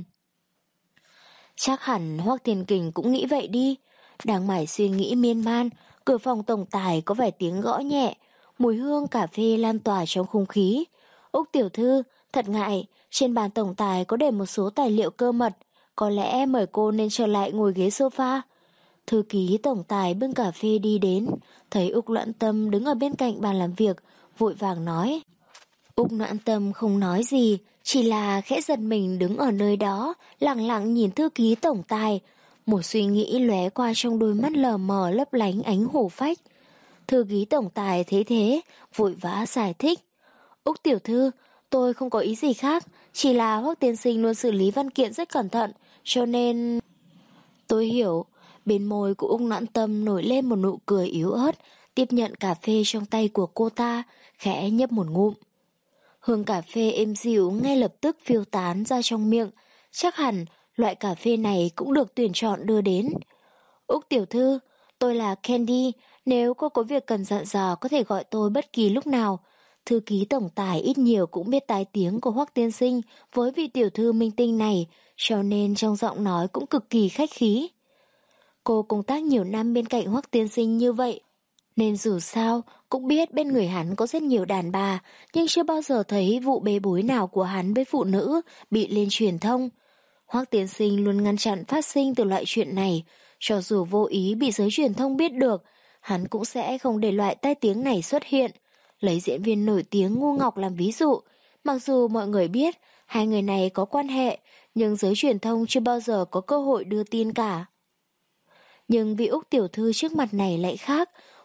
Chắc hẳn Hoắc Thiên Kình cũng nghĩ vậy đi. Đang mải suy nghĩ miên man, cửa phòng tổng tài có vài tiếng gõ nhẹ, mùi hương cà phê lan tỏa trong không khí. Úc tiểu thư, thật ngại, trên bàn tổng tài có để một số tài liệu cơ mật, có lẽ mời cô nên trở lại ngồi ghế sofa. Thư ký tổng tài bưng cà phê đi đến, thấy Úc Noãn Tâm đứng ở bên cạnh bàn làm việc, vội vàng nói. Úc Noãn Tâm không nói gì, chỉ là khẽ giật mình đứng ở nơi đó, lặng lặng nhìn thư ký tổng tài. Một suy nghĩ lóe qua trong đôi mắt lờ mờ lấp lánh ánh hổ phách. Thư ký tổng tài thấy thế, vội vã giải thích. Úc tiểu thư, tôi không có ý gì khác, chỉ là Hoắc tiên sinh luôn xử lý văn kiện rất cẩn thận, cho nên... Tôi hiểu. Bên môi của Úc Noãn Tâm nổi lên một nụ cười yếu ớt, tiếp nhận cà phê trong tay của cô ta, khẽ nhấp một ngụm. Hương cà phê êm dịu ngay lập tức phiêu tán ra trong miệng, chắc hẳn loại cà phê này cũng được tuyển chọn đưa đến. Úc tiểu thư, tôi là Candy, nếu cô có việc cần dặn dò có thể gọi tôi bất kỳ lúc nào. Thư ký tổng tài ít nhiều cũng biết tai tiếng của Hoắc tiên sinh với vị tiểu thư minh tinh này, cho nên trong giọng nói cũng cực kỳ khách khí. Cô công tác nhiều năm bên cạnh Hoắc tiên sinh như vậy, nên dù sao cũng biết bên người hắn có rất nhiều đàn bà, nhưng chưa bao giờ thấy vụ bê bối nào của hắn với phụ nữ bị lên truyền thông. Hoắc tiên sinh luôn ngăn chặn phát sinh từ loại chuyện này, cho dù vô ý bị giới truyền thông biết được, hắn cũng sẽ không để loại tai tiếng này xuất hiện. Lấy diễn viên nổi tiếng Ngu Ngọc làm ví dụ, mặc dù mọi người biết hai người này có quan hệ, nhưng giới truyền thông chưa bao giờ có cơ hội đưa tin cả. Nhưng vị Úc tiểu thư trước mặt này lại khác,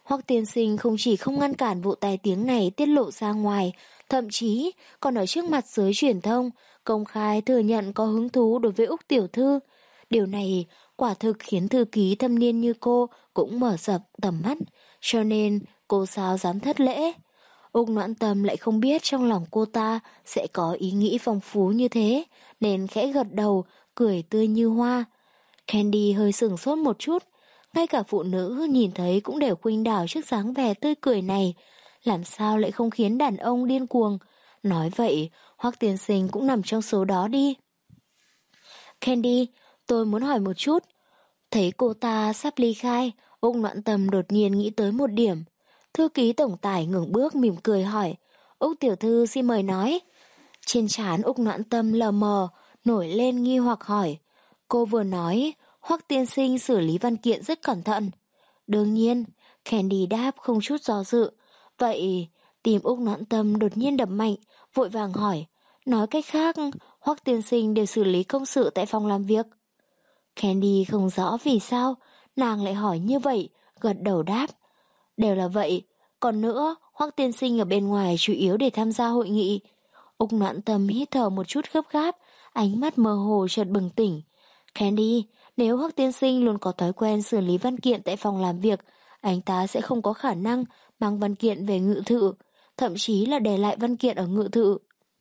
Hoắc tiên sinh không chỉ không ngăn cản vụ tai tiếng này tiết lộ ra ngoài, thậm chí còn ở trước mặt giới truyền thông, công khai thừa nhận có hứng thú đối với Úc tiểu thư. Điều này quả thực khiến thư ký thâm niên như cô cũng mở rộng tầm mắt, cho nên cô sao dám thất lễ. Úc Noãn Tâm lại không biết trong lòng cô ta sẽ có ý nghĩ phong phú như thế, nên khẽ gật đầu, cười tươi như hoa. Candy hơi sửng sốt một chút, ngay cả phụ nữ nhìn thấy cũng đều khuynh đảo trước dáng vẻ tươi cười này, làm sao lại không khiến đàn ông điên cuồng. Nói vậy, Hoắc tiên sinh cũng nằm trong số đó đi. Candy, tôi muốn hỏi một chút. Thấy cô ta sắp ly khai, Úc Noãn Tâm đột nhiên nghĩ tới một điểm. Thư ký tổng tài ngừng bước mỉm cười hỏi, Úc tiểu thư xin mời nói. Trên trán Úc Noãn Tâm lờ mờ, nổi lên nghi hoặc hỏi. Cô vừa nói, Hoắc tiên sinh xử lý văn kiện rất cẩn thận. Đương nhiên, Candy đáp không chút do dự. Vậy, tim Úc Noãn Tâm đột nhiên đập mạnh, vội vàng hỏi. Nói cách khác, Hoắc tiên sinh đều xử lý công sự tại phòng làm việc. Candy không rõ vì sao, nàng lại hỏi như vậy, gật đầu đáp. Đều là vậy, còn nữa, Hoắc tiên sinh ở bên ngoài chủ yếu để tham gia hội nghị. Úc Noãn Tâm hít thở một chút gấp gáp, ánh mắt mơ hồ chợt bừng tỉnh. Candy, nếu Hoắc tiên sinh luôn có thói quen xử lý văn kiện tại phòng làm việc, anh ta sẽ không có khả năng mang văn kiện về ngự thự, thậm chí là để lại văn kiện ở ngự thự.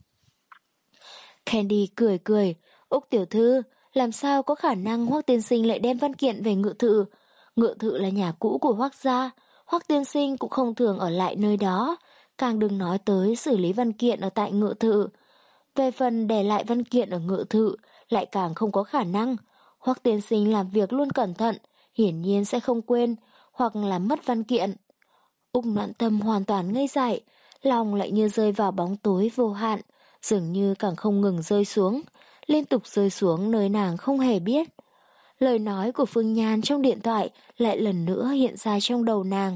Candy cười cười, Úc tiểu thư, làm sao có khả năng Hoắc tiên sinh lại đem văn kiện về ngự thự? Ngự thự là nhà cũ của Hoắc gia, Hoắc tiên sinh cũng không thường ở lại nơi đó, càng đừng nói tới xử lý văn kiện ở tại ngự thự. Về phần để lại văn kiện ở ngự thự, lại càng không có khả năng. Hoắc tiên sinh làm việc luôn cẩn thận, hiển nhiên sẽ không quên, hoặc làm mất văn kiện. Úc Noãn Tâm hoàn toàn ngây dại, lòng lại như rơi vào bóng tối vô hạn, dường như càng không ngừng rơi xuống, liên tục rơi xuống nơi nàng không hề biết. Lời nói của Phương Nhan trong điện thoại lại lần nữa hiện ra trong đầu nàng.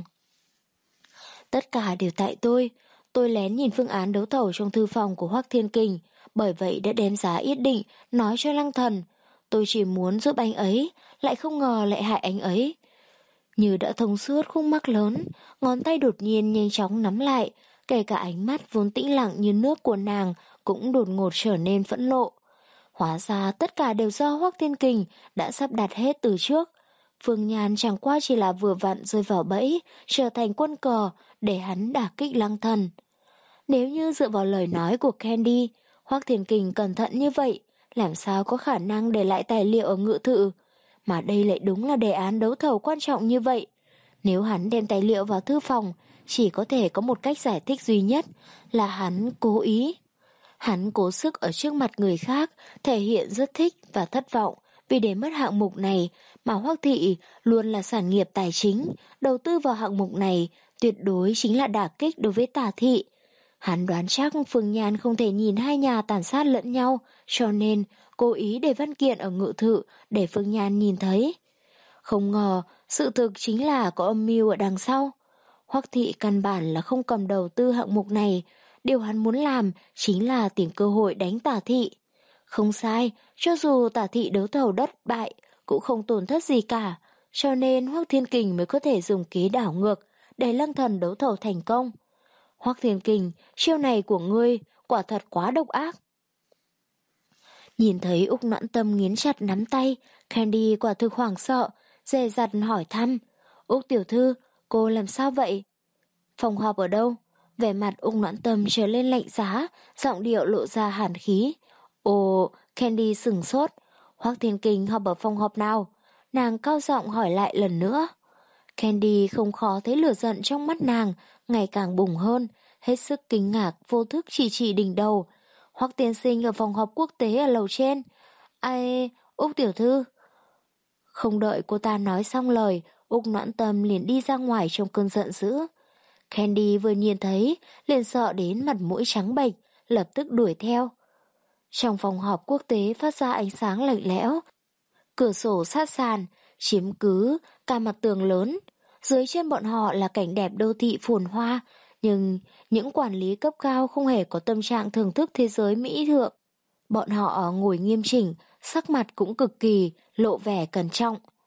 Tất cả đều tại tôi, tôi lén nhìn phương án đấu thầu trong thư phòng của Hoắc Thiên Kình, bởi vậy đã đem giá yết định, nói cho Lăng Thần. Tôi chỉ muốn giúp anh ấy, lại không ngờ lại hại anh ấy. Như đã thông suốt khúc mắc lớn, ngón tay đột nhiên nhanh chóng nắm lại, kể cả ánh mắt vốn tĩnh lặng như nước của nàng cũng đột ngột trở nên phẫn nộ. Hóa ra tất cả đều do Hoắc Thiên Kình đã sắp đặt hết từ trước. Phương Nhan chẳng qua chỉ là vừa vặn rơi vào bẫy, trở thành quân cờ để hắn đả kích Lăng Thần. Nếu như dựa vào lời nói của Candy, Hoắc Thiên Kình cẩn thận như vậy, làm sao có khả năng để lại tài liệu ở ngự thự? Mà đây lại đúng là đề án đấu thầu quan trọng như vậy. Nếu hắn đem tài liệu vào thư phòng, chỉ có thể có một cách giải thích duy nhất là hắn cố ý. Hắn cố sức ở trước mặt người khác, thể hiện rất thích và thất vọng vì để mất hạng mục này mà Hoắc thị luôn là sản nghiệp tài chính, đầu tư vào hạng mục này tuyệt đối chính là đả kích đối với Tả thị. Hắn đoán chắc Phương Nhan không thể nhìn hai nhà tàn sát lẫn nhau, cho nên cố ý để văn kiện ở ngự thự để Phương Nhan nhìn thấy. Không ngờ, sự thực chính là có âm mưu ở đằng sau. Hoắc thị căn bản là không cầm đầu tư hạng mục này, điều hắn muốn làm chính là tìm cơ hội đánh Tả thị. Không sai, cho dù Tả thị đấu thầu đất bại cũng không tổn thất gì cả, cho nên Hoắc Thiên Kình mới có thể dùng kế đảo ngược để Lăng Thần đấu thầu thành công. Hoắc Thiên Kình, chiêu này của ngươi quả thật quá độc ác. Nhìn thấy Úc Noãn Tâm nghiến chặt nắm tay, Candy quả thực hoảng sợ, dè dặt hỏi thăm. Úc tiểu thư, cô làm sao vậy? Phòng họp ở đâu? Vẻ mặt Úc Noãn Tâm trở lên lạnh giá, giọng điệu lộ ra hàn khí. Ồ, Candy sửng sốt. Hoắc Thiên Kình họp ở phòng họp nào? Nàng cao giọng hỏi lại lần nữa. Candy không khó thấy lửa giận trong mắt nàng, ngày càng bùng hơn, hết sức kinh ngạc vô thức chỉ chỉ đỉnh đầu. Hoắc tiên sinh ở phòng họp quốc tế ở lầu trên. Ai, Úc tiểu thư. Không đợi cô ta nói xong lời, Úc Noãn Tâm liền đi ra ngoài trong cơn giận dữ. Candy vừa nhìn thấy, liền sợ đến mặt mũi trắng bệch, lập tức đuổi theo. Trong phòng họp quốc tế phát ra ánh sáng lạnh lẽo, cửa sổ sát sàn, chiếm cứ cả mặt tường lớn. Dưới chân bọn họ là cảnh đẹp đô thị phồn hoa, nhưng những quản lý cấp cao không hề có tâm trạng thưởng thức thế giới mỹ thượng. Bọn họ ngồi nghiêm chỉnh, sắc mặt cũng cực kỳ, lộ vẻ cẩn trọng.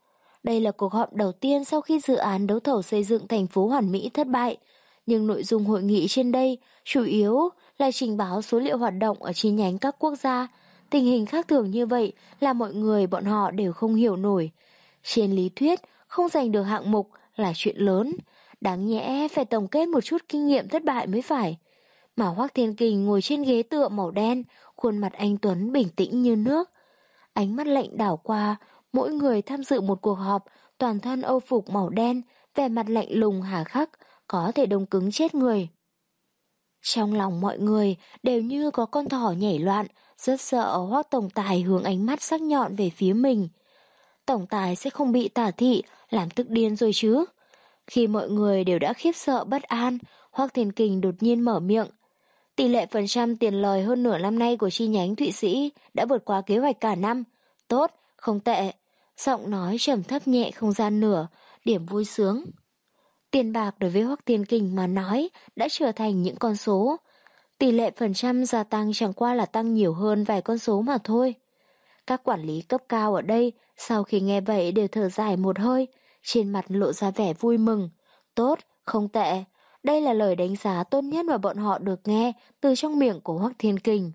Đây là cuộc họp đầu tiên sau khi dự án đấu thầu xây dựng thành phố Hoàn Mỹ thất bại, nhưng nội dung hội nghị trên đây chủ yếu là trình báo số liệu hoạt động ở chi nhánh các quốc gia. Tình hình khác thường như vậy là mọi người bọn họ đều không hiểu nổi. Trên lý thuyết, không giành được hạng mục là chuyện lớn, đáng nhẽ phải tổng kết một chút kinh nghiệm thất bại mới phải. Mà Hoắc Thiên Kình ngồi trên ghế tựa màu đen, khuôn mặt anh tuấn bình tĩnh như nước. Ánh mắt lạnh đảo qua, mỗi người tham dự một cuộc họp, toàn thân âu phục màu đen, vẻ mặt lạnh lùng hà khắc, có thể đông cứng chết người. Trong lòng mọi người đều như có con thỏ nhảy loạn, rất sợ Hoắc tổng tài hướng ánh mắt sắc nhọn về phía mình. Tổng tài sẽ không bị tả thị, làm tức điên rồi chứ. Khi mọi người đều đã khiếp sợ bất an, Hoắc Thiên Kình đột nhiên mở miệng. Tỷ lệ phần trăm tiền lời hơn nửa năm nay của chi nhánh Thụy Sĩ đã vượt qua kế hoạch cả năm. Tốt, không tệ. Giọng nói trầm thấp nhẹ không gian nửa, điểm vui sướng. Tiền bạc đối với Hoắc Thiên Kình mà nói đã trở thành những con số. Tỷ lệ phần trăm gia tăng chẳng qua là tăng nhiều hơn vài con số mà thôi. Các quản lý cấp cao ở đây sau khi nghe vậy đều thở dài một hơi, trên mặt lộ ra vẻ vui mừng. Tốt, không tệ. Đây là lời đánh giá tốt nhất mà bọn họ được nghe từ trong miệng của Hoắc Thiên Kình.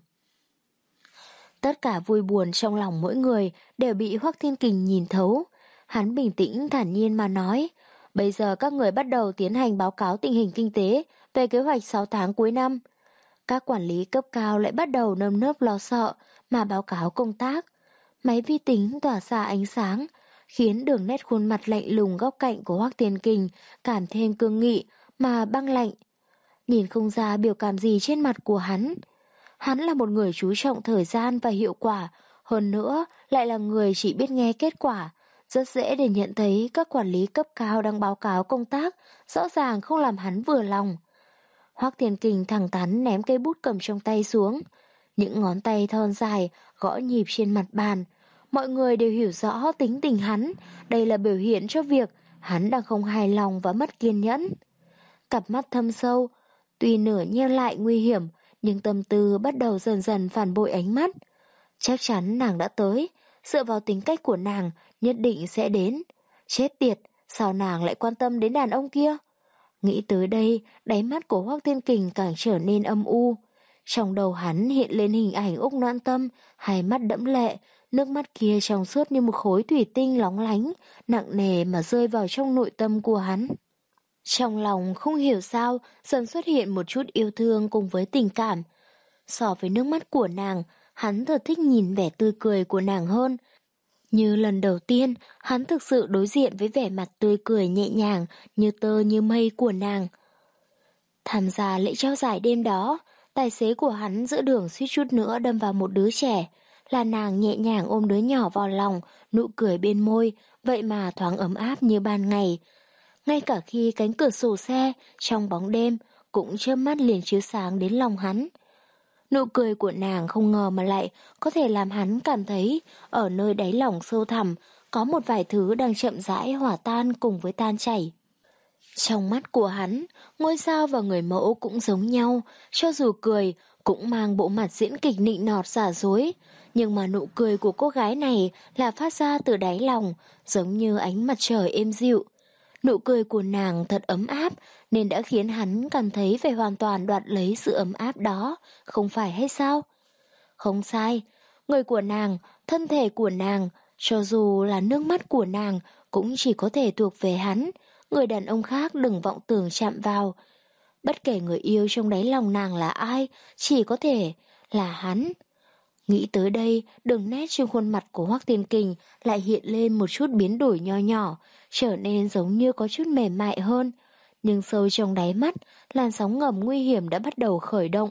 Tất cả vui buồn trong lòng mỗi người đều bị Hoắc Thiên Kình nhìn thấu. Hắn bình tĩnh thản nhiên mà nói, bây giờ các người bắt đầu tiến hành báo cáo tình hình kinh tế về kế hoạch sáu tháng cuối năm. Các quản lý cấp cao lại bắt đầu nơm nớp lo sợ mà báo cáo công tác. Máy vi tính tỏa ra ánh sáng, khiến đường nét khuôn mặt lạnh lùng góc cạnh của Hoắc Thiên Kình cảm thêm cương nghị mà băng lạnh. Nhìn không ra biểu cảm gì trên mặt của hắn. Hắn là một người chú trọng thời gian và hiệu quả, hơn nữa lại là người chỉ biết nghe kết quả. Rất dễ để nhận thấy các quản lý cấp cao đang báo cáo công tác, rõ ràng không làm hắn vừa lòng. Hoắc Thiên Kình thẳng thắn ném cây bút cầm trong tay xuống. Những ngón tay thon dài gõ nhịp trên mặt bàn. Mọi người đều hiểu rõ tính tình hắn, đây là biểu hiện cho việc hắn đang không hài lòng và mất kiên nhẫn. Cặp mắt thâm sâu, tuy nửa nheo lại nguy hiểm, nhưng tâm tư bắt đầu dần dần phản bội ánh mắt. Chắc chắn nàng đã tới, dựa vào tính cách của nàng nhất định sẽ đến. Chết tiệt, sao nàng lại quan tâm đến đàn ông kia? Nghĩ tới đây, đáy mắt của Hoắc Thiên Kình càng trở nên âm u. Trong đầu hắn hiện lên hình ảnh Úc Noãn Tâm, hai mắt đẫm lệ, nước mắt kia trong suốt như một khối thủy tinh lóng lánh, nặng nề mà rơi vào trong nội tâm của hắn. Trong lòng không hiểu sao dần xuất hiện một chút yêu thương cùng với tình cảm. So với nước mắt của nàng, hắn thật thích nhìn vẻ tươi cười của nàng hơn. Như lần đầu tiên, hắn thực sự đối diện với vẻ mặt tươi cười nhẹ nhàng như tơ như mây của nàng. Tham gia lễ trao giải đêm đó, tài xế của hắn giữa đường suýt chút nữa đâm vào một đứa trẻ. Là nàng nhẹ nhàng ôm đứa nhỏ vào lòng, nụ cười bên môi, vậy mà thoáng ấm áp như ban ngày. Ngay cả khi cánh cửa sổ xe trong bóng đêm cũng chớp mắt liền chiếu sáng đến lòng hắn. Nụ cười của nàng không ngờ mà lại có thể làm hắn cảm thấy ở nơi đáy lòng sâu thẳm có một vài thứ đang chậm rãi hòa tan cùng với tan chảy. Trong mắt của hắn, ngôi sao và người mẫu cũng giống nhau, cho dù cười cũng mang bộ mặt diễn kịch nịnh nọt giả dối, nhưng mà nụ cười của cô gái này là phát ra từ đáy lòng, giống như ánh mặt trời êm dịu. Nụ cười của nàng thật ấm áp nên đã khiến hắn cảm thấy phải hoàn toàn đoạt lấy sự ấm áp đó, không phải hay sao? Không sai, người của nàng, thân thể của nàng, cho dù là nước mắt của nàng cũng chỉ có thể thuộc về hắn, người đàn ông khác đừng vọng tưởng chạm vào. Bất kể người yêu trong đáy lòng nàng là ai, chỉ có thể là hắn. Nghĩ tới đây, đường nét trên khuôn mặt của Hoắc Thiên Kình lại hiện lên một chút biến đổi nho nhỏ, trở nên giống như có chút mềm mại hơn. Nhưng sâu trong đáy mắt, làn sóng ngầm nguy hiểm đã bắt đầu khởi động.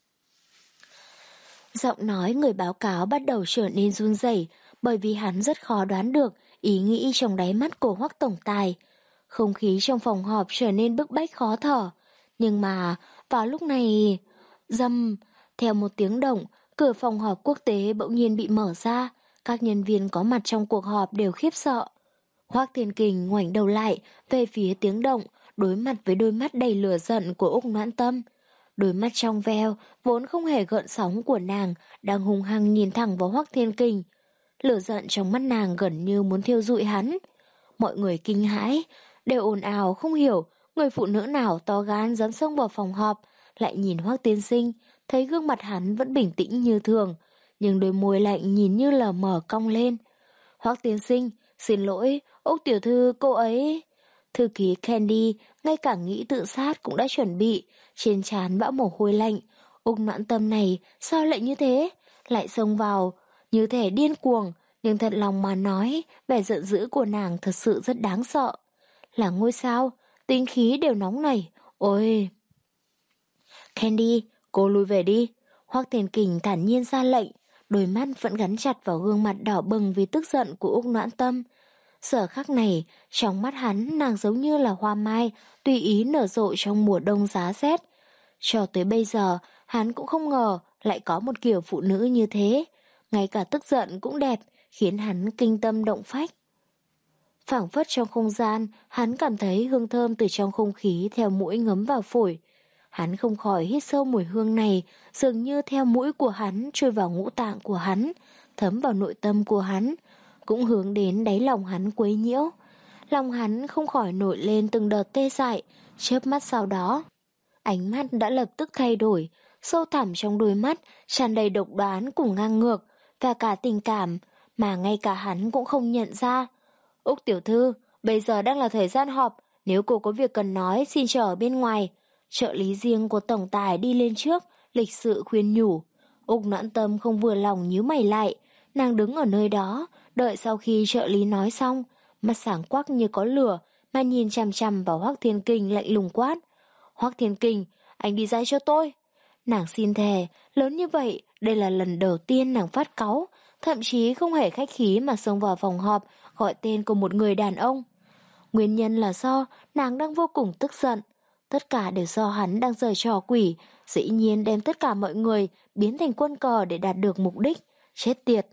Giọng nói người báo cáo bắt đầu trở nên run rẩy, bởi vì hắn rất khó đoán được ý nghĩ trong đáy mắt của Hoắc tổng tài. Không khí trong phòng họp trở nên bức bách khó thở. Nhưng mà, vào lúc này... Dầm! Theo một tiếng động, cửa phòng họp quốc tế bỗng nhiên bị mở ra. Các nhân viên có mặt trong cuộc họp đều khiếp sợ. Hoắc Thiên Kình ngoảnh đầu lại về phía tiếng động, đối mặt với đôi mắt đầy lửa giận của Úc Noãn Tâm. Đôi mắt trong veo, vốn không hề gợn sóng của nàng, đang hung hăng nhìn thẳng vào Hoắc Thiên Kình. Lửa giận trong mắt nàng gần như muốn thiêu rụi hắn. Mọi người kinh hãi, đều ồn ào không hiểu người phụ nữ nào to gan dám xông vào phòng họp, lại nhìn Hoắc tiên sinh, thấy gương mặt hắn vẫn bình tĩnh như thường, nhưng đôi môi lạnh nhìn như lờ mờ cong lên. Hoắc tiên sinh, xin lỗi, Úc tiểu thư cô ấy... Thư ký Candy ngay cả nghĩ tự sát cũng đã chuẩn bị, trên trán bão mồ hôi lạnh. Úc Noãn Tâm này sao lại như thế? Lại xông vào, như thể điên cuồng, nhưng thật lòng mà nói, vẻ giận dữ của nàng thật sự rất đáng sợ. Là ngôi sao, tính khí đều nóng nảy, ôi... Candy, cô lui về đi. Hoắc Tiền Kình thản nhiên ra lệnh, đôi mắt vẫn gắn chặt vào gương mặt đỏ bừng vì tức giận của Úc Noãn Tâm. Giờ khắc này, trong mắt hắn nàng giống như là hoa mai, tùy ý nở rộ trong mùa đông giá rét. Cho tới bây giờ, hắn cũng không ngờ lại có một kiểu phụ nữ như thế. Ngay cả tức giận cũng đẹp, khiến hắn kinh tâm động phách. Phảng phất trong không gian, hắn cảm thấy hương thơm từ trong không khí theo mũi ngấm vào phổi. Hắn không khỏi hít sâu mùi hương này, dường như theo mũi của hắn trôi vào ngũ tạng của hắn, thấm vào nội tâm của hắn, cũng hướng đến đáy lòng hắn quấy nhiễu. Lòng hắn không khỏi nổi lên từng đợt tê dại, chớp mắt sau đó. Ánh mắt đã lập tức thay đổi, sâu thẳm trong đôi mắt, tràn đầy độc đoán cùng ngang ngược, và cả tình cảm, mà ngay cả hắn cũng không nhận ra. Úc tiểu thư, bây giờ đang là thời gian họp, nếu cô có việc cần nói xin chờ ở bên ngoài. Trợ lý riêng của tổng tài đi lên trước, lịch sự khuyên nhủ. Úc Noãn Tâm không vừa lòng nhíu mày lại, nàng đứng ở nơi đó, đợi sau khi trợ lý nói xong, mắt sáng quắc như có lửa, mà nhìn chằm chằm vào Hoắc Thiên Kình lạnh lùng quát. Hoắc Thiên Kình, anh đi ra cho tôi. Nàng xin thề, lớn như vậy, đây là lần đầu tiên nàng phát cáu, thậm chí không hề khách khí mà xông vào phòng họp, gọi tên của một người đàn ông. Nguyên nhân là do nàng đang vô cùng tức giận. Tất cả đều do hắn đang giở trò quỷ, dĩ nhiên đem tất cả mọi người biến thành quân cờ để đạt được mục đích, chết tiệt.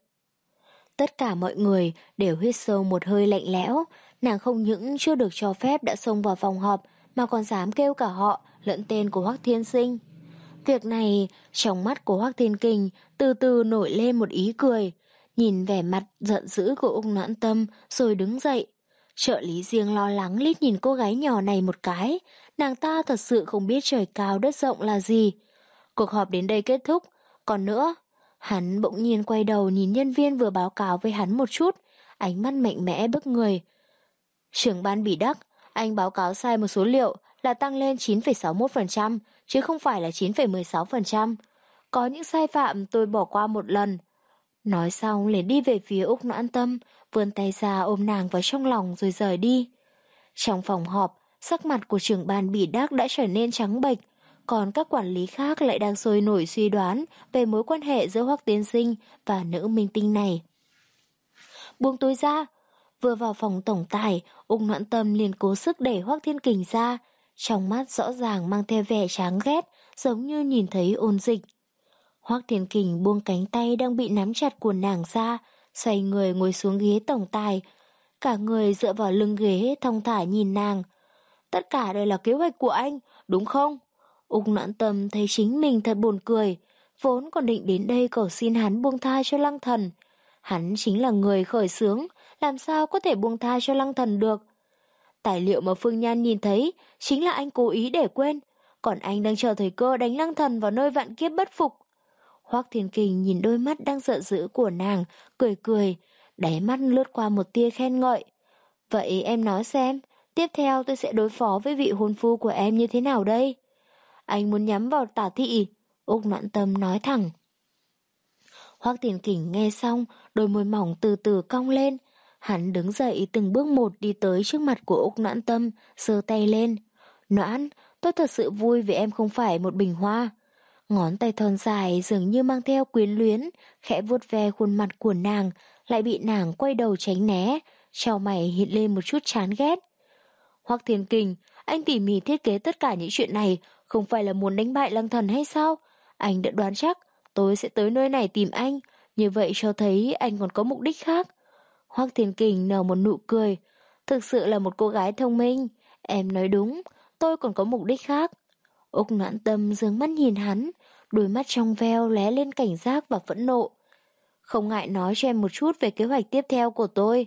Tất cả mọi người đều hít sâu một hơi lạnh lẽo, nàng không những chưa được cho phép đã xông vào phòng họp mà còn dám kêu cả họ lẫn tên của Hoắc Thiên Sinh. Việc này, trong mắt của Hoắc Thiên Kình từ từ nổi lên một ý cười, nhìn vẻ mặt giận dữ của Úc Noãn Tâm rồi đứng dậy. Trợ lý riêng lo lắng liếc nhìn cô gái nhỏ này một cái, nàng ta thật sự không biết trời cao đất rộng là gì. Cuộc họp đến đây kết thúc, còn nữa, hắn bỗng nhiên quay đầu nhìn nhân viên vừa báo cáo với hắn một chút, ánh mắt mạnh mẽ bức người. Trưởng ban Bỉ Đắc, anh báo cáo sai một số liệu là tăng lên chín phẩy sáu mốt phần trăm, chứ không phải là chín phẩy mười sáu phần trăm. Có những sai phạm tôi bỏ qua một lần. Nói xong liền đi về phía Úc Noãn Tâm, vươn tay ra ôm nàng vào trong lòng rồi rời đi. Trong phòng họp, sắc mặt của trưởng ban Bỉ Đắc đã trở nên trắng bệch, còn các quản lý khác lại đang sôi nổi suy đoán về mối quan hệ giữa Hoắc Tiên Sinh và nữ minh tinh này. Buông tôi ra. Vừa vào phòng tổng tài, Úc Noãn Tâm liền cố sức đẩy Hoắc Thiên Kình ra, trong mắt rõ ràng mang theo vẻ chán ghét, giống như nhìn thấy ôn dịch. Hoắc Thiên Kình buông cánh tay đang bị nắm chặt của nàng ra, xoay người ngồi xuống ghế tổng tài, cả người dựa vào lưng ghế thong thả nhìn nàng. Tất cả đều là kế hoạch của anh, đúng không? Úc Noãn Tâm thấy chính mình thật buồn cười, vốn còn định đến đây cầu xin hắn buông tha cho Lăng Thần. Hắn chính là người khởi xướng, làm sao có thể buông tha cho Lăng Thần được. Tài liệu mà Phương Nhan nhìn thấy chính là anh cố ý để quên, còn anh đang chờ thời cơ đánh Lăng Thần vào nơi vạn kiếp bất phục. Hoắc Thiên Kình nhìn đôi mắt đang giận dữ của nàng, cười cười, đáy mắt lướt qua một tia khen ngợi. Vậy em nói xem, tiếp theo tôi sẽ đối phó với vị hôn phu của em như thế nào đây? Anh muốn nhắm vào Tả Thị, Úc Noãn Tâm nói thẳng. Hoắc Thiên Kình nghe xong, đôi môi mỏng từ từ cong lên. Hắn đứng dậy từng bước một đi tới trước mặt của Úc Noãn Tâm, giơ tay lên. Noãn, tôi thật sự vui vì em không phải một bình hoa. Ngón tay thon dài dường như mang theo quyến luyến, khẽ vuốt ve khuôn mặt của nàng, lại bị nàng quay đầu tránh né, trao mày hiện lên một chút chán ghét. Hoắc Thiên Kình, anh tỉ mỉ thiết kế tất cả những chuyện này, không phải là muốn đánh bại Lăng Thần hay sao? Anh đã đoán chắc tôi sẽ tới nơi này tìm anh, như vậy cho thấy anh còn có mục đích khác. Hoắc Thiên Kình nở một nụ cười, thực sự là một cô gái thông minh, em nói đúng, tôi còn có mục đích khác. Úc Noãn Tâm giương mắt nhìn hắn, đôi mắt trong veo lóe lên cảnh giác và phẫn nộ. Không ngại nói cho em một chút về kế hoạch tiếp theo của tôi.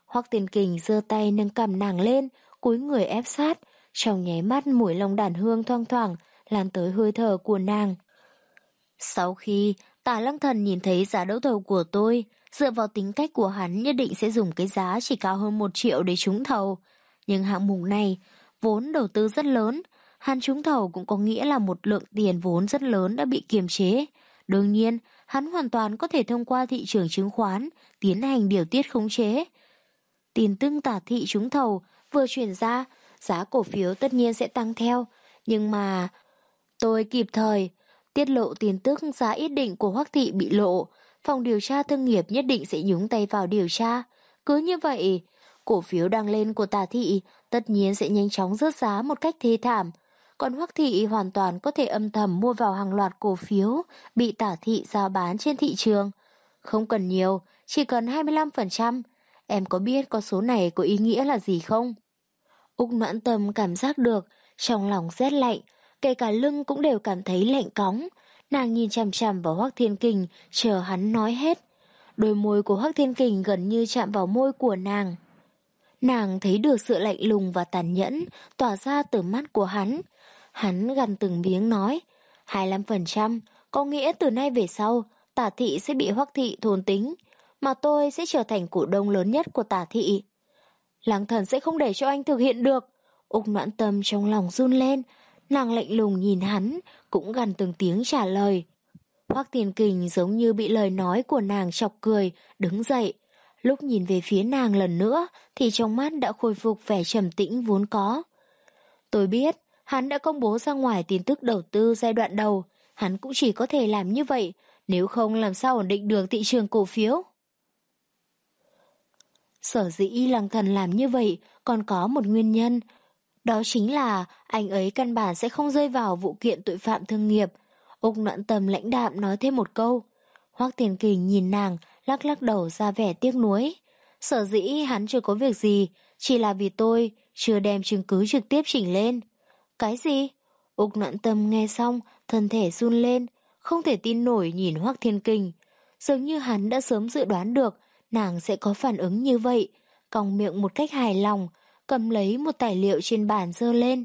Hoắc Thiên Kình giơ tay nâng cằm nàng lên, cúi người ép sát, trong nháy mắt mùi lông đàn hương thoang thoảng lan tới hơi thở của nàng. Sau khi Tả Lăng Thần nhìn thấy giá đấu thầu của tôi, dựa vào tính cách của hắn nhất định sẽ dùng cái giá chỉ cao hơn một triệu để trúng thầu. Nhưng hạng mục này vốn đầu tư rất lớn, hắn trúng thầu cũng có nghĩa là một lượng tiền vốn rất lớn đã bị kiềm chế. Đương nhiên, hắn hoàn toàn có thể thông qua thị trường chứng khoán tiến hành điều tiết khống chế. Tin tức Tả thị trúng thầu vừa chuyển ra, giá cổ phiếu tất nhiên sẽ tăng theo, nhưng mà tôi kịp thời tiết lộ tin tức giá ít định của Hoắc thị bị lộ, phòng điều tra thương nghiệp nhất định sẽ nhúng tay vào điều tra. Cứ như vậy, cổ phiếu đang lên của Tả thị tất nhiên sẽ nhanh chóng rớt giá một cách thê thảm, còn Hoắc thị hoàn toàn có thể âm thầm mua vào hàng loạt cổ phiếu bị Tả thị giao bán trên thị trường. Không cần nhiều, chỉ cần hai mươi lăm phần trăm. Em có biết con số này có ý nghĩa là gì không? Úc Noãn Tâm cảm giác được, trong lòng rét lạnh, kể cả lưng cũng đều cảm thấy lạnh cóng. Nàng nhìn chằm chằm vào Hoắc Thiên Kình, chờ hắn nói hết. Đôi môi của Hoắc Thiên Kình gần như chạm vào môi của nàng. Nàng thấy được sự lạnh lùng và tàn nhẫn tỏa ra từ mắt của hắn. Hắn gằn từng miếng nói, hai mươi lăm phần trăm, có nghĩa từ nay về sau, Tả thị sẽ bị Hoắc thị thôn tính, mà tôi sẽ trở thành cổ đông lớn nhất của Tả thị. Lăng Thần sẽ không để cho anh thực hiện được. Úc Noãn Tâm trong lòng run lên, nàng lạnh lùng nhìn hắn, cũng gằn từng tiếng trả lời. Hoắc Thiên Kình giống như bị lời nói của nàng chọc cười, đứng dậy. Lúc nhìn về phía nàng lần nữa thì trong mắt đã khôi phục vẻ trầm tĩnh vốn có. Tôi biết, hắn đã công bố ra ngoài tin tức đầu tư giai đoạn đầu, hắn cũng chỉ có thể làm như vậy, nếu không làm sao ổn định được thị trường cổ phiếu. Sở dĩ Lăng Thần làm như vậy còn có một nguyên nhân, đó chính là anh ấy căn bản sẽ không rơi vào vụ kiện tội phạm thương nghiệp. Úc Noãn Tâm lãnh đạm nói thêm một câu. Hoắc Thiên Kình nhìn nàng, lắc lắc đầu ra vẻ tiếc nuối. Sở dĩ hắn chưa có việc gì, chỉ là vì tôi chưa đem chứng cứ trực tiếp chỉnh lên. Cái gì? Úc Noãn Tâm nghe xong, thân thể run lên, không thể tin nổi nhìn Hoắc Thiên Kình. Dường như hắn đã sớm dự đoán được nàng sẽ có phản ứng như vậy, cong miệng một cách hài lòng, cầm lấy một tài liệu trên bàn giơ lên.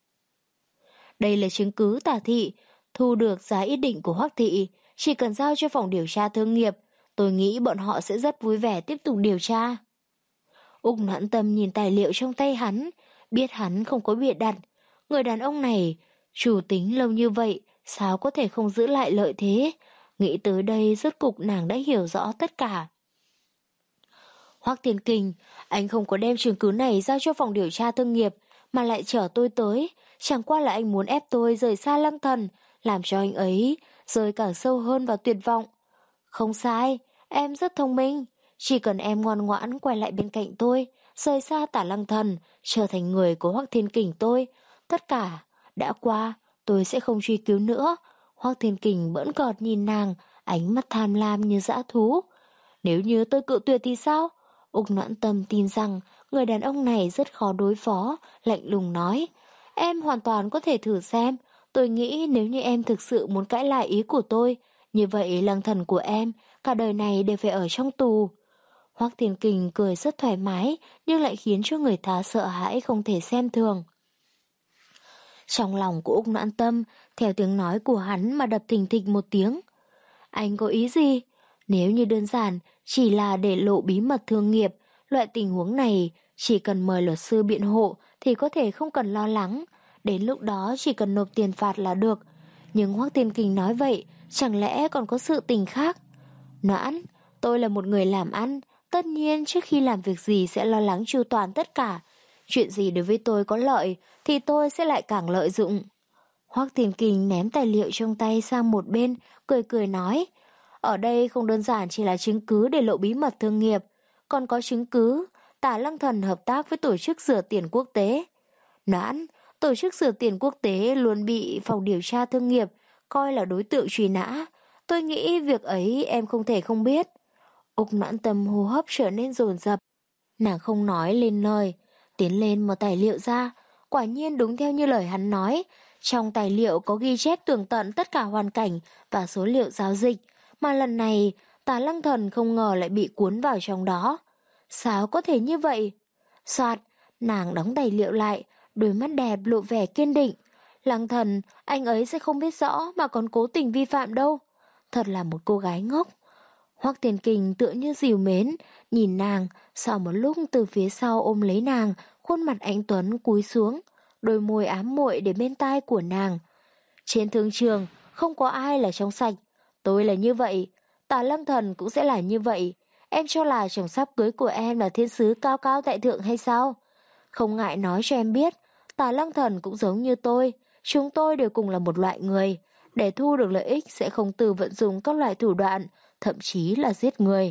Đây là chứng cứ Tả thị thu được giá ít định của Hoắc thị, chỉ cần giao cho phòng điều tra thương nghiệp, tôi nghĩ bọn họ sẽ rất vui vẻ tiếp tục điều tra. Úc Noãn Tâm nhìn tài liệu trong tay hắn, biết hắn không có bịa đặt. Người đàn ông này, chủ tính lâu như vậy, sao có thể không giữ lại lợi thế? Nghĩ tới đây rốt cục nàng đã hiểu rõ tất cả. Hoắc Thiên Kình, anh không có đem chứng cứ này giao cho phòng điều tra thương nghiệp, mà lại chở tôi tới. Chẳng qua là anh muốn ép tôi rời xa Lăng Thần, làm cho anh ấy rơi càng sâu hơn vào tuyệt vọng. Không sai, em rất thông minh. Chỉ cần em ngoan ngoãn quay lại bên cạnh tôi, rời xa Tả Lăng Thần, trở thành người của Hoắc Thiên Kình tôi. Tất cả đã qua, tôi sẽ không truy cứu nữa. Hoắc Thiên Kình bỡn cợt nhìn nàng, ánh mắt tham lam như dã thú. Nếu như tôi cự tuyệt thì sao? Úc Noãn Tâm tin rằng người đàn ông này rất khó đối phó, lạnh lùng nói. Em hoàn toàn có thể thử xem. Tôi nghĩ nếu như em thực sự muốn cãi lại ý của tôi, như vậy Lăng Thần của em cả đời này đều phải ở trong tù. Hoắc Thiên Kình cười rất thoải mái, nhưng lại khiến cho người ta sợ hãi không thể xem thường. Trong lòng của Úc Noãn Tâm, theo tiếng nói của hắn mà đập thình thịch một tiếng. Anh có ý gì? Nếu như đơn giản chỉ là để lộ bí mật thương nghiệp, loại tình huống này chỉ cần mời luật sư biện hộ thì có thể không cần lo lắng. Đến lúc đó chỉ cần nộp tiền phạt là được. Nhưng Hoắc Thiên Kình nói vậy, chẳng lẽ còn có sự tình khác? Noãn, tôi là một người làm ăn, tất nhiên trước khi làm việc gì sẽ lo lắng chu toàn tất cả. Chuyện gì đối với tôi có lợi thì tôi sẽ lại càng lợi dụng. Hoắc Thiên Kình ném tài liệu trong tay sang một bên, cười cười nói. Ở đây không đơn giản chỉ là chứng cứ để lộ bí mật thương nghiệp, còn có chứng cứ Tả Lăng Thần hợp tác với tổ chức rửa tiền quốc tế. Noãn, tổ chức rửa tiền quốc tế luôn bị phòng điều tra thương nghiệp coi là đối tượng truy nã. Tôi nghĩ việc ấy em không thể không biết. Úc Noãn Tâm hô hấp trở nên dồn dập. Nàng không nói lên lời, tiến lên một tài liệu ra. Quả nhiên đúng theo như lời hắn nói. Trong tài liệu có ghi chép tường tận tất cả hoàn cảnh và số liệu giao dịch, mà lần này Tả Lăng Thần không ngờ lại bị cuốn vào trong đó. Sao có thể như vậy? Soạt, nàng đóng tài liệu lại, đôi mắt đẹp lộ vẻ kiên định. Lăng Thần, anh ấy sẽ không biết rõ mà còn cố tình vi phạm đâu. Thật là một cô gái ngốc. Hoắc Thiên Kình tựa như dìu mến, nhìn nàng, sau một lúc từ phía sau ôm lấy nàng, khuôn mặt anh tuấn cúi xuống, đôi môi ám muội để bên tai của nàng. Trên thương trường, không có ai là trong sạch. Tôi là như vậy, Tả Lăng Thần cũng sẽ là như vậy. Em cho là chồng sắp cưới của em là thiên sứ cao cao tại thượng hay sao? Không ngại nói cho em biết, Tả Lăng Thần cũng giống như tôi, chúng tôi đều cùng là một loại người. Để thu được lợi ích sẽ không từ vận dụng các loại thủ đoạn, thậm chí là giết người.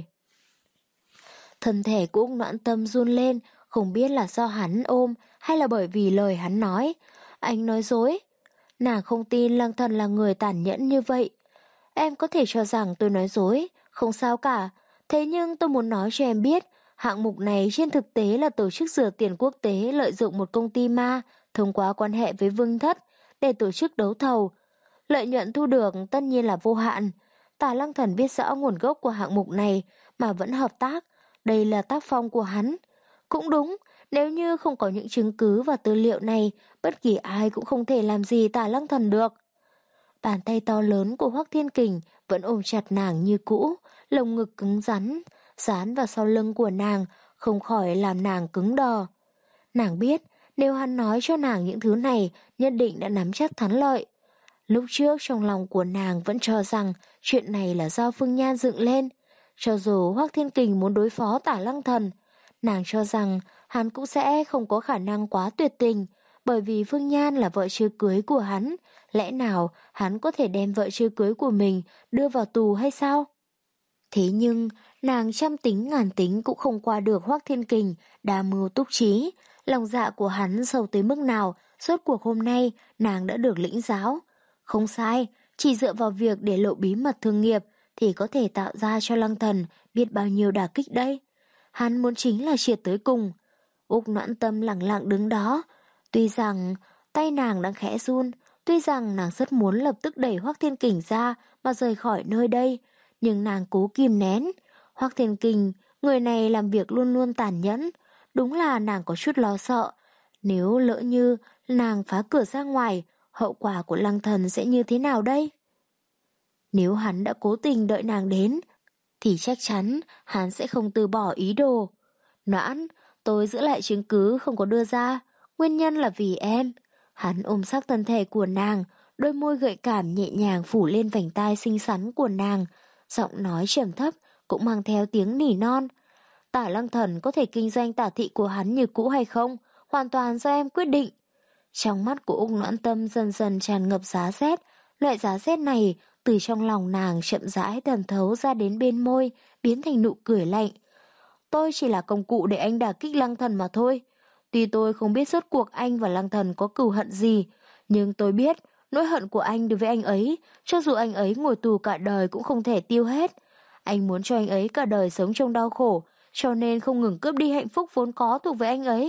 Thân thể của Úc Noãn Tâm run lên, không biết là do hắn ôm hay là bởi vì lời hắn nói. Anh nói dối. Nàng không tin Lăng Thần là người tàn nhẫn như vậy. Em có thể cho rằng tôi nói dối, không sao cả. Thế nhưng tôi muốn nói cho em biết, hạng mục này trên thực tế là tổ chức rửa tiền quốc tế lợi dụng một công ty ma thông qua quan hệ với Vương Thất để tổ chức đấu thầu. Lợi nhuận thu được tất nhiên là vô hạn. Tả Lăng Thần biết rõ nguồn gốc của hạng mục này mà vẫn hợp tác. Đây là tác phong của hắn. Cũng đúng, nếu như không có những chứng cứ và tư liệu này, bất kỳ ai cũng không thể làm gì Tả Lăng Thần được. Bàn tay to lớn của Hoắc Thiên Kình vẫn ôm chặt nàng như cũ, lồng ngực cứng rắn, dán vào sau lưng của nàng, không khỏi làm nàng cứng đờ. Nàng biết, nếu hắn nói cho nàng những thứ này, nhất định đã nắm chắc thắng lợi. Lúc trước trong lòng của nàng vẫn cho rằng chuyện này là do Phương Nhan dựng lên. Cho dù Hoắc Thiên Kình muốn đối phó Tả Lăng Thần, nàng cho rằng hắn cũng sẽ không có khả năng quá tuyệt tình, bởi vì Phương Nhan là vợ chưa cưới của hắn, lẽ nào hắn có thể đem vợ chưa cưới của mình đưa vào tù hay sao? Thế nhưng, nàng trăm tính ngàn tính cũng không qua được Hoắc Thiên Kình, đa mưu túc trí, lòng dạ của hắn sâu tới mức nào, suốt cuộc hôm nay nàng đã được lĩnh giáo. Không sai, chỉ dựa vào việc để lộ bí mật thương nghiệp thì có thể tạo ra cho Lăng Thần biết bao nhiêu đả kích đây. Hắn muốn chính là triệt tới cùng. Úc Noãn Tâm lặng lặng đứng đó. Tuy rằng tay nàng đang khẽ run, tuy rằng nàng rất muốn lập tức đẩy Hoắc Thiên Kình ra mà rời khỏi nơi đây, nhưng nàng cố kìm nén. Hoắc Thiên Kình, người này làm việc luôn luôn tàn nhẫn, đúng là nàng có chút lo sợ. Nếu lỡ như nàng phá cửa ra ngoài, hậu quả của Lăng Thần sẽ như thế nào đây? Nếu hắn đã cố tình đợi nàng đến, thì chắc chắn hắn sẽ không từ bỏ ý đồ. Noãn, tôi giữ lại chứng cứ không có đưa ra, nguyên nhân là vì em. Hắn ôm sát thân thể của nàng, đôi môi gợi cảm nhẹ nhàng phủ lên vành tai xinh xắn của nàng, giọng nói trầm thấp cũng mang theo tiếng nỉ non. Tả Lăng Thần có thể kinh doanh tả thị của hắn như cũ hay không, hoàn toàn do em quyết định. Trong mắt của Úc Noãn Tâm dần dần tràn ngập giá rét, loại giá rét này từ trong lòng nàng chậm rãi thẩm thấu ra đến bên môi, biến thành nụ cười lạnh. Tôi chỉ là công cụ để anh đả kích Lăng Thần mà thôi. Tuy tôi không biết rốt cuộc anh và Lăng Thần có cừu hận gì, nhưng tôi biết nỗi hận của anh đối với anh ấy, cho dù anh ấy ngồi tù cả đời cũng không thể tiêu hết. Anh muốn cho anh ấy cả đời sống trong đau khổ, cho nên không ngừng cướp đi hạnh phúc vốn có thuộc về anh ấy.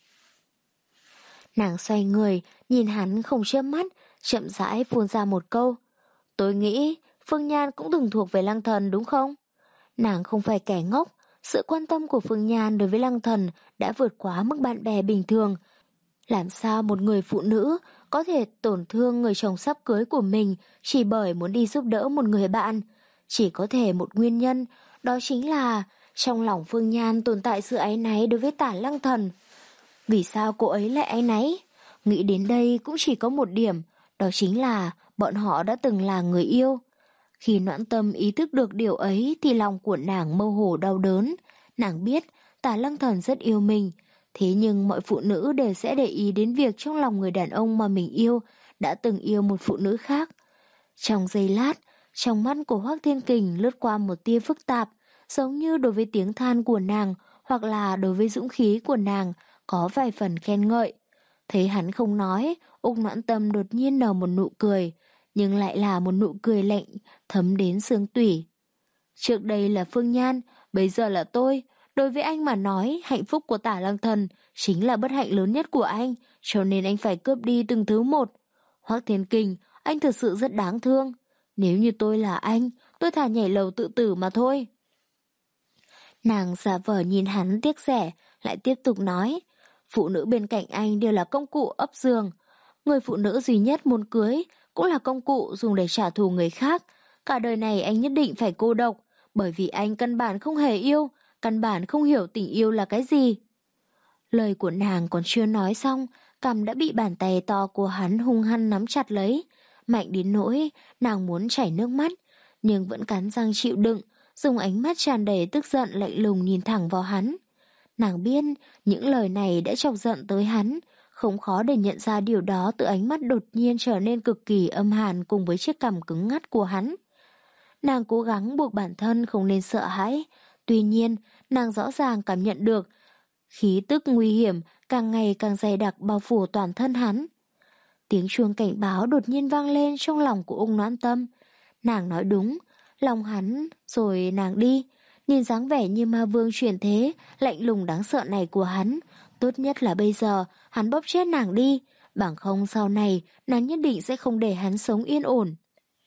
Nàng xoay người, nhìn hắn không chớp mắt, chậm rãi phun ra một câu. Tôi nghĩ Phương Nhan cũng từng thuộc về Lăng Thần đúng không? Nàng không phải kẻ ngốc, sự quan tâm của Phương Nhan đối với Lăng Thần đã vượt quá mức bạn bè bình thường. Làm sao một người phụ nữ có thể tổn thương người chồng sắp cưới của mình chỉ bởi muốn đi giúp đỡ một người bạn? Chỉ có thể một nguyên nhân, đó chính là trong lòng Phương Nhan tồn tại sự áy náy đối với Tả Lăng Thần. Vì sao cô ấy lại áy náy? Nghĩ đến đây cũng chỉ có một điểm, đó chính là bọn họ đã từng là người yêu. Khi Noãn Tâm ý thức được điều ấy thì lòng của nàng mơ hồ đau đớn. Nàng biết Tả Lăng Thần rất yêu mình, thế nhưng mọi phụ nữ đều sẽ để ý đến việc trong lòng người đàn ông mà mình yêu đã từng yêu một phụ nữ khác. Trong giây lát, trong mắt của Hoắc Thiên Kình lướt qua một tia phức tạp, giống như đối với tiếng than của nàng hoặc là đối với dũng khí của nàng có vài phần khen ngợi. Thấy hắn không nói, Úc Noãn Tâm đột nhiên nở một nụ cười, nhưng lại là một nụ cười lạnh, thấm đến xương tủy. Trước đây là Phương Nhan, bây giờ là tôi. Đối với anh mà nói, hạnh phúc của Tả Lăng Thần chính là bất hạnh lớn nhất của anh, cho nên anh phải cướp đi từng thứ một. Hoắc Thiên Kình, anh thực sự rất đáng thương. Nếu như tôi là anh, tôi thà nhảy lầu tự tử mà thôi. Nàng giả vờ nhìn hắn tiếc rẻ, lại tiếp tục nói, phụ nữ bên cạnh anh đều là công cụ ấp giường. Người phụ nữ duy nhất muốn cưới cũng là công cụ dùng để trả thù người khác. Cả đời này anh nhất định phải cô độc, bởi vì anh căn bản không hề yêu, căn bản không hiểu tình yêu là cái gì. Lời của nàng còn chưa nói xong, cằm đã bị bàn tay to của hắn hung hăng nắm chặt lấy, mạnh đến nỗi nàng muốn chảy nước mắt, nhưng vẫn cắn răng chịu đựng, dùng ánh mắt tràn đầy tức giận lạnh lùng nhìn thẳng vào hắn. Nàng biết những lời này đã chọc giận tới hắn, không khó để nhận ra điều đó từ ánh mắt đột nhiên trở nên cực kỳ âm hàn cùng với chiếc cằm cứng ngắt của hắn. Nàng cố gắng buộc bản thân không nên sợ hãi, tuy nhiên nàng rõ ràng cảm nhận được khí tức nguy hiểm càng ngày càng dày đặc bao phủ toàn thân hắn. Tiếng chuông cảnh báo đột nhiên vang lên trong lòng của Ung Noãn Tâm. Nàng nói đúng, lòng hắn, rồi nàng đi. Nhìn dáng vẻ như ma vương chuyển thế, lạnh lùng đáng sợ này của hắn, tốt nhất là bây giờ hắn bóp chết nàng đi, bằng không sau này nàng nhất định sẽ không để hắn sống yên ổn.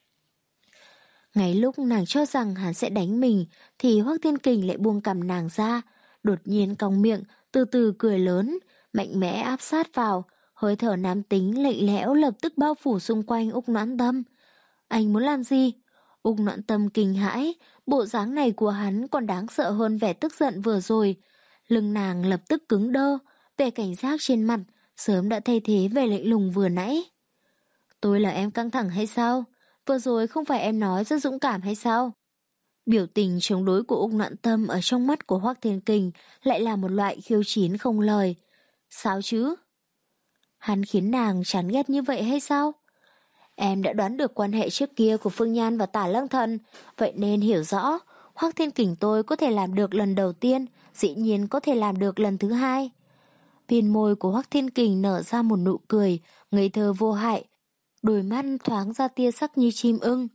Ngay lúc nàng cho rằng hắn sẽ đánh mình, thì Hoắc Thiên Kình lại buông cằm nàng ra, đột nhiên cong miệng, từ từ cười lớn, mạnh mẽ áp sát vào, hơi thở nam tính lạnh lẽo lập tức bao phủ xung quanh Úc Noãn Tâm. Anh muốn làm gì? Úc Noãn Tâm kinh hãi, bộ dáng này của hắn còn đáng sợ hơn vẻ tức giận vừa rồi. Lưng nàng lập tức cứng đơ, vẻ cảnh giác trên mặt sớm đã thay thế về lạnh lùng vừa nãy. Tôi là em căng thẳng hay sao? Vừa rồi không phải em nói rất dũng cảm hay sao? Biểu tình chống đối của Úc Noãn Tâm ở trong mắt của Hoắc Thiên Kình lại là một loại khiêu chiến không lời. Sao chứ? Hắn khiến nàng chán ghét như vậy hay sao? Em đã đoán được quan hệ trước kia của Phương Nhan và Tả Lăng Thần, vậy nên hiểu rõ, Hoắc Thiên Kình tôi có thể làm được lần đầu tiên, dĩ nhiên có thể làm được lần thứ hai. Bên môi của Hoắc Thiên Kình nở ra một nụ cười, ngây thơ vô hại, đôi mắt thoáng ra tia sắc như chim ưng.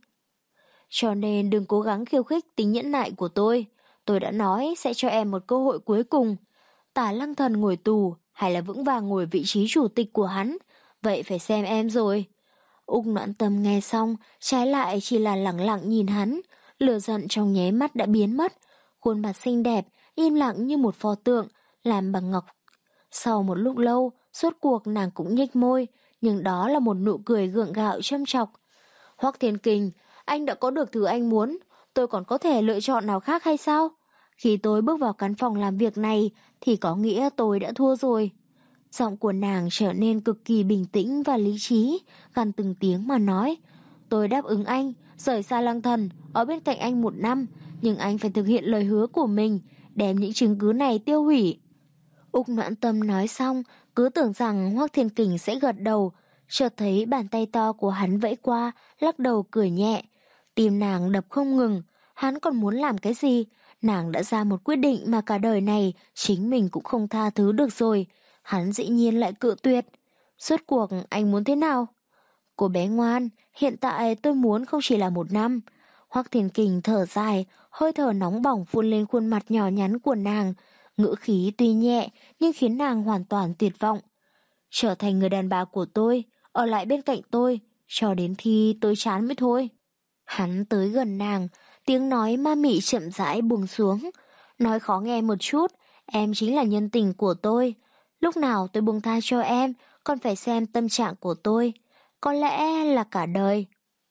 Cho nên đừng cố gắng khiêu khích tính nhẫn nại của tôi, tôi đã nói sẽ cho em một cơ hội cuối cùng. Tả Lăng Thần ngồi tù, hay là vững vàng ngồi vị trí chủ tịch của hắn, vậy phải xem em rồi. Úc Noãn Tâm nghe xong, trái lại chỉ là lẳng lặng nhìn hắn, lửa giận trong nháy mắt đã biến mất, khuôn mặt xinh đẹp, im lặng như một pho tượng, làm bằng ngọc. Sau một lúc lâu, suốt cuộc nàng cũng nhếch môi, nhưng đó là một nụ cười gượng gạo châm chọc. Hoắc Thiên Kình, anh đã có được thứ anh muốn, tôi còn có thể lựa chọn nào khác hay sao? Khi tôi bước vào căn phòng làm việc này, thì có nghĩa tôi đã thua rồi. Giọng của nàng trở nên cực kỳ bình tĩnh và lý trí, gằn từng tiếng mà nói. Tôi đáp ứng anh, rời xa Lăng Thần, ở bên cạnh anh một năm, nhưng anh phải thực hiện lời hứa của mình, đem những chứng cứ này tiêu hủy. Úc Noãn Tâm nói xong, cứ tưởng rằng Hoắc Thiên Kình sẽ gật đầu, chợt thấy bàn tay to của hắn vẫy qua, lắc đầu cười nhẹ. Tim nàng đập không ngừng, hắn còn muốn làm cái gì? Nàng đã ra một quyết định mà cả đời này chính mình cũng không tha thứ được rồi. Hắn dĩ nhiên lại cự tuyệt. Suốt cuộc anh muốn thế nào? Cô bé ngoan, hiện tại tôi muốn không chỉ là một năm. Hoắc Thiên Kình thở dài, hơi thở nóng bỏng phun lên khuôn mặt nhỏ nhắn của nàng. Ngữ khí tuy nhẹ nhưng khiến nàng hoàn toàn tuyệt vọng. Trở thành người đàn bà của tôi, ở lại bên cạnh tôi, cho đến khi tôi chán mới thôi. Hắn tới gần nàng, tiếng nói ma mị chậm rãi buông xuống. Nói khó nghe một chút, em chính là nhân tình của tôi. Lúc nào tôi buông tha cho em, còn phải xem tâm trạng của tôi. Có lẽ là cả đời.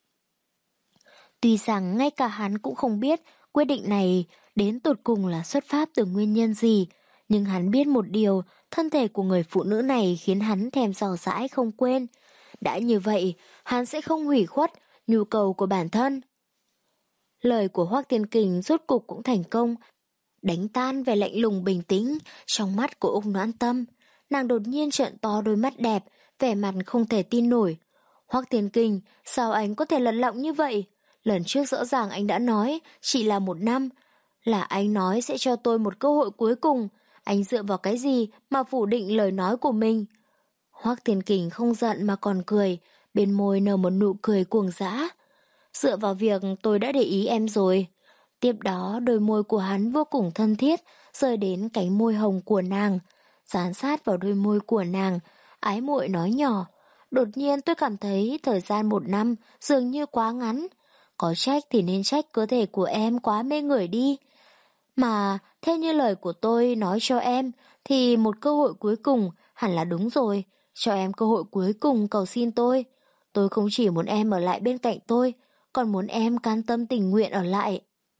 Tuy rằng ngay cả hắn cũng không biết quyết định này đến tột cùng là xuất phát từ nguyên nhân gì, nhưng hắn biết một điều, thân thể của người phụ nữ này khiến hắn thèm dò dãi không quên. Đã như vậy, hắn sẽ không hủy khuất nhu cầu của bản thân. Lời của Hoắc Thiên Kình rốt cục cũng thành công, đánh tan vẻ lạnh lùng bình tĩnh trong mắt của Úc Noãn Tâm. Nàng đột nhiên trợn to đôi mắt đẹp, vẻ mặt không thể tin nổi. Hoắc Thiên Kình, sao anh có thể lật lọng như vậy? Lần trước rõ ràng anh đã nói chỉ là một năm, là anh nói sẽ cho tôi một cơ hội cuối cùng. Anh dựa vào cái gì mà phủ định lời nói của mình? Hoắc Thiên Kình không giận mà còn cười, bên môi nở một nụ cười cuồng dã. Dựa vào việc tôi đã để ý em rồi. Tiếp đó đôi môi của hắn vô cùng thân thiết, rơi đến cánh môi hồng của nàng, dán sát vào đôi môi của nàng, ái muội nói nhỏ. Đột nhiên tôi cảm thấy thời gian một năm dường như quá ngắn. Có trách thì nên trách cơ thể của em quá mê người đi. Mà theo như lời của tôi nói cho em thì một cơ hội cuối cùng hẳn là đúng rồi. Cho em cơ hội cuối cùng cầu xin tôi. Tôi không chỉ muốn em ở lại bên cạnh tôi, còn muốn em can tâm tình nguyện ở lại.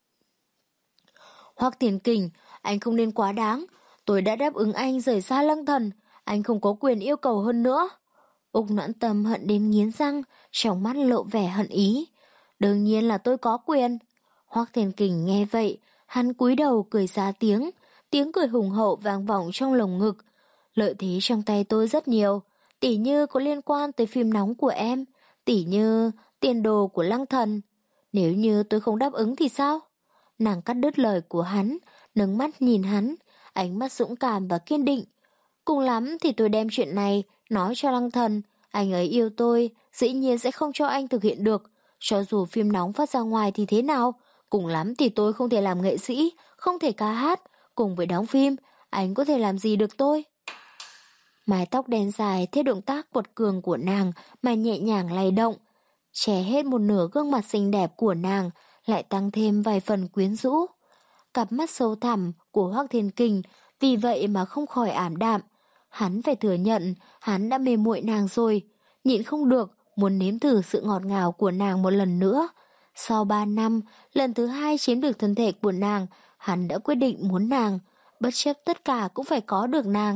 Hoắc Thiền Kình, anh không nên quá đáng. Tôi đã đáp ứng anh rời xa Lăng Thần. Anh không có quyền yêu cầu hơn nữa. Úc Noãn Tâm hận đến nghiến răng, trong mắt lộ vẻ hận ý. Đương nhiên là tôi có quyền. Hoắc Thiền Kình nghe vậy, hắn cúi đầu cười ra tiếng. Tiếng cười hùng hậu vang vọng trong lồng ngực. Lợi thế trong tay tôi rất nhiều. Tỉ như có liên quan tới phim nóng của em. Tỉ như tiền đồ của Lăng Thần. Nếu như tôi không đáp ứng thì sao? Nàng cắt đứt lời của hắn, nâng mắt nhìn hắn, ánh mắt dũng cảm và kiên định. Cùng lắm thì tôi đem chuyện này nói cho Lăng Thần, anh ấy yêu tôi, dĩ nhiên sẽ không cho anh thực hiện được. Cho dù phim nóng phát ra ngoài thì thế nào, cùng lắm thì tôi không thể làm nghệ sĩ, không thể ca hát, cùng với đóng phim, anh có thể làm gì được tôi? Mái tóc đen dài theo động tác quật cường của nàng mà nhẹ nhàng lay động, che hết một nửa gương mặt xinh đẹp của nàng, lại tăng thêm vài phần quyến rũ. Cặp mắt sâu thẳm của Hoắc Thiên Kình vì vậy mà không khỏi ảm đạm. Hắn phải thừa nhận hắn đã mê muội nàng rồi, nhịn không được muốn nếm thử sự ngọt ngào của nàng một lần nữa. Sau ba năm, lần thứ hai chiếm được thân thể của nàng, hắn đã quyết định muốn nàng, bất chấp tất cả cũng phải có được nàng.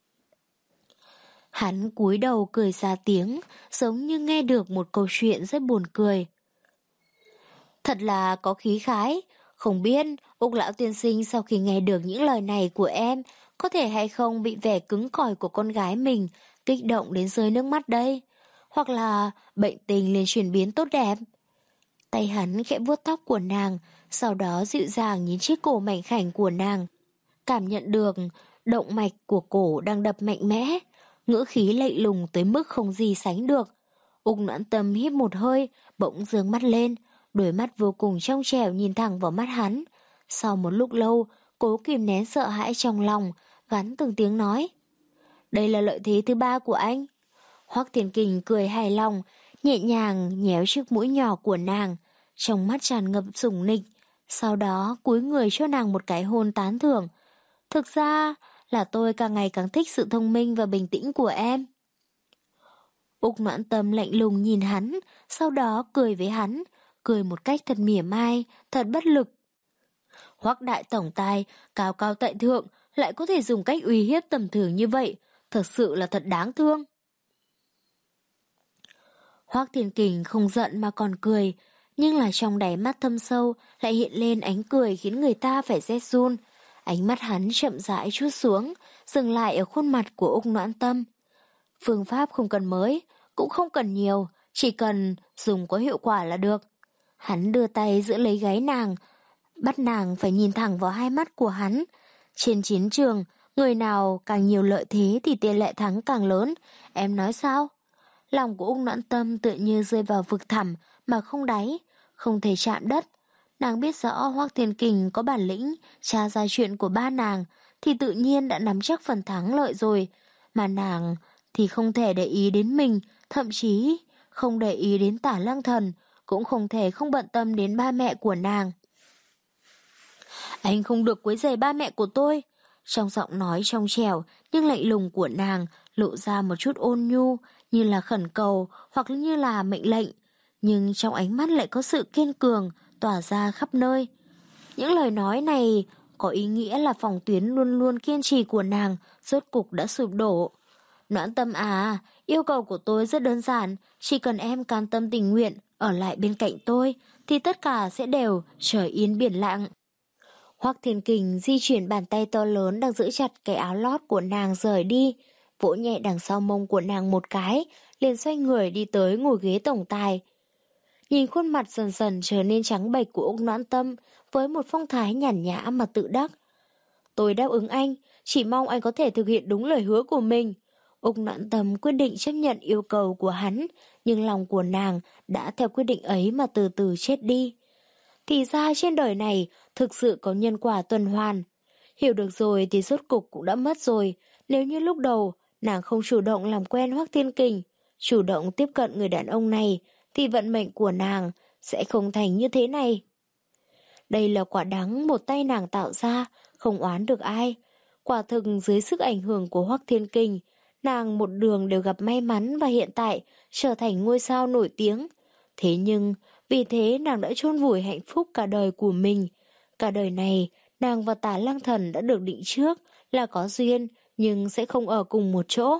Hắn cúi đầu cười ra tiếng, giống như nghe được một câu chuyện rất buồn cười. Thật là có khí khái, không biết Úc lão tiên sinh sau khi nghe được những lời này của em, có thể hay không bị vẻ cứng cỏi của con gái mình kích động đến rơi nước mắt đây, hoặc là bệnh tình liền chuyển biến tốt đẹp. Tay hắn khẽ vuốt tóc của nàng, sau đó dịu dàng nhìn chiếc cổ mảnh khảnh của nàng, cảm nhận được động mạch của cổ đang đập mạnh mẽ, ngữ khí lạnh lùng tới mức không gì sánh được. Úc Noãn Tâm hít một hơi, bỗng giương mắt lên, đôi mắt vô cùng trong trẻo nhìn thẳng vào mắt hắn. Sau một lúc lâu, cố kìm nén sợ hãi trong lòng, gắn từng tiếng nói. Đây là lợi thế thứ ba của anh. Hoắc Thiên Kình cười hài lòng, nhẹ nhàng nhéo chiếc mũi nhỏ của nàng, trong mắt tràn ngập sủng nịch, sau đó cúi người cho nàng một cái hôn tán thưởng. Thực ra là tôi càng ngày càng thích sự thông minh và bình tĩnh của em. Úc Noãn Tâm lạnh lùng nhìn hắn, sau đó cười với hắn, cười một cách thật mỉa mai, thật bất lực. Hoắc đại tổng tài, cao cao tại thượng, lại có thể dùng cách uy hiếp tầm thường như vậy, thật sự là thật đáng thương. Hoắc Thiên Kình không giận mà còn cười, nhưng là trong đáy mắt thâm sâu lại hiện lên ánh cười khiến người ta phải rét run. Ánh mắt hắn chậm rãi trút xuống, dừng lại ở khuôn mặt của Úc Noãn Tâm. Phương pháp không cần mới, cũng không cần nhiều, chỉ cần dùng có hiệu quả là được. Hắn đưa tay giữ lấy gáy nàng, bắt nàng phải nhìn thẳng vào hai mắt của hắn. Trên chiến trường, người nào càng nhiều lợi thế thì tỷ lệ thắng càng lớn, em nói sao? Lòng của Úc Noãn Tâm tự như rơi vào vực thẳm mà không đáy, không thể chạm đất. Nàng biết rõ Hoắc Thiên Kình có bản lĩnh tra ra chuyện của ba nàng thì tự nhiên đã nắm chắc phần thắng lợi rồi, mà nàng thì không thể để ý đến mình, thậm chí không để ý đến Tả Lăng Thần, cũng không thể không bận tâm đến ba mẹ của nàng. Anh không được quấy rầy ba mẹ của tôi. Trong giọng nói trong trẻo nhưng lạnh lùng của nàng lộ ra một chút ôn nhu, như là khẩn cầu hoặc như là mệnh lệnh, nhưng trong ánh mắt lại có sự kiên cường tỏa ra khắp nơi. Những lời nói này có ý nghĩa là phòng tuyến luôn luôn kiên trì của nàng rốt cục đã sụp đổ. Noãn Tâm à, yêu cầu của tôi rất đơn giản, chỉ cần em can tâm tình nguyện ở lại bên cạnh tôi thì tất cả sẽ đều trời yên biển lặng. Hoắc Thiên Kình di chuyển bàn tay to lớn đang giữ chặt cái áo lót của nàng rời đi, vỗ nhẹ đằng sau mông của nàng một cái, liền xoay người đi tới ngồi ghế tổng tài. Nhìn khuôn mặt dần dần trở nên trắng bệch của Úc Noãn Tâm với một phong thái nhàn nhã mà tự đắc. Tôi đáp ứng anh, chỉ mong anh có thể thực hiện đúng lời hứa của mình. Úc Noãn Tâm quyết định chấp nhận yêu cầu của hắn, nhưng lòng của nàng đã theo quyết định ấy mà từ từ chết đi. Thì ra trên đời này thực sự có nhân quả tuần hoàn. Hiểu được rồi thì rốt cục cũng đã mất rồi. Nếu như lúc đầu nàng không chủ động làm quen Hoắc Thiên Kình, chủ động tiếp cận người đàn ông này, thì vận mệnh của nàng sẽ không thành như thế này. Đây là quả đắng một tay nàng tạo ra, không oán được ai. Quả thực dưới sức ảnh hưởng của Hoắc Thiên Kình, nàng một đường đều gặp may mắn và hiện tại trở thành ngôi sao nổi tiếng. Thế nhưng, vì thế nàng đã chôn vùi hạnh phúc cả đời của mình. Cả đời này, nàng và Tả Lăng Thần đã được định trước là có duyên, nhưng sẽ không ở cùng một chỗ.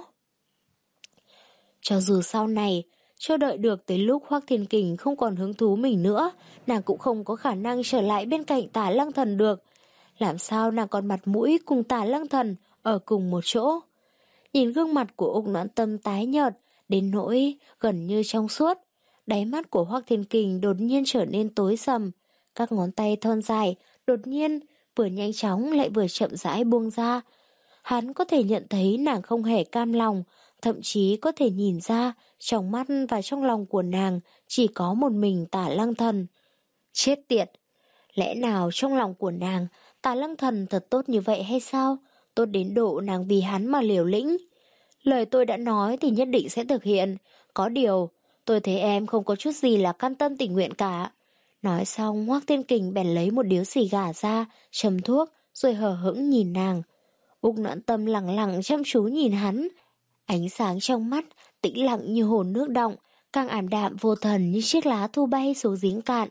Cho dù sau này, cho đợi được tới lúc Hoắc Thiên Kình không còn hứng thú mình nữa, nàng cũng không có khả năng trở lại bên cạnh Tả Lăng Thần được. Làm sao nàng còn mặt mũi cùng Tả Lăng Thần ở cùng một chỗ? Nhìn gương mặt của Úc Noãn Tâm tái nhợt, đến nỗi gần như trong suốt. Đáy mắt của Hoắc Thiên Kình đột nhiên trở nên tối sầm. Các ngón tay thon dài, đột nhiên, vừa nhanh chóng lại vừa chậm rãi buông ra. Hắn có thể nhận thấy nàng không hề cam lòng, thậm chí có thể nhìn ra trong mắt và trong lòng của nàng chỉ có một mình Tả Lăng Thần. Chết tiệt! Lẽ nào trong lòng của nàng Tả Lăng Thần thật tốt như vậy hay sao? Tốt đến độ nàng vì hắn mà liều lĩnh. Lời tôi đã nói thì nhất định sẽ thực hiện. Có điều, tôi thấy em không có chút gì là can tâm tình nguyện cả. Nói xong, Hoắc Thiên Kình bèn lấy một điếu xì gà ra, châm thuốc, rồi hờ hững nhìn nàng. Úc Noãn Tâm lặng lặng chăm chú nhìn hắn. Ánh sáng trong mắt, tĩnh lặng như hồ nước đọng, càng ảm đạm vô thần như chiếc lá thu bay xuống giếng cạn.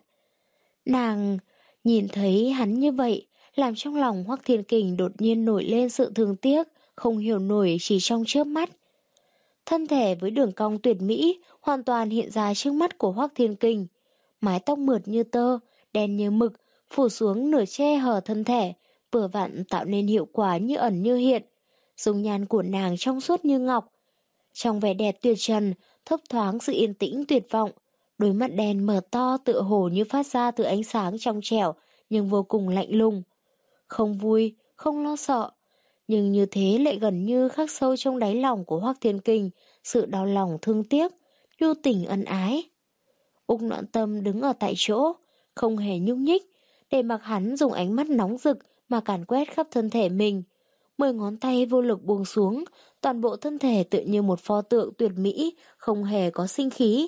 Nàng nhìn thấy hắn như vậy, làm trong lòng Hoắc Thiên Kình đột nhiên nổi lên sự thương tiếc, không hiểu nổi chỉ trong chớp mắt. Thân thể với đường cong tuyệt mỹ hoàn toàn hiện ra trước mắt của Hoắc Thiên Kình. Mái tóc mượt như tơ, đen như mực, phủ xuống nửa che hở thân thể, vừa vặn tạo nên hiệu quả như ẩn như hiện. Dung nhan của nàng trong suốt như ngọc. Trong vẻ đẹp tuyệt trần, thấp thoáng sự yên tĩnh tuyệt vọng. Đôi mắt đen mở to tựa hồ như phát ra từ ánh sáng trong trẻo, nhưng vô cùng lạnh lùng. Không vui, không lo sợ, nhưng như thế lại gần như khắc sâu trong đáy lòng của Hoắc Thiên Kình, sự đau lòng thương tiếc, nhu tình ân ái. Úc Noãn Tâm đứng ở tại chỗ, không hề nhúc nhích, để mặc hắn dùng ánh mắt nóng rực mà càn quét khắp thân thể mình. Mười ngón tay vô lực buông xuống, toàn bộ thân thể tựa như một pho tượng tuyệt mỹ, không hề có sinh khí.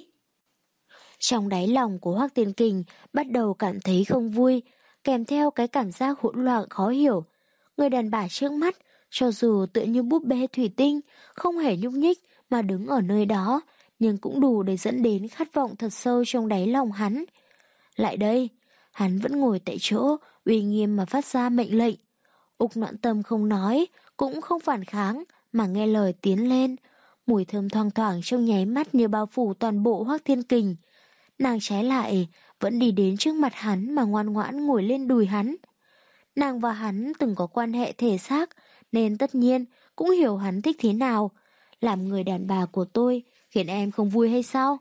Trong đáy lòng của Hoắc Thiên Kình bắt đầu cảm thấy không vui, kèm theo cái cảm giác hỗn loạn khó hiểu. Người đàn bà trước mắt, cho dù tựa như búp bê thủy tinh, không hề nhúc nhích mà đứng ở nơi đó, nhưng cũng đủ để dẫn đến khát vọng thật sâu trong đáy lòng hắn. Lại đây, hắn vẫn ngồi tại chỗ, uy nghiêm mà phát ra mệnh lệnh. Úc Noãn Tâm không nói, cũng không phản kháng, mà nghe lời tiến lên. Mùi thơm thoang thoảng trong nháy mắt như bao phủ toàn bộ Hoắc Thiên Kình. Nàng trái lại, vẫn đi đến trước mặt hắn mà ngoan ngoãn ngồi lên đùi hắn. Nàng và hắn từng có quan hệ thể xác, nên tất nhiên cũng hiểu hắn thích thế nào. Làm người đàn bà của tôi, khiến em không vui hay sao?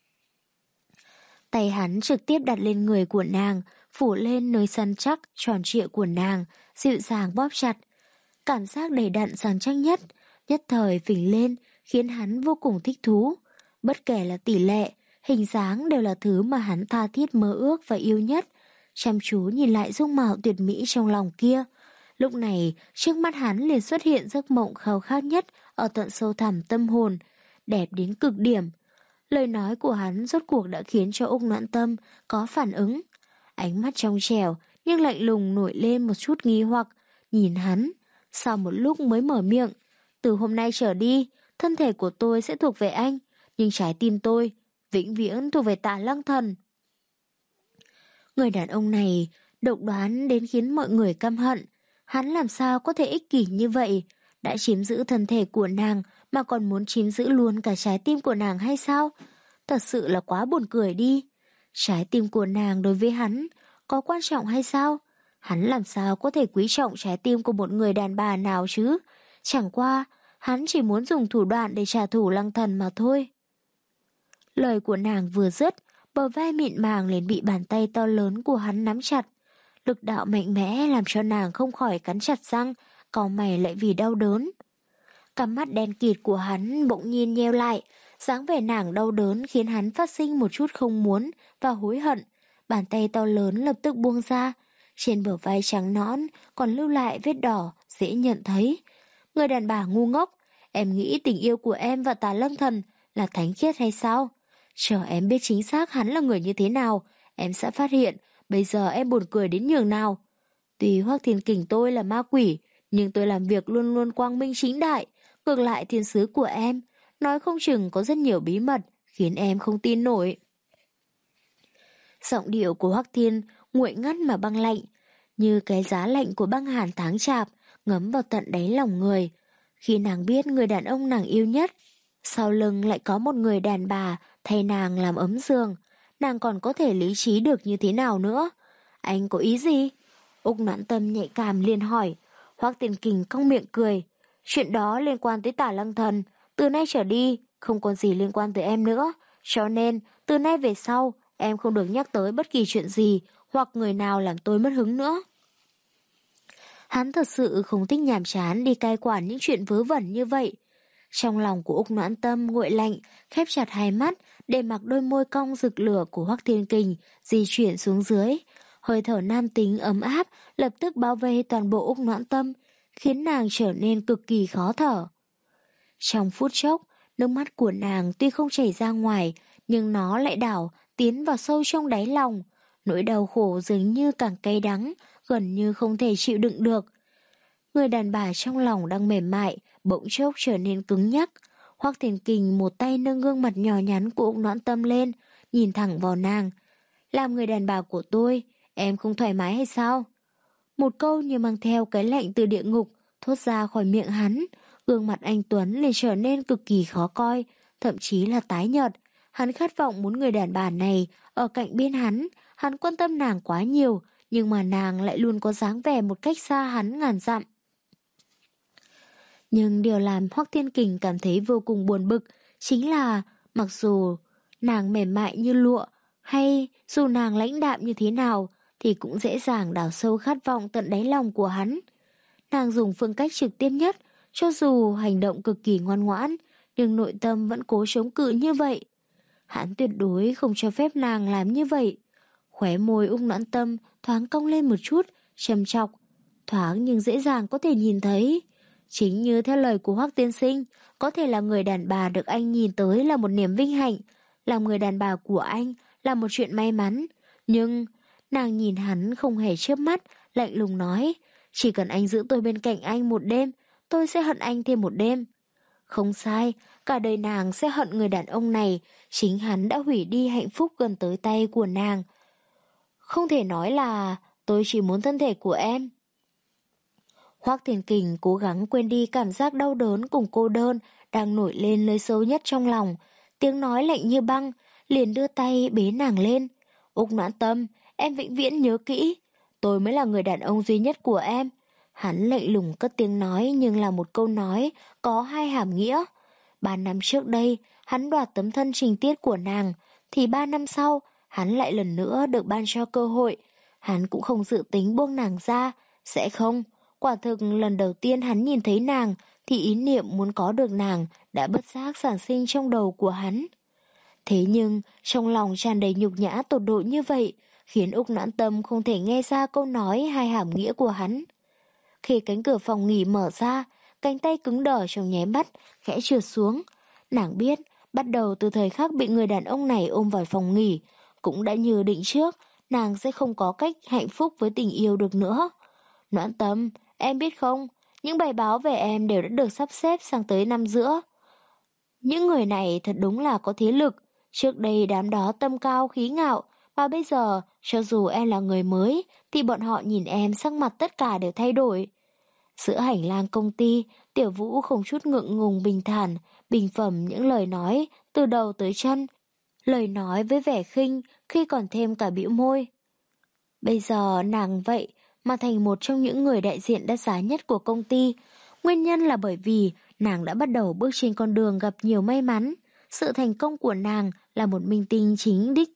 Tay hắn trực tiếp đặt lên người của nàng, phủ lên nơi săn chắc, tròn trịa của nàng, dịu dàng bóp chặt. Cảm giác đầy đặn săn chắc nhất, nhất thời phình lên, khiến hắn vô cùng thích thú. Bất kể là tỷ lệ, hình dáng đều là thứ mà hắn tha thiết mơ ước và yêu nhất. Chăm chú nhìn lại dung mạo tuyệt mỹ trong lòng kia. Lúc này, trước mắt hắn liền xuất hiện giấc mộng khao khát nhất ở tận sâu thẳm tâm hồn, đẹp đến cực điểm. Lời nói của hắn rốt cuộc đã khiến cho Úc Noãn Tâm có phản ứng. Ánh mắt trong trẻo nhưng lạnh lùng nổi lên một chút nghi hoặc, nhìn hắn. Sau một lúc mới mở miệng, từ hôm nay trở đi, thân thể của tôi sẽ thuộc về anh, nhưng trái tim tôi vĩnh viễn thuộc về Tả Lăng Thần. Người đàn ông này độc đoán đến khiến mọi người căm hận. Hắn làm sao có thể ích kỷ như vậy? Đã chiếm giữ thân thể của nàng mà còn muốn chiếm giữ luôn cả trái tim của nàng hay sao? Thật sự là quá buồn cười đi. Trái tim của nàng đối với hắn có quan trọng hay sao? Hắn làm sao có thể quý trọng trái tim của một người đàn bà nào chứ? Chẳng qua, hắn chỉ muốn dùng thủ đoạn để trả thù Lăng Thần mà thôi. Lời của nàng vừa dứt, bờ vai mịn màng liền bị bàn tay to lớn của hắn nắm chặt. Lực đạo mạnh mẽ làm cho nàng không khỏi cắn chặt răng, cau mày lại vì đau đớn. Cặp mắt đen kịt của hắn bỗng nhiên nheo lại, dáng vẻ nàng đau đớn khiến hắn phát sinh một chút không muốn và hối hận. Bàn tay to lớn lập tức buông ra, trên bờ vai trắng nõn còn lưu lại vết đỏ dễ nhận thấy. Người đàn bà ngu ngốc, em nghĩ tình yêu của em và Tả Lăng Thần là thánh khiết hay sao? Chờ em biết chính xác hắn là người như thế nào, em sẽ phát hiện Bây giờ em buồn cười đến nhường nào. Tuy Hoắc Thiên Kình tôi là ma quỷ, nhưng tôi làm việc luôn luôn quang minh chính đại. Ngược lại thiên sứ của em, nói không chừng có rất nhiều bí mật, khiến em không tin nổi. Giọng điệu của Hoắc Thiên nguội ngắt mà băng lạnh, như cái giá lạnh của băng hàn tháng chạp, ngấm vào tận đáy lòng người. Khi nàng biết người đàn ông nàng yêu nhất, sau lưng lại có một người đàn bà thay nàng làm ấm giường, nàng còn có thể lý trí được như thế nào nữa? Anh có ý gì? Úc Noãn Tâm nhạy cảm liền hỏi. Hoắc Thiên Kình cong miệng cười. Chuyện đó liên quan tới Tả Lăng Thần, từ nay trở đi không còn gì liên quan tới em nữa, cho nên từ nay về sau em không được nhắc tới bất kỳ chuyện gì hoặc người nào làm tôi mất hứng nữa. Hắn thật sự không thích nhàm chán đi cai quản những chuyện vớ vẩn như vậy. Trong lòng của Úc Noãn Tâm nguội lạnh, khép chặt hai mắt để mặc đôi môi cong rực lửa của Hoắc Thiên Kình di chuyển xuống dưới. Hơi thở nam tính ấm áp lập tức bao vây toàn bộ Úc Noãn Tâm, khiến nàng trở nên cực kỳ khó thở. Trong phút chốc, nước mắt của nàng tuy không chảy ra ngoài, nhưng nó lại đảo tiến vào sâu trong đáy lòng. Nỗi đau khổ dường như càng cay đắng, gần như không thể chịu đựng được. Người đàn bà trong lòng đang mềm mại, bỗng chốc trở nên cứng nhắc. Hoắc Thiên Kình một tay nâng gương mặt nhỏ nhắn của Úc Noãn Tâm lên, nhìn thẳng vào nàng. Làm người đàn bà của tôi, em không thoải mái hay sao? Một câu như mang theo cái lạnh từ địa ngục thốt ra khỏi miệng hắn. Gương mặt anh Tuấn liền trở nên cực kỳ khó coi, thậm chí là tái nhợt. Hắn khát vọng muốn người đàn bà này ở cạnh bên hắn. Hắn quan tâm nàng quá nhiều, nhưng mà nàng lại luôn có dáng vẻ một cách xa hắn ngàn dặm. Nhưng điều làm Hoắc Thiên Kình cảm thấy vô cùng buồn bực chính là mặc dù nàng mềm mại như lụa hay dù nàng lãnh đạm như thế nào thì cũng dễ dàng đào sâu khát vọng tận đáy lòng của hắn. Nàng dùng phương cách trực tiếp nhất, cho dù hành động cực kỳ ngoan ngoãn, nhưng nội tâm vẫn cố chống cự như vậy. Hắn tuyệt đối không cho phép nàng làm như vậy. Khóe môi Úc Noãn Tâm thoáng cong lên một chút, trầm trọc, thoáng nhưng dễ dàng có thể nhìn thấy. Chính như theo lời của Hoắc tiên sinh, có thể là người đàn bà được anh nhìn tới là một niềm vinh hạnh, làm người đàn bà của anh là một chuyện may mắn. Nhưng nàng nhìn hắn không hề chớp mắt, lạnh lùng nói, chỉ cần anh giữ tôi bên cạnh anh một đêm, tôi sẽ hận anh thêm một đêm. Không sai, cả đời nàng sẽ hận người đàn ông này, chính hắn đã hủy đi hạnh phúc gần tới tay của nàng. Không thể nói là tôi chỉ muốn thân thể của em. Hoắc Thiên Kình cố gắng quên đi cảm giác đau đớn cùng cô đơn đang nổi lên nơi sâu nhất trong lòng. Tiếng nói lạnh như băng, liền đưa tay bế nàng lên. Úc Noãn Tâm, em vĩnh viễn nhớ kỹ, tôi mới là người đàn ông duy nhất của em. Hắn lạnh lùng cất tiếng nói nhưng là một câu nói có hai hàm nghĩa. Ba năm trước đây, hắn đoạt tấm thân trình tiết của nàng, thì ba năm sau, hắn lại lần nữa được ban cho cơ hội. Hắn cũng không dự tính buông nàng ra, sẽ không. Quả thực lần đầu tiên hắn nhìn thấy nàng, thì ý niệm muốn có được nàng đã bất giác sản sinh trong đầu của hắn. Thế nhưng, trong lòng tràn đầy nhục nhã tột độ như vậy, khiến Úc Noãn Tâm không thể nghe ra câu nói hai hàm nghĩa của hắn. Khi cánh cửa phòng nghỉ mở ra, cánh tay cứng đờ trong nháy mắt, khẽ trượt xuống. Nàng biết, bắt đầu từ thời khắc bị người đàn ông này ôm vào phòng nghỉ, cũng đã như định trước, nàng sẽ không có cách hạnh phúc với tình yêu được nữa. Noãn Tâm, em biết không, những bài báo về em đều đã được sắp xếp sang tới năm giữa. Những người này thật đúng là có thế lực, trước đây đám đó tâm cao khí ngạo, mà bây giờ, cho dù em là người mới, thì bọn họ nhìn em sắc mặt tất cả đều thay đổi. Giữa hành lang công ty, Tiểu Vũ không chút ngượng ngùng bình thản, bình phẩm những lời nói từ đầu tới chân. Lời nói với vẻ khinh khi còn thêm cả bĩu môi. Bây giờ nàng vậy mà thành một trong những người đại diện đắt giá nhất của công ty. Nguyên nhân là bởi vì nàng đã bắt đầu bước trên con đường gặp nhiều may mắn. Sự thành công của nàng là một minh tinh chính đích.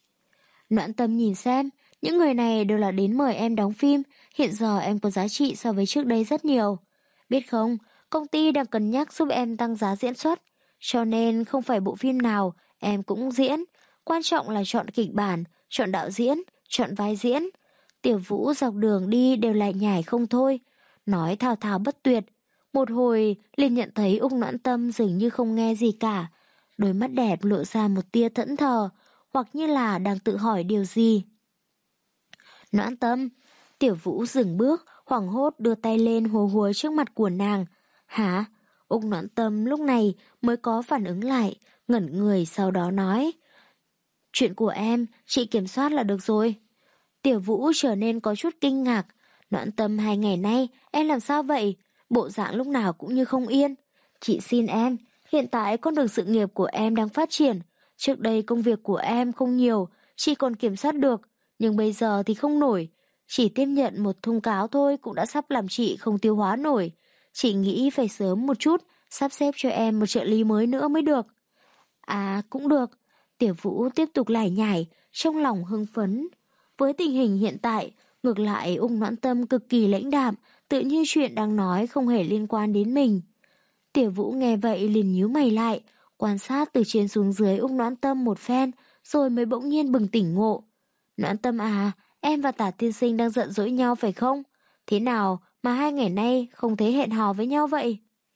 Noãn Tâm nhìn xem, những người này đều là đến mời em đóng phim, hiện giờ em có giá trị so với trước đây rất nhiều. Biết không, công ty đang cân nhắc giúp em tăng giá diễn xuất, cho nên không phải bộ phim nào em cũng diễn, quan trọng là chọn kịch bản, chọn đạo diễn, chọn vai diễn. Tiểu Vũ dọc đường đi đều lại nhải không thôi, nói thao thao bất tuyệt. Một hồi liền nhận thấy Úc Noãn Tâm dường như không nghe gì cả, đôi mắt đẹp lộ ra một tia thẫn thờ, hoặc như là đang tự hỏi điều gì. Noãn Tâm. Tiểu Vũ dừng bước, hoảng hốt đưa tay lên hùa hùa trước mặt của nàng. Hả? Úc Noãn Tâm lúc này mới có phản ứng lại, ngẩn người sau đó nói. Chuyện của em, chị kiểm soát là được rồi. Tiểu Vũ trở nên có chút kinh ngạc. Noãn Tâm, hai ngày nay, em làm sao vậy? Bộ dạng lúc nào cũng như không yên. Chị xin em, hiện tại con đường sự nghiệp của em đang phát triển. Trước đây công việc của em không nhiều, chị còn kiểm soát được. Nhưng bây giờ thì không nổi. Chỉ tiếp nhận một thông cáo thôi cũng đã sắp làm chị không tiêu hóa nổi. Chị nghĩ phải sớm một chút, sắp xếp cho em một trợ lý mới nữa mới được. À, cũng được. Tiểu Vũ tiếp tục lải nhải, trong lòng hưng phấn. Với tình hình hiện tại, ngược lại Ung Noãn Tâm cực kỳ lãnh đạm, tự như chuyện đang nói không hề liên quan đến mình. Tiểu Vũ nghe vậy liền nhíu mày lại, quan sát từ trên xuống dưới Ung Noãn Tâm một phen, rồi mới bỗng nhiên bừng tỉnh ngộ. Noãn Tâm à, em và Tả tiên sinh đang giận dỗi nhau phải không? Thế nào mà hai ngày nay không thấy hẹn hò với nhau vậy?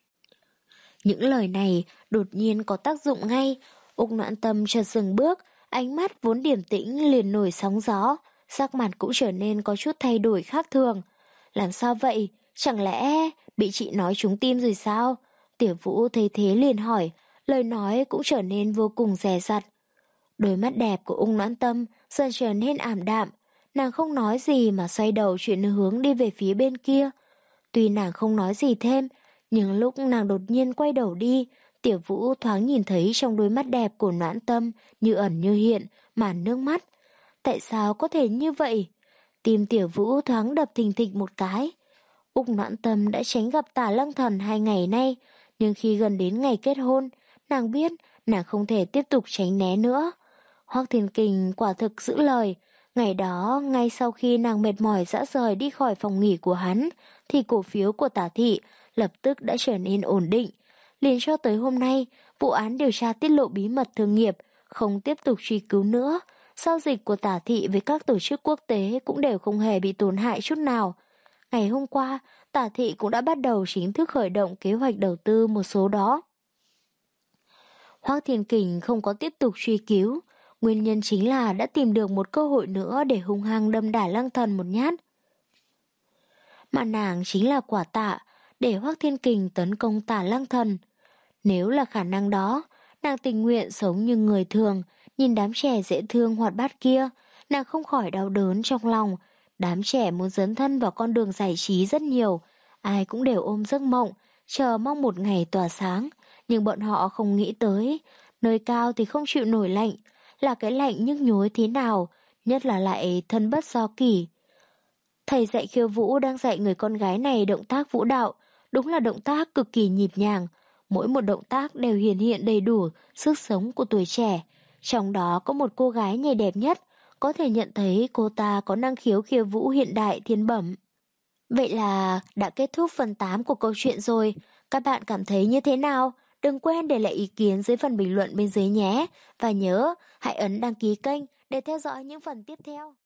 Những lời này đột nhiên có tác dụng ngay. Ung Noãn Tâm chợt dừng bước, ánh mắt vốn điềm tĩnh liền nổi sóng gió, sắc mặt cũng trở nên có chút thay đổi khác thường. Làm sao vậy? Chẳng lẽ bị chị nói trúng tim rồi sao? Tiểu Vũ thấy thế liền hỏi, lời nói cũng trở nên vô cùng dè dặt. Đôi mắt đẹp của Ung Noãn Tâm dần trở nên ảm đạm, nàng không nói gì mà xoay đầu chuyển hướng đi về phía bên kia. Tuy nàng không nói gì thêm, nhưng lúc nàng đột nhiên quay đầu đi, Tiểu Vũ thoáng nhìn thấy trong đôi mắt đẹp của Noãn Tâm như ẩn như hiện, màn nước mắt. Tại sao có thể như vậy? Tim Tiểu Vũ thoáng đập thình thịch một cái. Úc Noãn Tâm đã tránh gặp Tả Lăng Thần hai ngày nay, nhưng khi gần đến ngày kết hôn, nàng biết nàng không thể tiếp tục tránh né nữa. Hoắc Thiên Kình quả thực giữ lời. Ngày đó, ngay sau khi nàng mệt mỏi dã rời đi khỏi phòng nghỉ của hắn, thì cổ phiếu của Tả Thị lập tức đã trở nên ổn định. Liền cho tới hôm nay, vụ án điều tra tiết lộ bí mật thương nghiệp, không tiếp tục truy cứu nữa. Giao dịch của Tả Thị với các tổ chức quốc tế cũng đều không hề bị tổn hại chút nào. Ngày hôm qua, Tả Thị cũng đã bắt đầu chính thức khởi động kế hoạch đầu tư một số đó. Hoắc Thiên Kình không có tiếp tục truy cứu, nguyên nhân chính là đã tìm được một cơ hội nữa để hung hăng đâm đả Lăng Thần một nhát. Mà nàng chính là quả tạ để Hoắc Thiên Kình tấn công Tả Lăng Thần. Nếu là khả năng đó, nàng tình nguyện sống như người thường, nhìn đám trẻ dễ thương hoạt bát kia, nàng không khỏi đau đớn trong lòng. Đám trẻ muốn dấn thân vào con đường giải trí rất nhiều, ai cũng đều ôm giấc mộng, chờ mong một ngày tỏa sáng, nhưng bọn họ không nghĩ tới, nơi cao thì không chịu nổi lạnh, là cái lạnh nhức nhối thế nào, nhất là lại thân bất do kỷ. Thầy dạy khiêu vũ đang dạy người con gái này động tác vũ đạo, đúng là động tác cực kỳ nhịp nhàng, mỗi một động tác đều hiển hiện đầy đủ sức sống của tuổi trẻ. Trong đó có một cô gái nhảy đẹp nhất, có thể nhận thấy cô ta có năng khiếu khiêu vũ hiện đại thiên bẩm. Vậy là đã kết thúc phần tám của câu chuyện rồi, các bạn cảm thấy như thế nào? Đừng quên để lại ý kiến dưới phần bình luận bên dưới nhé, và nhớ hãy ấn đăng ký kênh để theo dõi những phần tiếp theo.